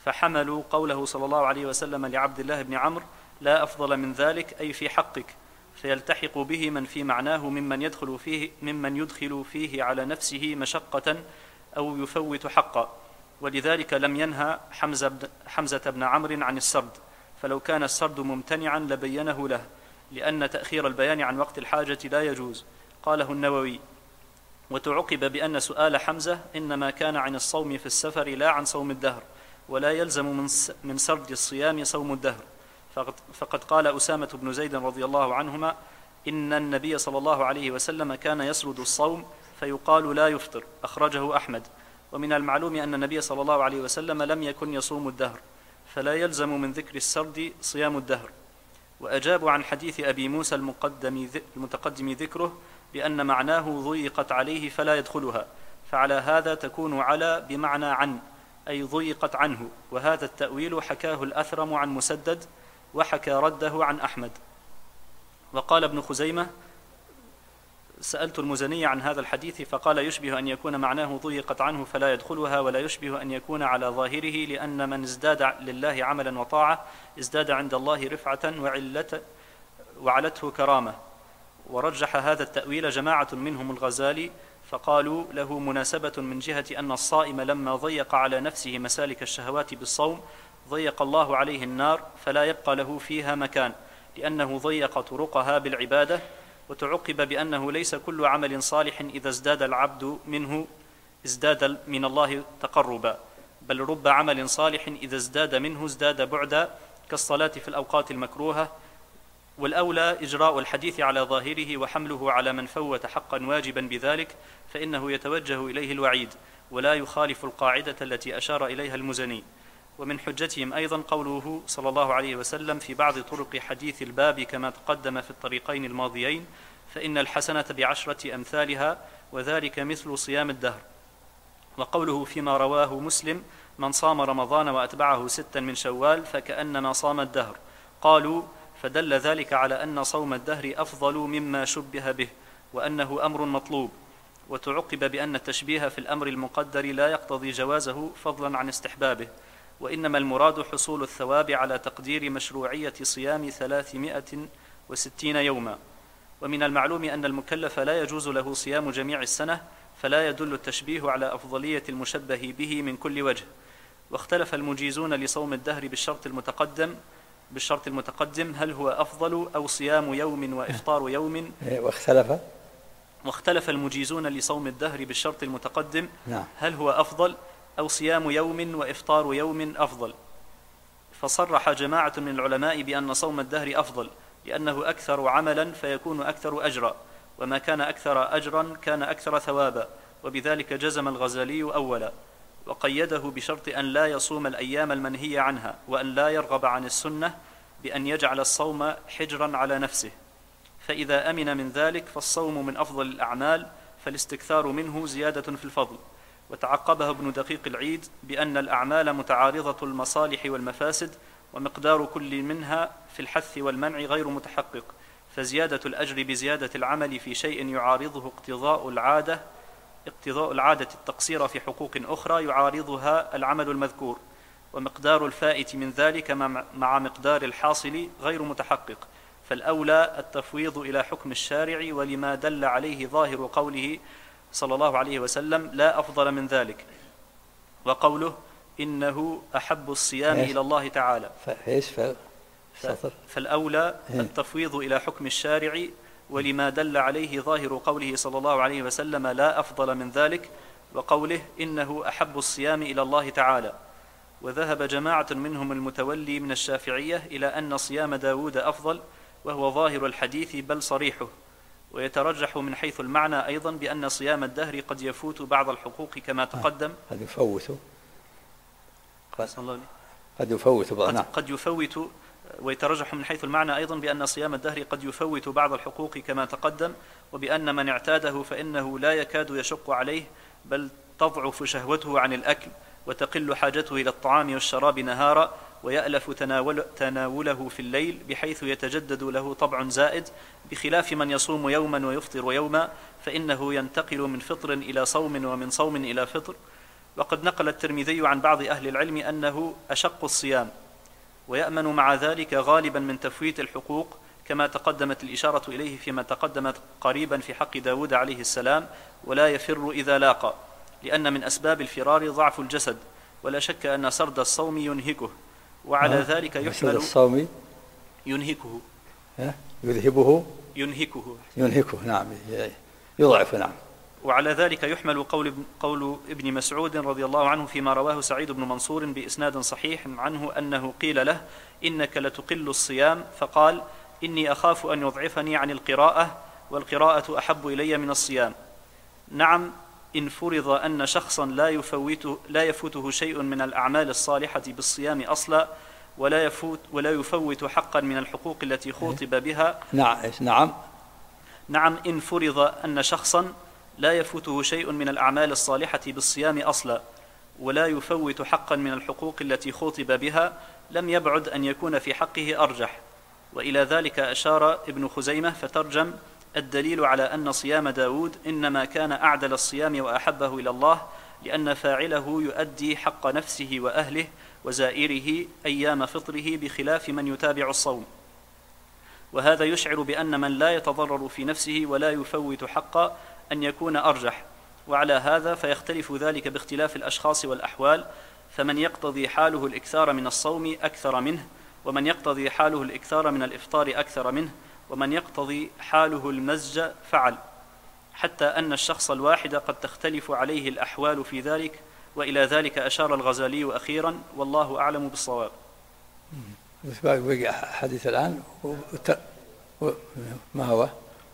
فحملوا قوله صلى الله عليه وسلم لعبد الله بن عمرو: لا أفضل من ذلك، أي في حقك، فيلتحق به من في معناه ممن يدخل فيه على نفسه مشقة أو يفوت حقا. ولذلك لم ينهى حمزة بن عمرو عن السرد، فلو كان السرد ممتنعا لبينه له، لأن تأخير البيان عن وقت الحاجة لا يجوز. قاله النووي. وتعقب بأن سؤال حمزة إنما كان عن الصوم في السفر لا عن صوم الدهر، ولا يلزم من سرد الصيام صوم الدهر. فقد قال أسامة بن زيد رضي الله عنهما إن النبي صلى الله عليه وسلم كان يسرد الصوم فيقال لا يفطر، أخرجه أحمد. ومن المعلوم أن النبي صلى الله عليه وسلم لم يكن يصوم الدهر، فلا يلزم من ذكر السرد صيام الدهر. وأجابوا عن حديث أبي موسى المتقدم ذكره بأن معناه ضيقت عليه فلا يدخلها، فعلى هذا تكون على بمعنى عن، أي ضيقت عنه. وهذا التأويل حكاه الأثرم عن مسدد، وحكى رده عن أحمد. وقال ابن خزيمة: سألت المزني عن هذا الحديث فقال: يشبه أن يكون معناه ضيقت عنه فلا يدخلها، ولا يشبه أن يكون على ظاهره، لأن من ازداد لله عملا وطاعة ازداد عند الله رفعة وعلته كرامة. ورجح هذا التأويل جماعة منهم الغزالي، فقالوا له مناسبة من جهة أن الصائم لما ضيق على نفسه مسالك الشهوات بالصوم ضيق الله عليه النار فلا يبقى له فيها مكان، لأنه ضيق طرقها بالعبادة. وتعقب بأنه ليس كل عمل صالح إذا ازداد العبد منه ازداد من الله تقربا، بل رب عمل صالح إذا ازداد منه ازداد بعدا، كالصلاة في الأوقات المكروهة. والأولى إجراء الحديث على ظاهره وحمله على من فوت حقا واجبا بذلك، فإنه يتوجه إليه الوعيد ولا يخالف القاعدة التي أشار إليها المزني. ومن حجتهم أيضا قوله صلى الله عليه وسلم في بعض طرق حديث الباب كما تقدم في الطريقين الماضيين: فإن الحسنة بعشرة أمثالها، وذلك مثل صيام الدهر. وقوله فيما رواه مسلم: من صام رمضان وأتبعه 6 من شوال فكأنما صام الدهر. قالوا: فدل ذلك على أن صوم الدهر أفضل مما شبه به، وأنه أمر مطلوب. وتعقب بأن التشبيه في الأمر المقدر لا يقتضي جوازه فضلا عن استحبابه، وإنما المراد حصول الثواب على تقدير مشروعية صيام 360 يوما. ومن المعلوم أن المكلف لا يجوز له صيام جميع السنة، فلا يدل التشبيه على أفضلية المشبه به من كل وجه. واختلف المجيزون لصوم الدهر بالشرط المتقدم هل هو أفضل أو صيام يوم وإفطار يوم. واختلف المجيزون لصوم الدهر بالشرط المتقدم هل هو أفضل أو صيام يوم وإفطار يوم أفضل. فصرح جماعة من العلماء بأن صوم الدهر أفضل، لأنه أكثر عملا فيكون أكثر أجرا، وما كان أكثر أجرا كان أكثر ثوابا، وبذلك جزم الغزالي أولا. وقيده بشرط أن لا يصوم الأيام المنهي عنها، وأن لا يرغب عن السنة بأن يجعل الصوم حجرا على نفسه. فإذا أمن من ذلك فالصوم من أفضل الأعمال، فالاستكثار منه زيادة في الفضل. وتعقبها ابن دقيق العيد بأن الأعمال متعارضة المصالح والمفاسد، ومقدار كل منها في الحث والمنع غير متحقق، فزيادة الأجر بزيادة العمل في شيء يعارضه اقتضاء العادة التقصير في حقوق أخرى يعارضها العمل المذكور، ومقدار الفائت من ذلك مع مقدار الحاصل غير متحقق، فالأولى التفويض إلى حكم الشارع ولما دل عليه ظاهر قوله صلى الله عليه وسلم: لا أفضل من ذلك، وقوله: إنه أحب الصيام إلى الله تعالى. فالأولى التفويض إلى حكم الشارع ولما دل عليه ظاهر قوله صلى الله عليه وسلم: لا أفضل من ذلك، وقوله: إنه أحب الصيام إلى الله تعالى. وذهب جماعة منهم المتولي من الشافعية إلى أن صيام داود أفضل، وهو ظاهر الحديث بل صريحه. ويترجح من حيث المعنى أيضا بأن صيام الدهر قد يفوت بعض الحقوق كما تقدم. قد يفوت. ويترجح من حيث المعنى أيضا بأن صيام الدهر قد يفوت بعض الحقوق كما تقدم، وبأن من اعتاده فإنه لا يكاد يشق عليه، بل تضعف شهوته عن الأكل، وتقل حاجته إلى الطعام والشراب نهارا، ويألف تناوله في الليل بحيث يتجدد له طبع زائد، بخلاف من يصوم يوما ويفطر يوما، فإنه ينتقل من فطر إلى صوم ومن صوم إلى فطر. وقد نقل الترمذي عن بعض أهل العلم أنه أشق الصيام، ويأمن مع ذلك غالبا من تفويت الحقوق، كما تقدمت الإشارة إليه فيما تقدم قريبا في حق داود عليه السلام: ولا يفر إذا لاقى، لأن من أسباب الفرار ضعف الجسد، ولا شك أن سرد الصوم ينهكه، وعلى ذلك يحمل الصوم ينهكه يذهبه ينهكه نعم، يضعف. نعم. وعلى ذلك يحمل قول ابن مسعود رضي الله عنه فيما رواه سعيد بن منصور بإسناد صحيح عنه أنه قيل له: إنك لتقل الصيام، فقال: إني أخاف أن يضعفني عن القراءة، والقراءة أحب إلي من الصيام. نعم، إن فرض أن شخصا لا يفوته شيء من الأعمال الصالحة بالصيام أصلا، ولا يفوت حقا من الحقوق التي خوطب بها. نعم، إن فرض أن شخصا لا يفوته شيء من الأعمال الصالحة بالصيام أصلا، ولا يفوت حقا من الحقوق التي خوطب بها، لم يبعد أن يكون في حقه أرجح. وإلى ذلك أشار ابن خزيمة فترجم: الدليل على أن صيام داود إنما كان أعدل الصيام وأحبه إلى الله، لأن فاعله يؤدي حق نفسه وأهله وزائره أيام فطره، بخلاف من يتابع الصوم. وهذا يشعر بأن من لا يتضرر في نفسه ولا يفوت حقا أن يكون أرجح. وعلى هذا فيختلف ذلك باختلاف الأشخاص والأحوال، فمن يقتضي حاله الإكثار من الصوم أكثر منه، ومن يقتضي حاله الإكثار من الإفطار أكثر منه، ومن يقتضي حاله المزج فعل، حتى أن الشخص الواحد قد تختلف عليه الأحوال في ذلك. وإلى ذلك أشار الغزالي أخيرا، والله أعلم بالصواب. بقي حديث الآن ما هو؟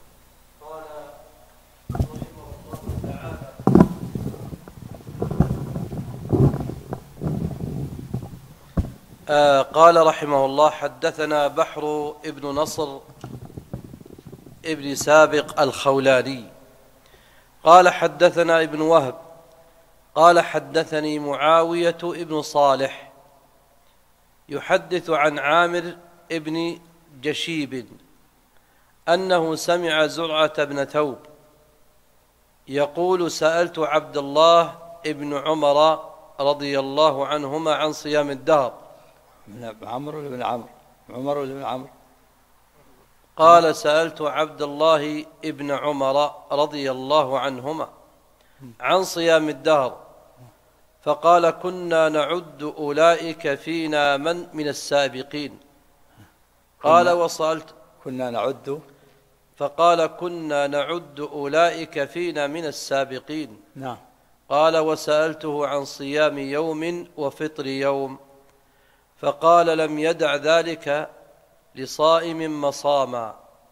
قال رحمه الله: حدثنا بحر ابن نصر ابن سابق الخولاني قال حدثنا ابن وهب قال حدثني معاوية ابن صالح يحدث عن عامر ابن جشيب أنه سمع زرعة بن ثوب يقول: سألت عبد الله ابن عمر رضي الله عنهما عن صيام الدهر. عمرو ولا بن عمرو؟ عمر ولا بن عمرو؟ قال: سألت عبد الله ابن عمر رضي الله عنهما عن صيام الدهر، فقال: كنا نعد أولئك فينا من السابقين. قال: وسألت كنا نعد، فقال: كنا نعد أولئك فينا من السابقين. نعم. قال: وسألته عن صيام يوم وفطر يوم، فقال: لم يدع ذلك لصائم مصاما.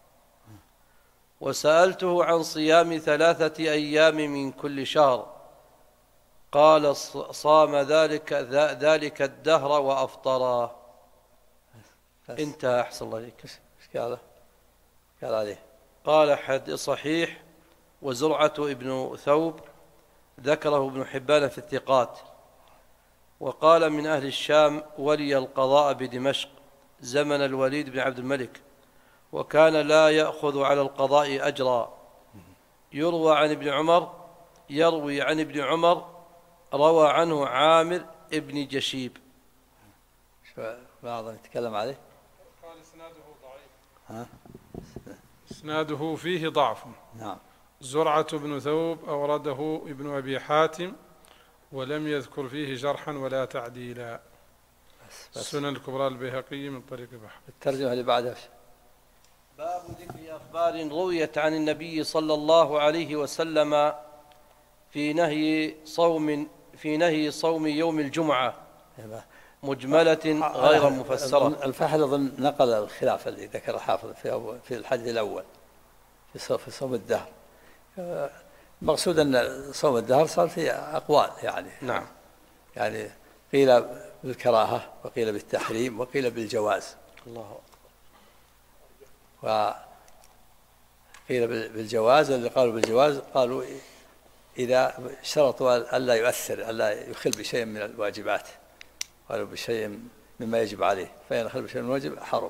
وسألته عن صيام 3 أيام من كل شهر، قال: صام ذلك الدهر وأفطرا. انتهى. أحسن الله عليك. قال عليه. قال: صحيح. وزرعة ابن ثوب ذكره ابن حبان في الثقات، وقال: من أهل الشام، ولي القضاء بدمشق زمن الوليد بن عبد الملك، وكان لا يأخذ على القضاء أجرا. يروي عن ابن عمر روى عنه عامر ابن جشيب. بعض يتكلم عليه. قال: إسناده ضعيف. إسناده فيه ضعف. نعم. زرعة بن ثوب أورده ابن أبي حاتم، ولم يذكر فيه جرحا ولا تعديلا. السنن الكبرى البيهقي من طريق بحر. الترجمة اللي بعدها: باب ذكر أخبار رويت عن النبي صلى الله عليه وسلم في نهي صوم يوم الجمعة مجملة غير مفسرة. الفحل أظن نقل الخلاف اللي ذكر الحافظ في الحديث الأول في صوم الدهر. مقصود أن صوم الدهر صار فيه أقوال يعني. نعم. يعني قيل بالكراهة، وقيل بالتحريم، وقيل بالجواز. الله. وقيل بالجواز، اللي قالوا بالجواز قالوا إذا شرطوا ألا يؤثر، ألا يخل بشيء من الواجبات، قالوا بشيء مما يجب عليه، فإن أخل بشيء من الواجب حرم،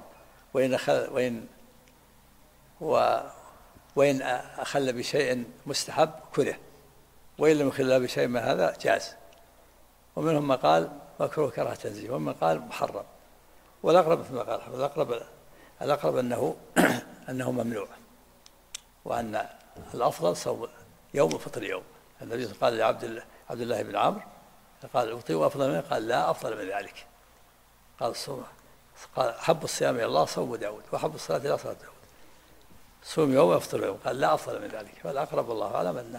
وإن أخل بشيء مستحب كره، وإن لم يخل بشيء من هذا جاز. ومنهم ما قال مكروه كراهة تنزيه، ومن قال محرم. والأقرب مثل ما قال الأقرب الأقرب أنه ممنوع، وأن الأفضل صوم يوم وفطر يوم. النبي قال لعبد الله بن عمرو قال أطيب أفضل منه؟ قال لا أفضل من ذلك. قال حب الصيام إلى الله صوم داود، وحب الصلاة إلى صلاة داود. صوم يوم وافطر يوم. قال لا أفضل من ذلك. فالأقرب والله أعلم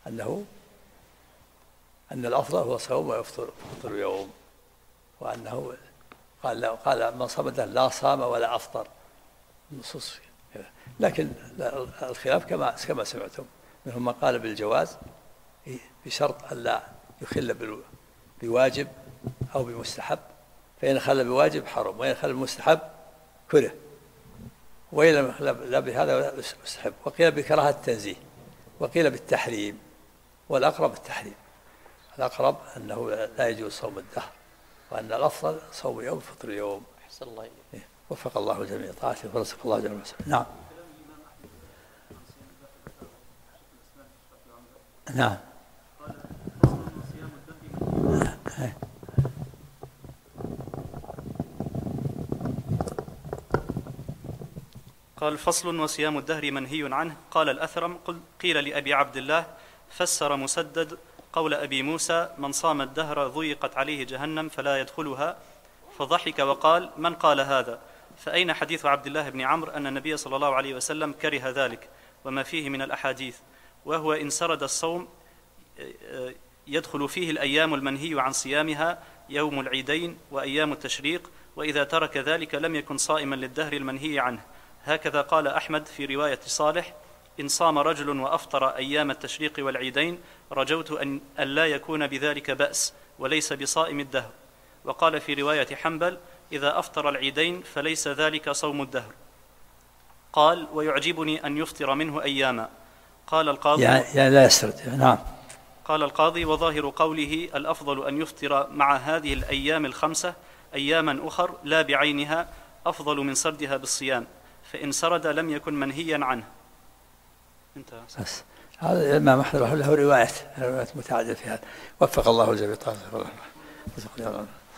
أن الأفضل هو صوم ويفطر يوم، وأنه قال من صام لا صام ولا أفطر، النصوص. لكن الخلاف كما سمعتم، منهم من قال بالجواز بشرط ألا يخل بواجب أو بمستحب، فإن خل بواجب حرم، وإن خل بمستحب كره، وإن لم يخل لا بهذا ولا مستحب. وقيل بكراهة التنزيه، وقيل بالتحريم، والأقرب التحريم. الأقرب أنه لا يجوز صوم الدهر، وأن الأفضل صوم يوم فطر يوم. أحسن الله إليك. وفق الله جميع طاعته ورزق الله جميع. نعم. نعم. قال فصل وصيام الدهر منهي عنه. قال الأثرم قيل لأبي عبد الله فسر مسدد قول أبي موسى من صام الدهر ضيقت عليه جهنم فلا يدخلها، فضحك وقال من قال هذا؟ فأين حديث عبد الله بن عمرو أن النبي صلى الله عليه وسلم كره ذلك وما فيه من الأحاديث؟ وهو إن سرد الصوم يدخل فيه الأيام المنهي عن صيامها يوم العيدين وأيام التشريق، وإذا ترك ذلك لم يكن صائما للدهر المنهي عنه. هكذا قال أحمد في رواية صالح إن صام رجل وأفطر أيام التشريق والعيدين رجوت أن لا يكون بذلك بأس وليس بصائم الدهر. وقال في رواية حنبل إذا أفطر العيدين فليس ذلك صوم الدهر. قال ويعجبني أن يفطر منه أياما. قال القاضي يعني لا يسرد. نعم. قال القاضي وظاهر قوله الأفضل أن يفطر مع هذه الأيام الخمسة أياما أخر لا بعينها أفضل من سردها بالصيام، فإن سرد لم يكن منهيا عنه. انتهى. هذا الإمام أحمد له روايات متعددة في هذا. وفق الله الجميع.